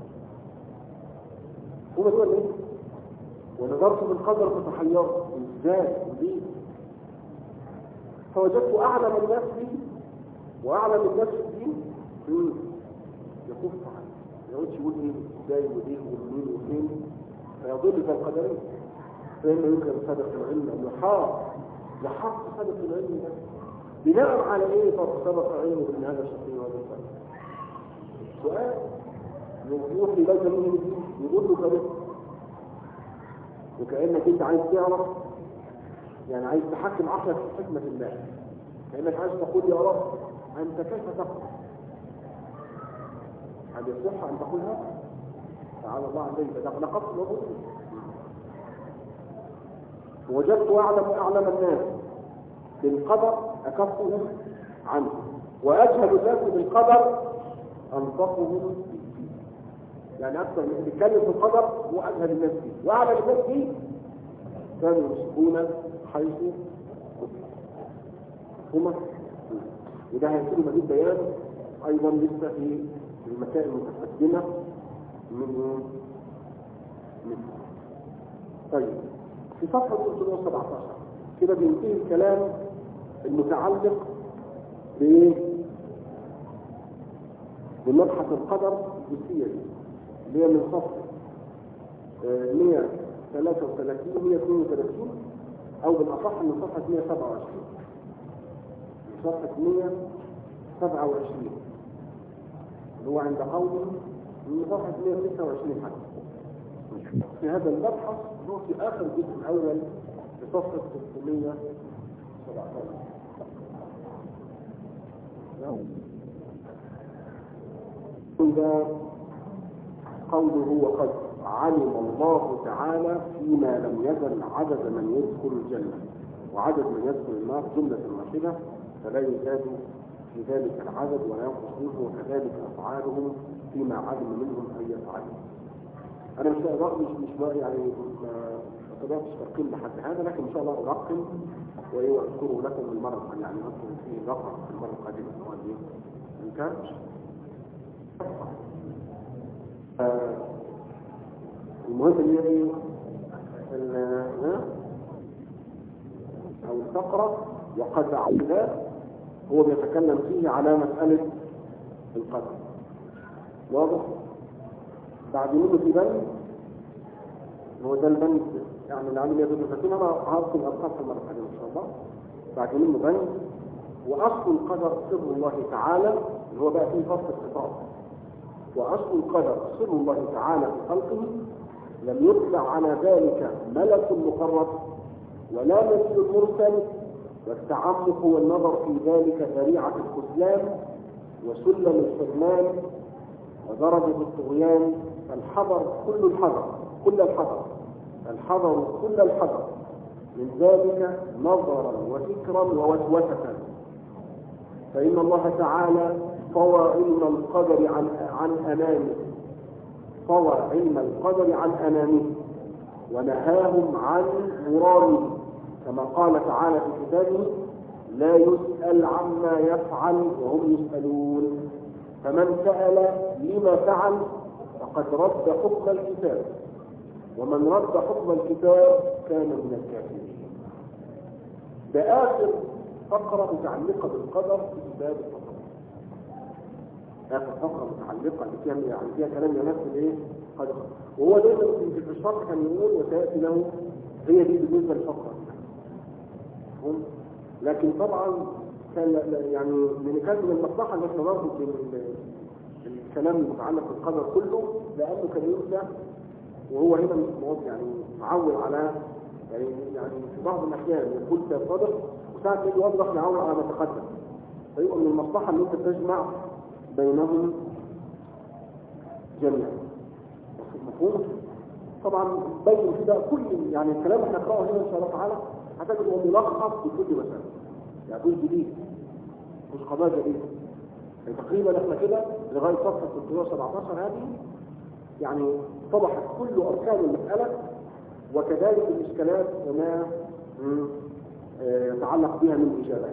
مفهوم دول ايه؟ ونظرت في القدر فتحيرت. ازاي؟ وليه؟ فوجدت أعلم الناس فيه وأعلم الناس في الدين يكف عنه، ما يقولش يقول إيه إزاي وليه ومين وفين، فيضل كالقدرين. فإما يمكن صدق العلم أن يحق صدق العلم ده بناء على إيه؟ فسبق علمه بأن هذا شقي وهذا سعيد. سؤال يروح لبيت منه الدين يقول له كده، وكأنك أنت عايز تعرف، يعني عايز تحكم عقلك في حكمة الله، كأنك عايز تقول يا رب أنت كيف تقول؟ هل يصح أن تقول هذا؟ تعالى الله عن ذلك، ده نقص الوضوء. وجدت أعلم الناس بالقدر أكفهم عنه، وأجهل الناس بالقدر أنصفهم فيه. يعني أكثر من بيتكلم في القدر هو أجهل الناس فيه، وأعلم الناس فيه كانوا يمسكون حيث هما. وده هيكون مزيد بيان ايضا لسه في المسائل المتقدمه من طيب في صفحه 317 كده بينتهي الكلام المتعلق بمبحث القدر الجزئيه دي اللي هي من صفحه 133 132 او بالاصح من صفحه 127 صفحة 127 اللي هو عند قوله من صفحة 126 حتى في هذا المبحث هو في آخر الجزء الأول في صفحة 617. إذا قوله وقد علم الله تعالى فيما لم يزل عدد من يدخل الجنة وعدد من يدخل النار جملة واحدة، فلا يزداد في ذلك العدد ولا ينقص منه، وكذلك أفعالهم فيما علم منهم أن يفعلوا. أنا مش يعني ما طبعتش ترقيم لحد هذا، لكن إن شاء الله أرقم وأذكره لكم المرة، يعني أذكر فيه رقم في المرة القادمة إن كان المهم اللي أو الفقرة وقد عوداه هو بيتكلم فيه على مسألة القدر. واضح؟ بعد منه في بند، هو ده البند يعني العالم يدرس لكن انا هذكر الارقام في المره القادمه ان شاء الله. بعد منه بند واصل القدر سر الله تعالى، اللي هو بقى فيه فصل الخطاب. واصل القدر سر الله تعالى في خلقه، لم يطلع على ذلك ملك مقرب ولا نبي مرسل، والتعمق والنظر في ذلك ذريعه الخذلان وسلم الحرمان ودرجه الطغيان. الحذر كل الحذر كل الحذر من ذلك نظرا وفكرا ووسوسة، فإن الله تعالى طوى علم القدر عن أنامه ونهاهم عن مرامه، كما قال تعالى في كتابه: لا يسأل عما يفعل وهم يسألون. فمن سأل لما فعل فقد رد حكم الكتاب، ومن رد حكم الكتاب كان من الكافرين. ده آخر فقرة متعلقة بالقدر في كتاب القدر. آخر فقرة متعلقة يعني فيها كلام يمثل إيه؟ قدر. وهو دايما في الشرح كان يقول وسيأتي له هي دي بالنسبة للفقرة. لكن طبعا كان يعني كان من المصلحة ان احنا نربط الكلام المتعلق بالقدر كله، لأنه كان يبدأ وهو هنا مش يعني معول على يعني في بعض الأحيان يقول صادق وساعة يجي يوضح معول على ما تقدم، فيبقى من المصلحة ان انت تجمع بينهم جميعا. مفهوم؟ طبعا بين كده كل يعني الكلام احنا نقراه هنا ان شاء الله تعالى هتجد ملخص بكل مسألة، يعني دول جديد مش قضايا جديدة. يعني تقريبا احنا كده لغاية صفحة 317 هذه يعني طبحت كل أركان المسألة وكذلك الإشكالات وما يتعلق بها من إجابات،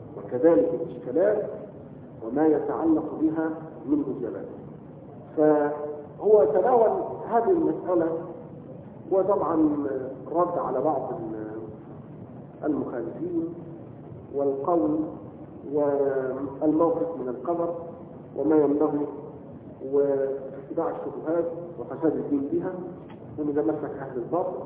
فهو تناول هذه المسألة وطبعا رد على بعض المخالفين والقول والموقف من القدر وما ينبغي واتباع الشبهات وفساد الدين بها ومن مسلك أهل الباطل.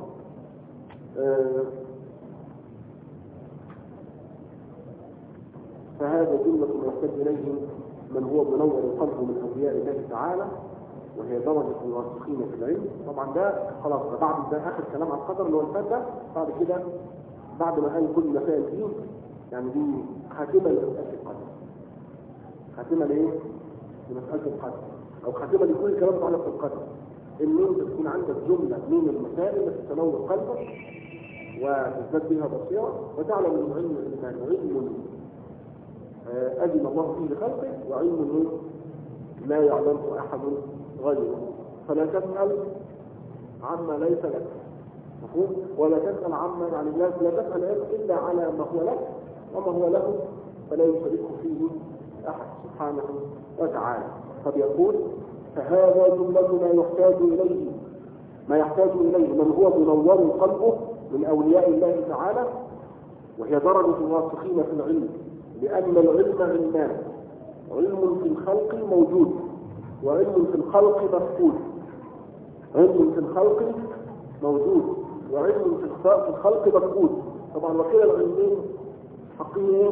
فهذا جملة ما يحتاج إليه من هو منور قلبه من أولياء الله تعالى، وهي درجة الراسخين في العلم. طبعا ده خلاص بعد ده آخر كلام عن القدر اللي هو الفات ده. بعد كده بعد ما قال كل مسائل الدين يعني دي خاتمة لمسألة القدر، خاتمة لإيه؟ لمسألة القدر أو خاتمة لكل الكلام متعلق بالقدر، إن أنت تكون عندك جملة من المسائل التي تنور قلبك وتزداد بها بصيرة وتعلم أن علم الإنسان علم أذن الله فيه لخلقه وعلم لا يعلمه أحد غيره، فلا تسأل عما ليس لك، مفهوم؟ ولا تسأل عما يعني لا تسأل إلا على ما هو لك، وما هو له فلا يشرك فيه أحد سبحانه وتعالى. فبيقول فهذا جملة ما يحتاج إليه من هو منور قلبه من أولياء الله تعالى، وهي درجة الراسخين في العلم، لأن العلم علمان: علم في الخلق موجود، وعلم في الخلق مفقود. علم في الخلق موجود وعلم في الخلق مفقود. طبعا وكلا العلمين حقيقيين،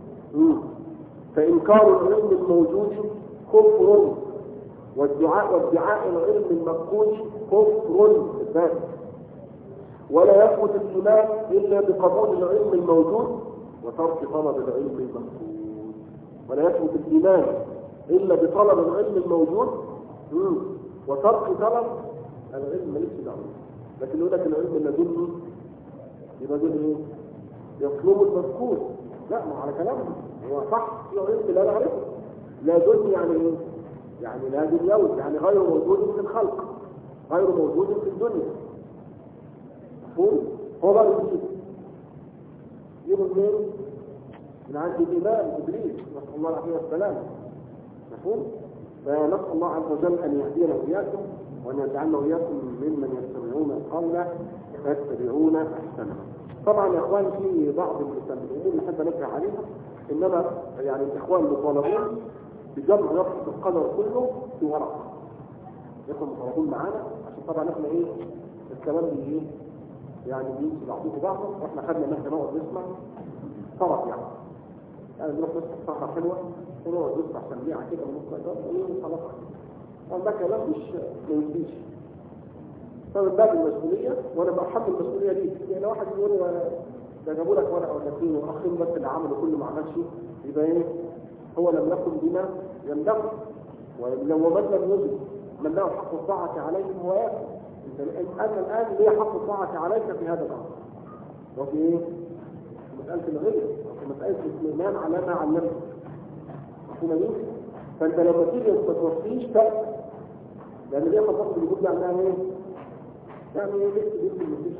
فإنكار العلم الموجود كفر، وادعاء العلم المفقود كفر ذات. ولا يثبت الإيمان إلا بقبول العلم الموجود وترك طلب العلم المفقود. ولا يثبت الإيمان إلا بطلب العلم الموجود وترك طلب العلم ماليش دعوة. لكن يقول لك العلم اللدني يبقى دول ايه؟ يطلب المفقود. لا، ما على كلامه هو صح، في علم لا نعرفه. لا دنيا يعني ايه؟ يعني لا دنيوي، يعني غير موجود في الخلق، غير موجود في الدنيا. مفهوم؟ هو بقى يجيبوا منين؟ من عند الإمام إبليس نسأل الله العافية والسلام. مفهوم؟ فنسأل الله عز وجل أن يهدينا وإياكم وأن يجعلنا وإياكم ممن يستمعون القول فيتبعون أحسنه. طبعا يا إخوان في بعض الأمور نحب نبه عليها، إنما يعني الإخوان مطالبون بجمع نص القدر كله في ورقة، يكون متواصلين معانا عشان طبعا احنا ايه الكلام ايه يعني بيمشي بعضه بعضه، واحنا خدنا ان احنا نقعد نسمع طرف يعني نروح نسمع سهره حلوه ونقعد نسمع سميعه كده ونسمع ده وايه خلاص. ده كلام مش ما يمشيش. فمن باب المسؤوليه وانا بحب المسؤوليه دي، يعني لو واحد يقول ده جابوا لك ورقه ولا اثنين واخرين بس اللي عملوا كل ما عملش، يبقى ايه هو لم يكن بما ينبغي. ولو من لم يجد من له حق الطاعه عليه هو ياكل. انت الان ليه حق الطاعه عليك في هذا الامر؟ وفي ايه؟ مساله الغير وفي مساله الايمان على ما علمته. مفهوم دي؟ فانت لما تيجي ما توفيش تأس، لان دي خطوات اللي بيقول عنها ايه؟ يعني ايه لسه بيقول مفيش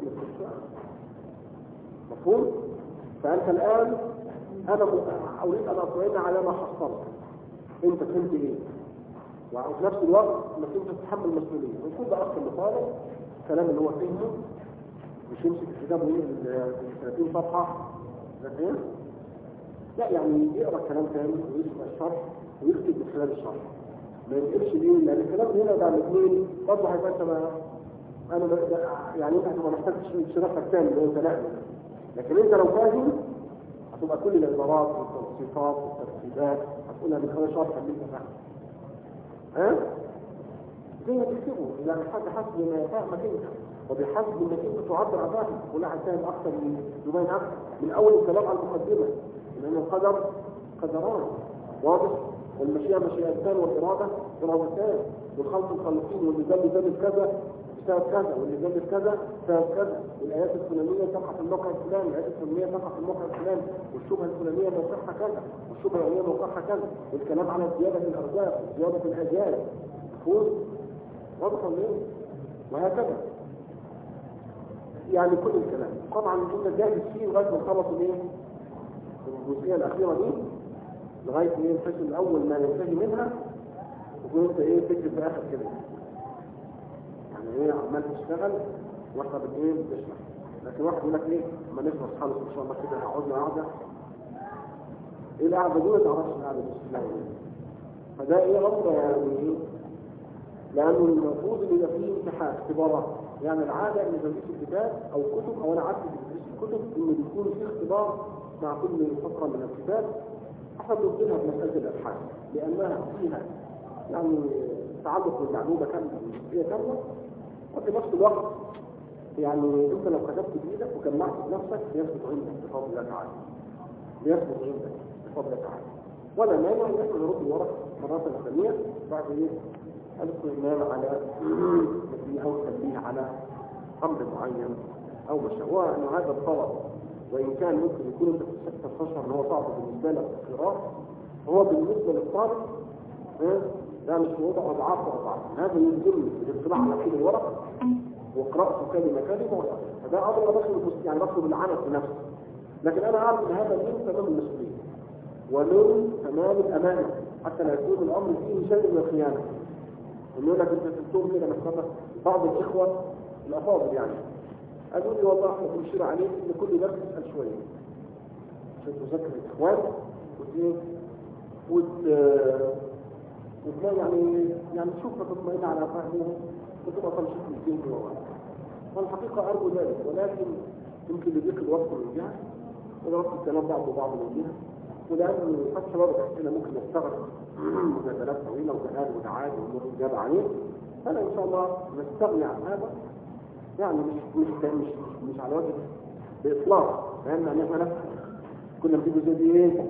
مفهوم؟ فانت الان انا اريد ان اطمئن على ما حصلت. انت فهمت ايه؟ وفي نفس الوقت انك انت تتحمل المسؤوليه، ويكون ده اصل المطالب الكلام اللي هو فهمه مش يمسك كتابه من 30 صفحه لكن لا يعني يقرا الكلام تاني ويسمع الشرح ويكتب من خلال الشرح. ما ينقلش ليه؟ لان الكلام هنا ده الاثنين برضه هيبقى انت انا يعني انت هتبقى محتاج شرحك تاني اللي انت لا، لكن انت لو فاهم هتبقى كل العبارات والتوصيفات والترتيبات هتقولها من خلال شرح اللي انت فاهمه. زي ما تكتبه اذا حد حسب ما فاهمك انت وبحسب انك انت تعبر عن ذاتك ولا هتفهم اكثر من يبين اكثر من اول الكلام على المقدمه لان القدر قدران واضح، والمشيئه مشيئتان والاراده ارادتان، والخلق الخالقين واللي ذل كذا بسبب كذا واللي ذل كذا بسبب كذا، والايات الفلانيه تقع في الموقع الفلاني، الايات الفلانيه تقع في الموقع الفلاني، والشبهه الفلانيه موقعها كذا والشبهه العلميه موقعها كذا، والكلام على زياده الارزاق وزياده الاجال مفهوم؟ واضح ولا ايه؟ وهكذا يعني كل الكلام طبعا انت جاهز فيه لغايه ما تخلص الايه؟ الجزئيه الاخيره دي لغايه ايه الفصل الاول ما ينتهي منها وتكون انت ايه تكتب في اخر كده يعني ايه عمال تشتغل واحنا بالايه بتشرح. لكن واحد يقول لك ايه ما نخلص خالص ان شاء الله كده هقعدنا قاعده ايه القعده دي ما تعرفش القعده دي فده ايه امر يعني ايه لانه المفروض ان يبقى فيه امتحان اختبارات. يعني العاده ان تدريس الكتاب او كتب او انا عارف تدريس الكتب ان بيكون فيه اختبار مع كل فتره من الكتاب احنا بنبدلها بمساله الابحاث لانها فيها يعني تعلق بالمعلومه كامله هي كامله، وفي نفس الوقت يعني انت لو كتبت بايدك وجمعت بنفسك بيثبت عندك بفضل الله تعالى، بيثبت عندك بفضل الله تعالى، ولا مانع ان احنا نرد الورق مرات ثانيه بعد ايه الاطمئنان على مثل او التنبيه على امر معين او مشروع انه هذا الطلب وان كان ممكن يكون انت تستشعر ان هو صعب بالنسبه لك في القراءه، هو بالنسبه للطالب ده مش موضوع اضعاف واضعاف، هذا يلزمني الاطلاع على كل الورق وقراءته كلمه كلمه فده امر بس يعني بطلب العنف بنفسه. لكن انا اعرف ان هذا من تمام المسؤوليه ومن تمام الامانه حتى لا يكون الامر فيه شيء من الخيانه. يقول لك انت تكتب كده مثلا بعض الاخوه الافاضل يعني قالوا لي والله احنا بنشير عليك ان كل درس تسال شويه عشان تذكر الاخوان وتلاقي يعني تشوف تطمئن على فهمهم وتبقى تمشي في الدين جوه. والحقيقه ارجو ذلك، ولكن يمكن لذلك الوقت من جهه ولوقت الكلام بعض من جهه، ولأن قد شباب الأسئلة ممكن نستغرق مجادلات طويلة وكلام متعاد والإجابة عليه، فأنا إن شاء الله نستغني عن هذا يعني مش على وجه بإطلاق، لأن احنا كنا بنجيب زي دي إيه؟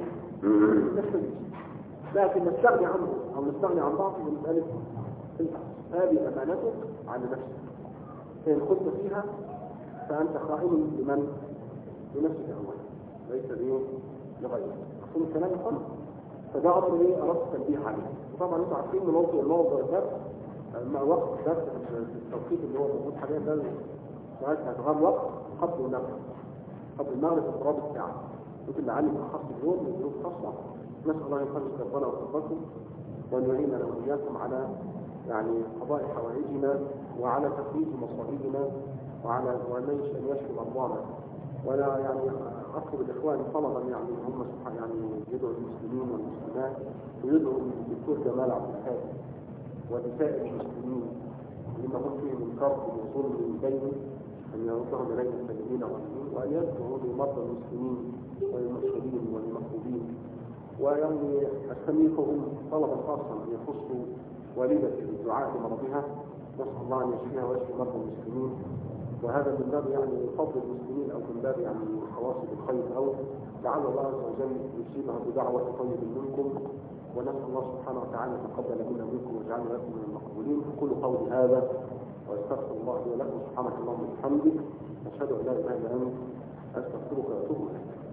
لكن نستغني عنه أو نستغني عن بعض من مسألة هذه أمانتك على نفسك، فإن خذت فيها فأنت خائن لنفسك أولا ليس لغيرك. ثم الكلام خلص فده امر ايه اردت التنبيه عليه. وطبعا انتوا عارفين ان موضوع الدرس مع وقت الدرس في التوقيت اللي هو موجود حاليا ده ساعات هتغام وقت قبل المغرب في اضطراب الساعه ممكن نعلم خاص اليوم من ظروف خاصه. نسال الله يخلص ربنا ويرضاكم وان يعيننا واياكم على يعني قضاء حوائجنا وعلى تفريج مصائبنا وان يشفي مرضانا. ولا يعني اطلب الاخوان طلبا يعني هم يعني يدعوا المسلمين والمسلمات ويدعوا الدكتور جمال عبد الحاج ولسائر المسلمين لما هم فيه من كرب وظلم بينه أن يردهم إلينا سالمين غانمين، وأن يذكروا لمرضى المسلمين والمشهدين والمخطوبين، ويعني أستميحهم طلبا خاصا أن يخصوا والدتي بالدعاء لمرضها، نسأل الله أن يشفيها ويشفي مرضى المسلمين، وهذا من باب يعني فضل المسلمين أو من باب يعني الخواص بالخير، أو لعل الله عز وجل يصيبها بدعوة طيب منكم، ونسأل الله سبحانه وتعالى يتقبل منا منكم ويجعلنا لكم من المقبولين. أقول قولي هذا واستغفر الله لي ولكم، سبحانك اللهم وبحمدك، أشهد أن لا إله إلا أنت، أستغفرك وأتوب إليك.